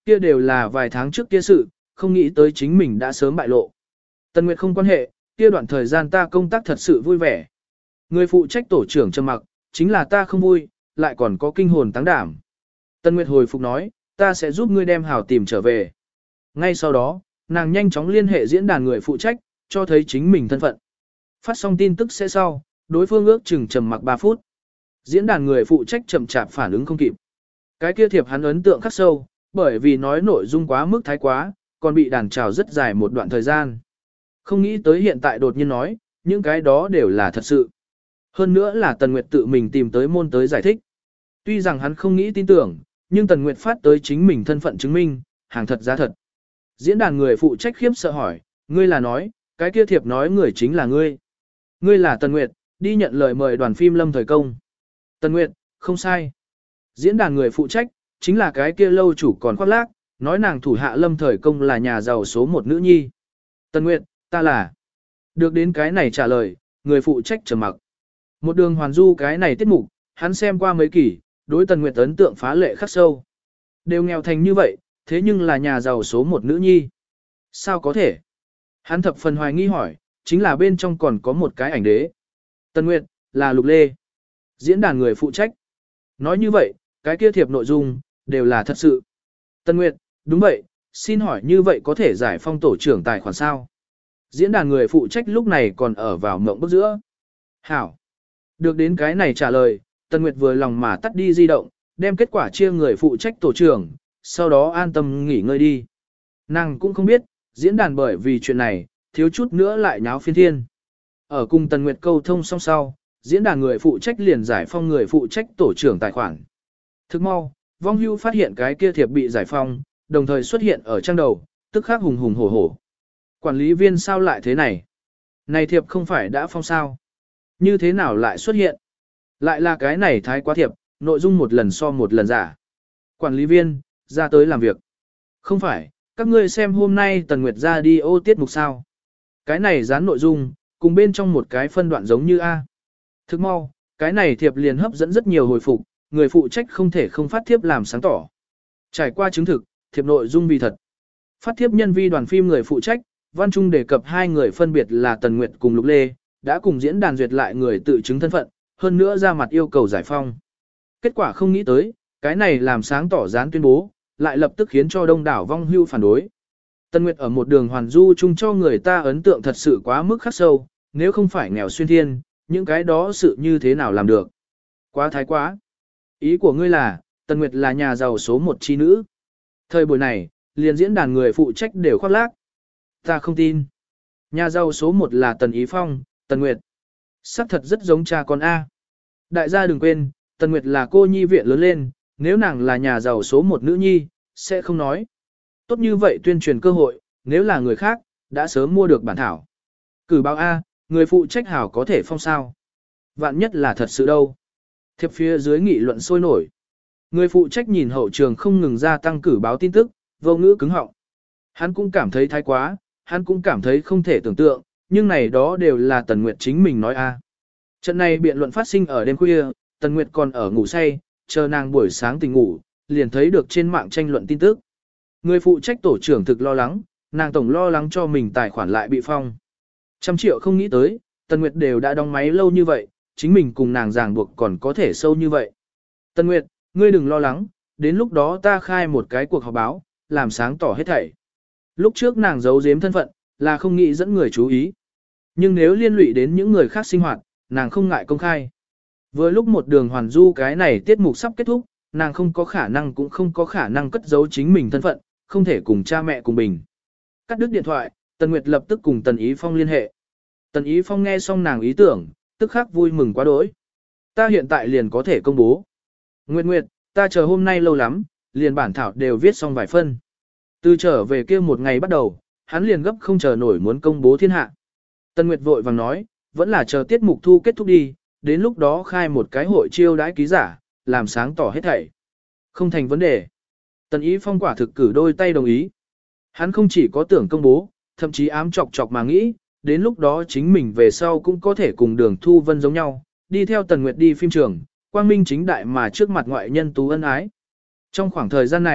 kia đều là vài tháng trước kia sự, không nghĩ tới chính mình đã sớm bại lộ. Tần Nguyệt không quan hệ, kia đoạn thời gian ta công tác thật sự vui vẻ. Người phụ trách tổ trưởng trầm mặc, chính là ta không vui, lại còn có kinh hồn táng đảm. Tần Nguyệt hồi phục nói, ta sẽ giúp ngươi đem Hảo tìm trở về. Ngay sau đó, nàng nhanh chóng liên hệ diễn đàn người phụ trách, cho thấy chính mình thân phận. Phát xong tin tức sẽ sau, đối phương ước chừng trầm mặc 3 phút. Diễn đàn người phụ trách chậm chạp phản ứng không kịp. Cái kia thiệp hắn ấn tượng khắc sâu, bởi vì nói nội dung quá mức thái quá, còn bị đàn trào rất dài một đoạn thời gian. Không nghĩ tới hiện tại đột nhiên nói, những cái đó đều là thật sự. Hơn nữa là Tần Nguyệt tự mình tìm tới môn tới giải thích. Tuy rằng hắn không nghĩ tin tưởng, nhưng Tần Nguyệt phát tới chính mình thân phận chứng minh, hàng thật giá thật. Diễn đàn người phụ trách khiếp sợ hỏi, ngươi là nói, cái kia thiệp nói người chính là ngươi. Ngươi là Tần Nguyệt, đi nhận lời mời đoàn phim Lâm Thời Công. Tần Nguyệt, không sai. Diễn đàn người phụ trách, chính là cái kia lâu chủ còn khoác lác, nói nàng thủ hạ Lâm Thời Công là nhà giàu số một nữ nhi. Tần Nguyệt, ta là. Được đến cái này trả lời, người phụ trách trầm mặc. Một đường hoàn du cái này tiết mục, hắn xem qua mấy kỳ, đối Tần Nguyệt ấn tượng phá lệ khắc sâu. Đều nghèo thành như vậy, thế nhưng là nhà giàu số một nữ nhi. Sao có thể? Hắn thập phần hoài nghi hỏi, chính là bên trong còn có một cái ảnh đế. Tần Nguyệt, là Lục Lê. Diễn đàn người phụ trách. Nói như vậy, cái kia thiệp nội dung, đều là thật sự. Tần Nguyệt, đúng vậy, xin hỏi như vậy có thể giải phong tổ trưởng tài khoản sao? Diễn đàn người phụ trách lúc này còn ở vào mộng bức giữa. Hảo. Được đến cái này trả lời, Tần Nguyệt vừa lòng mà tắt đi di động, đem kết quả chia người phụ trách tổ trưởng, sau đó an tâm nghỉ ngơi đi. Nàng cũng không biết, diễn đàn bởi vì chuyện này, thiếu chút nữa lại nháo phiên thiên. Ở cùng Tần Nguyệt câu thông song sau, diễn đàn người phụ trách liền giải phong người phụ trách tổ trưởng tài khoản. Thức mau, Vong Hưu phát hiện cái kia thiệp bị giải phong, đồng thời xuất hiện ở trang đầu, tức khắc hùng hùng hổ hổ. Quản lý viên sao lại thế này? Này thiệp không phải đã phong sao? Như thế nào lại xuất hiện? Lại là cái này thái quá thiệp, nội dung một lần so một lần giả. Quản lý viên, ra tới làm việc. Không phải, các ngươi xem hôm nay Tần Nguyệt ra đi ô tiết mục sao. Cái này dán nội dung, cùng bên trong một cái phân đoạn giống như A. Thức mau, cái này thiệp liền hấp dẫn rất nhiều hồi phục, người phụ trách không thể không phát thiếp làm sáng tỏ. Trải qua chứng thực, thiệp nội dung vì thật. Phát thiếp nhân vi đoàn phim người phụ trách, văn trung đề cập hai người phân biệt là Tần Nguyệt cùng Lục Lê, đã cùng diễn đàn duyệt lại người tự chứng thân phận, hơn nữa ra mặt yêu cầu giải phong. Kết quả không nghĩ tới, cái này làm sáng tỏ dán tuyên bố, lại lập tức khiến cho đông đảo Vong Hưu phản đối. Tần Nguyệt ở một đường hoàn du chung cho người ta ấn tượng thật sự quá mức khắc sâu, nếu không phải nghèo xuyên thiên, những cái đó sự như thế nào làm được. Quá thái quá. Ý của ngươi là, Tần Nguyệt là nhà giàu số một chi nữ. Thời buổi này, liền diễn đàn người phụ trách đều khoác lác. Ta không tin. Nhà giàu số một là Tần Ý Phong, Tần Nguyệt. Sắc thật rất giống cha con A. Đại gia đừng quên, Tần Nguyệt là cô nhi viện lớn lên, nếu nàng là nhà giàu số một nữ nhi, sẽ không nói. Tốt như vậy tuyên truyền cơ hội, nếu là người khác, đã sớm mua được bản thảo. Cử báo A, người phụ trách hảo có thể phong sao. Vạn nhất là thật sự đâu. Thiệp phía dưới nghị luận sôi nổi. Người phụ trách nhìn hậu trường không ngừng gia tăng cử báo tin tức, vô ngữ cứng họng. Hắn cũng cảm thấy thái quá, hắn cũng cảm thấy không thể tưởng tượng, nhưng này đó đều là Tần Nguyệt chính mình nói a. Trận này biện luận phát sinh ở đêm khuya, Tần Nguyệt còn ở ngủ say, chờ nàng buổi sáng tỉnh ngủ, liền thấy được trên mạng tranh luận tin tức. Người phụ trách tổ trưởng thực lo lắng, nàng tổng lo lắng cho mình tài khoản lại bị phong. 100 triệu không nghĩ tới, Tần Nguyệt đều đã đóng máy lâu như vậy, chính mình cùng nàng ràng buộc còn có thể sâu như vậy. Tần Nguyệt, ngươi đừng lo lắng, đến lúc đó ta khai một cái cuộc họp báo, làm sáng tỏ hết thảy. Lúc trước nàng giấu giếm thân phận, là không nghĩ dẫn người chú ý. Nhưng nếu liên lụy đến những người khác sinh hoạt, nàng không ngại công khai. Vừa lúc một đường hoàn du cái này tiết mục sắp kết thúc, nàng không có khả năng cũng không có khả năng cất giấu chính mình thân phận, không thể cùng cha mẹ cùng bình. Cắt đứt điện thoại, Tần Nguyệt lập tức cùng Tần Ý Phong liên hệ. Tần Ý Phong nghe xong nàng ý tưởng, tức khắc vui mừng quá đỗi. Ta hiện tại liền có thể công bố. Nguyệt Nguyệt, ta chờ hôm nay lâu lắm, liền bản thảo đều viết xong vài phân. Từ trở về kia một ngày bắt đầu, hắn liền gấp không chờ nổi muốn công bố thiên hạ. Tần Nguyệt vội vàng nói, vẫn là chờ tiết mục thu kết thúc đi, đến lúc đó khai một cái hội chiêu đãi ký giả, làm sáng tỏ hết thảy. Không thành vấn đề. Tần Ý Phong quả thực cử đôi tay đồng ý. Hắn không chỉ có tưởng công bố, thậm chí ám chọc chọc mà nghĩ, đến lúc đó chính mình về sau cũng có thể cùng Đường Thu Vân giống nhau, đi theo Tần Nguyệt đi phim trường, quang minh chính đại mà trước mặt ngoại nhân tú ân ái. Trong khoảng thời gian này,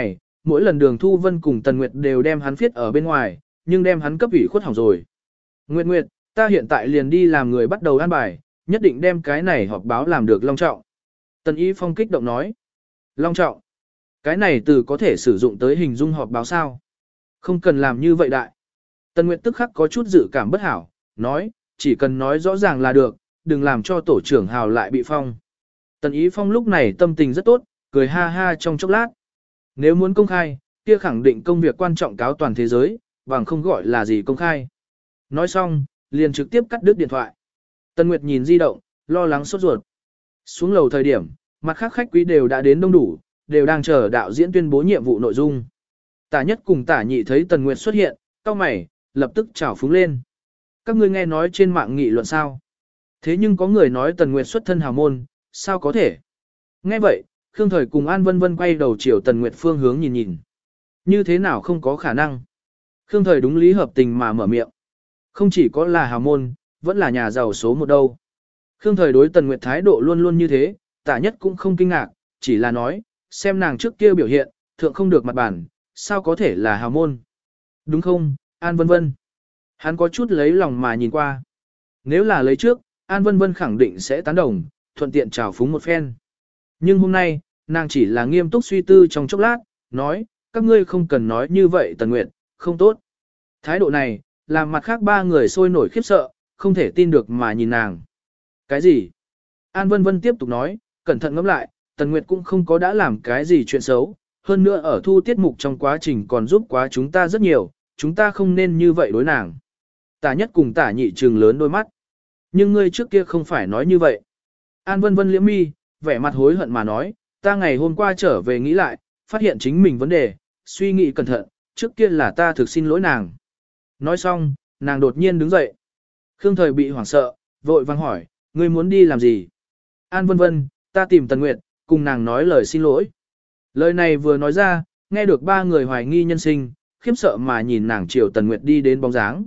mỗi lần Đường Thu Vân cùng Tần Nguyệt đều đem hắn viết ở bên ngoài, nhưng đem hắn cấp ủy khuất hỏng rồi. Nguyệt Nguyệt, ta hiện tại liền đi làm người bắt đầu an bài, nhất định đem cái này họp báo làm được long trọng. Tần Y Phong kích động nói. Long trọng. Cái này từ có thể sử dụng tới hình dung họp báo sao. Không cần làm như vậy đại. Tần Nguyệt tức khắc có chút dự cảm bất hảo, nói, chỉ cần nói rõ ràng là được, đừng làm cho tổ trưởng Hào lại bị phong. Tần Y Phong lúc này tâm tình rất tốt, cười ha ha trong chốc lát. Nếu muốn công khai, kia khẳng định công việc quan trọng cáo toàn thế giới, bằng không gọi là gì công khai. Nói xong, liền trực tiếp cắt đứt điện thoại. Tần Nguyệt nhìn di động, lo lắng sốt ruột. Xuống lầu thời điểm, mặt khác khách quý đều đã đến đông đủ, đều đang chờ đạo diễn tuyên bố nhiệm vụ nội dung. Tả Nhất cùng Tả Nhị thấy Tần Nguyệt xuất hiện, cau mày, lập tức chảo phúng lên. Các ngươi nghe nói trên mạng nghị luận sao? Thế nhưng có người nói Tần Nguyệt xuất thân hào môn, sao có thể? Nghe vậy, Khương Thời cùng An Vân Vân quay đầu chiều Tần Nguyệt phương hướng nhìn nhìn. Như thế nào không có khả năng? Khương Thời đúng lý hợp tình mà mở miệng. Không chỉ có là hào môn, vẫn là nhà giàu số một đâu. Khương Thời đối Tần Nguyệt thái độ luôn luôn như thế, Tả Nhất cũng không kinh ngạc, chỉ là nói, xem nàng trước kia biểu hiện, thượng không được mặt bản, sao có thể là hào môn. Đúng không, An Vân Vân? Hắn có chút lấy lòng mà nhìn qua. Nếu là lấy trước, An Vân Vân khẳng định sẽ tán đồng, thuận tiện chào phúng một phen. Nhưng hôm nay, nàng chỉ là nghiêm túc suy tư trong chốc lát, nói, các ngươi không cần nói như vậy Tần Nguyệt, không tốt. Thái độ này, làm mặt khác ba người sôi nổi khiếp sợ, không thể tin được mà nhìn nàng. Cái gì? An Vân Vân tiếp tục nói, cẩn thận ngẫm lại, Tần Nguyệt cũng không có đã làm cái gì chuyện xấu, hơn nữa ở thu tiết mục trong quá trình còn giúp quá chúng ta rất nhiều, chúng ta không nên như vậy đối nàng. Tả Nhất cùng Tả Nhị trừng lớn đôi mắt. Nhưng ngươi trước kia không phải nói như vậy. An Vân Vân liễm mi, vẻ mặt hối hận mà nói, ta ngày hôm qua trở về nghĩ lại, phát hiện chính mình vấn đề, suy nghĩ cẩn thận, trước kia là ta thực xin lỗi nàng. Nói xong, nàng đột nhiên đứng dậy. Khương Thời bị hoảng sợ, vội vang hỏi, ngươi muốn đi làm gì? An Vân Vân, ta tìm Tần Nguyệt, cùng nàng nói lời xin lỗi. Lời này vừa nói ra, nghe được ba người hoài nghi nhân sinh, khiếp sợ mà nhìn nàng chiều Tần Nguyệt đi đến bóng dáng.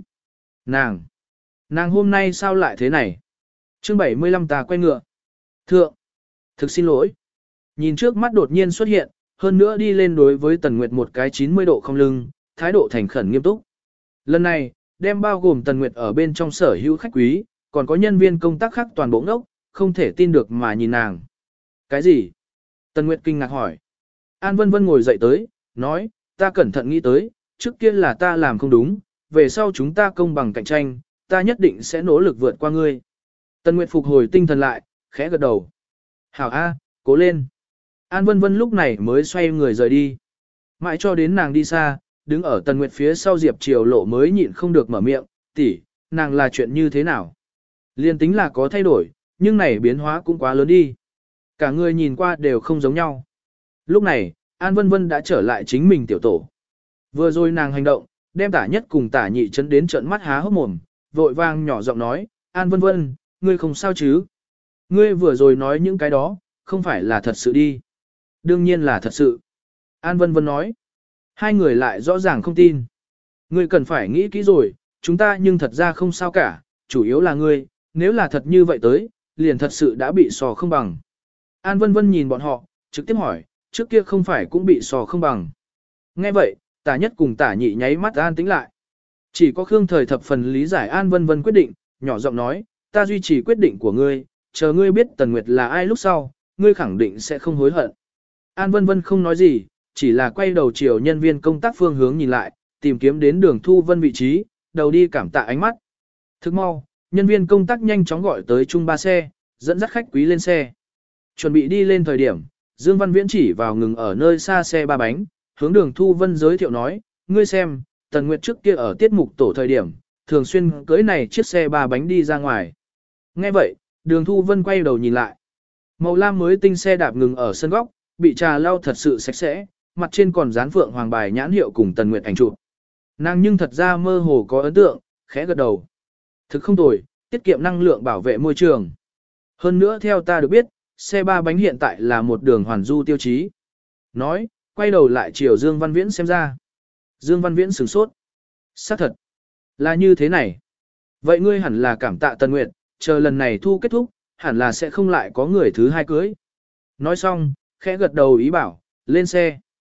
Nàng hôm nay sao lại thế này? Chương 75 ta quay ngựa. Thượng, thực xin lỗi. Nhìn trước mắt đột nhiên xuất hiện, hơn nữa đi lên đối với Tần Nguyệt một cái 90 độ không lưng, thái độ thành khẩn nghiêm túc. Lần này, đem bao gồm Tần Nguyệt ở bên trong sở hữu khách quý, còn có nhân viên công tác khác toàn bộ ngốc, không thể tin được mà nhìn nàng. Cái gì? Tần Nguyệt kinh ngạc hỏi. An Vân Vân ngồi dậy tới, nói, ta cẩn thận nghĩ tới, trước kia là ta làm không đúng, về sau chúng ta công bằng cạnh tranh, ta nhất định sẽ nỗ lực vượt qua ngươi. Tần Nguyệt phục hồi tinh thần lại, khẽ gật đầu. Hảo A, cố lên. An Vân Vân lúc này mới xoay người rời đi. Mãi cho đến nàng đi xa, đứng ở Tần Nguyệt phía sau Diệp Triều Lộ mới nhịn không được mở miệng, tỷ, nàng là chuyện như thế nào? Liên tính là có thay đổi, nhưng này biến hóa cũng quá lớn đi. Cả người nhìn qua đều không giống nhau. Lúc này, An Vân Vân đã trở lại chính mình tiểu tổ. Vừa rồi nàng hành động, đem Tả Nhất cùng Tả Nhị chấn đến trợn mắt há hốc mồm, vội vang nhỏ giọng nói, An Vân Vân, ngươi không sao chứ? Ngươi vừa rồi nói những cái đó, không phải là thật sự đi. Đương nhiên là thật sự. An Vân Vân nói. Hai người lại rõ ràng không tin. Ngươi cần phải nghĩ kỹ rồi, chúng ta nhưng thật ra không sao cả, chủ yếu là ngươi, nếu là thật như vậy tới, liền thật sự đã bị sò không bằng. An Vân Vân nhìn bọn họ, trực tiếp hỏi, trước kia không phải cũng bị sò không bằng. Nghe vậy, Tả Nhất cùng Tả Nhị nháy mắt an tĩnh lại. Chỉ có Khương Thời thập phần lý giải An Vân Vân quyết định, nhỏ giọng nói, ta duy trì quyết định của ngươi, chờ ngươi biết Tần Nguyệt là ai lúc sau, ngươi khẳng định sẽ không hối hận. An Vân Vân không nói gì, chỉ là quay đầu chiều nhân viên công tác phương hướng nhìn lại, tìm kiếm đến Đường Thu Vân vị trí, đầu đi cảm tạ ánh mắt. Thức mau, nhân viên công tác nhanh chóng gọi tới chung ba xe, dẫn dắt khách quý lên xe. Chuẩn bị đi lên thời điểm, Dương Văn Viễn chỉ vào ngừng ở nơi xa xe ba bánh, hướng Đường Thu Vân giới thiệu nói, ngươi xem, Tần Nguyệt trước kia ở tiết mục tổ thời điểm, thường xuyên cưới này chiếc xe ba bánh đi ra ngoài. Nghe vậy, Đường Thu Vân quay đầu nhìn lại. Màu lam mới tinh xe đạp ngừng ở sân góc, bị trà lau thật sự sạch sẽ, mặt trên còn dán phượng hoàng bài nhãn hiệu cùng Tần Nguyệt ảnh chụp. Nàng nhưng thật ra mơ hồ có ấn tượng, khẽ gật đầu. Thực không tồi, tiết kiệm năng lượng bảo vệ môi trường. Hơn nữa theo ta được biết, xe ba bánh hiện tại là một đường hoàn du tiêu chí. Nói, quay đầu lại chiều Dương Văn Viễn xem ra. Dương Văn Viễn sửng sốt. Xác thật, là như thế này. Vậy ngươi hẳn là cảm tạ Tần Nguyệt, chờ lần này thu kết thúc, hẳn là sẽ không lại có người thứ hai cưới. Nói xong, khẽ gật đầu ý bảo, lên xe.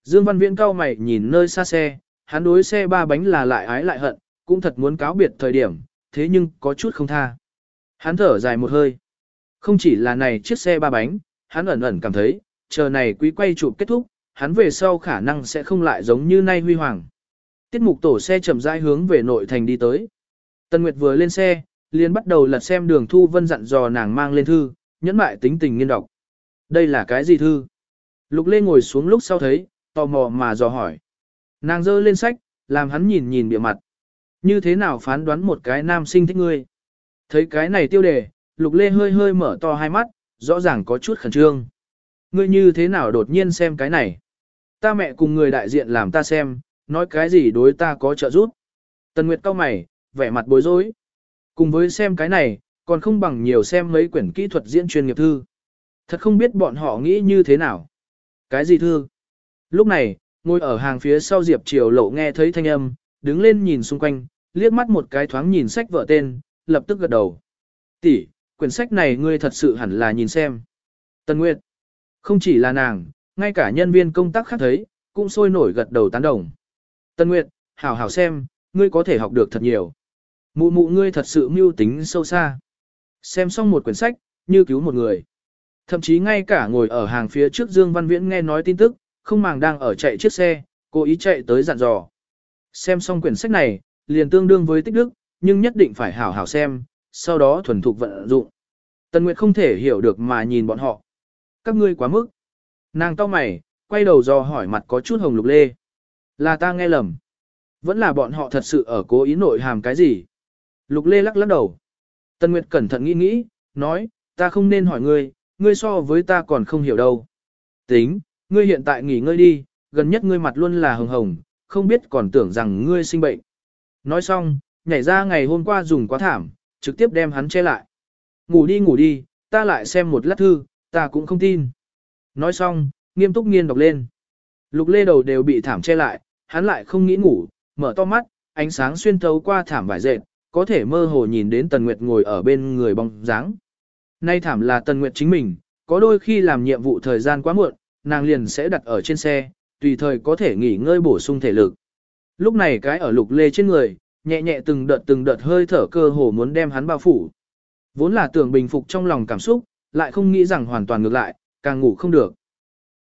Dương Văn Viễn cau mày nhìn nơi xa xe, hắn đối xe ba bánh là lại ái lại hận, cũng thật muốn cáo biệt thời điểm, thế nhưng có chút không tha. Hắn thở dài một hơi. Không chỉ là này chiếc xe ba bánh, hắn ẩn ẩn cảm thấy, chờ này quý quay chụp kết thúc, hắn về sau khả năng sẽ không lại giống như nay huy hoàng. Tiết mục tổ xe chậm rãi hướng về nội thành đi tới. Tân Nguyệt vừa lên xe, liền bắt đầu lật xem Đường Thu Vân dặn dò nàng mang lên thư, nhẫn mại tính tình nghiên đọc. Đây là cái gì thư? Lục Lê ngồi xuống lúc sau thấy, tò mò mà dò hỏi. Nàng giơ lên sách, làm hắn nhìn nhìn bìa mặt. Như thế nào phán đoán một cái nam sinh thích ngươi? Thấy cái này tiêu đề, Lục Lê hơi hơi mở to hai mắt, rõ ràng có chút khẩn trương. Ngươi như thế nào đột nhiên xem cái này? Ta mẹ cùng người đại diện làm ta xem, nói cái gì đối ta có trợ giúp. Tần Nguyệt cau mày, vẻ mặt bối rối. Cùng với xem cái này, còn không bằng nhiều xem mấy quyển kỹ thuật diễn chuyên nghiệp thư. Thật không biết bọn họ nghĩ như thế nào. Cái gì thư? Lúc này, ngồi ở hàng phía sau Diệp Triều Lộ nghe thấy thanh âm, đứng lên nhìn xung quanh, liếc mắt một cái thoáng nhìn sách vợ tên, lập tức gật đầu. Tỷ, quyển sách này ngươi thật sự hẳn là nhìn xem. Tần Nguyệt, không chỉ là nàng, ngay cả nhân viên công tác khác thấy, cũng sôi nổi gật đầu tán đồng. Tần Nguyệt, hảo hảo xem, ngươi có thể học được thật nhiều. Mụ mụ ngươi thật sự mưu tính sâu xa. Xem xong một quyển sách, như cứu một người. Thậm chí ngay cả ngồi ở hàng phía trước Dương Văn Viễn nghe nói tin tức, không màng đang ở chạy chiếc xe, cố ý chạy tới dặn dò. Xem xong quyển sách này, liền tương đương với tích đức, nhưng nhất định phải hảo hảo xem, sau đó thuần thục vận dụng. Tần Nguyệt không thể hiểu được mà nhìn bọn họ. Các ngươi quá mức. Nàng cau mày, quay đầu dò hỏi mặt có chút hồng Lục Lê. Là ta nghe lầm. Vẫn là bọn họ thật sự ở cố ý nội hàm cái gì. Lục Lê lắc lắc đầu. Tần Nguyệt cẩn thận nghĩ nghĩ, nói, ta không nên hỏi ngươi, ngươi so với ta còn không hiểu đâu. Tính, ngươi hiện tại nghỉ ngơi đi, gần nhất ngươi mặt luôn là hồng hồng, không biết còn tưởng rằng ngươi sinh bệnh. Nói xong, nhảy ra ngày hôm qua dùng quá thảm, trực tiếp đem hắn che lại. Ngủ đi, ta lại xem một lát thư, ta cũng không tin. Nói xong, nghiêm túc nghiên đọc lên. Lục Lê đầu đều bị thảm che lại, hắn lại không nghĩ ngủ, mở to mắt, ánh sáng xuyên thấu qua thảm vải dệt, có thể mơ hồ nhìn đến Tần Nguyệt ngồi ở bên người bóng dáng. Nay thảm là Tần Nguyệt chính mình, có đôi khi làm nhiệm vụ thời gian quá muộn, nàng liền sẽ đặt ở trên xe, tùy thời có thể nghỉ ngơi bổ sung thể lực. Lúc này cái ở Lục Lê trên người, nhẹ nhẹ từng đợt hơi thở cơ hồ muốn đem hắn bao phủ. Vốn là tưởng bình phục trong lòng cảm xúc, lại không nghĩ rằng hoàn toàn ngược lại, càng ngủ không được.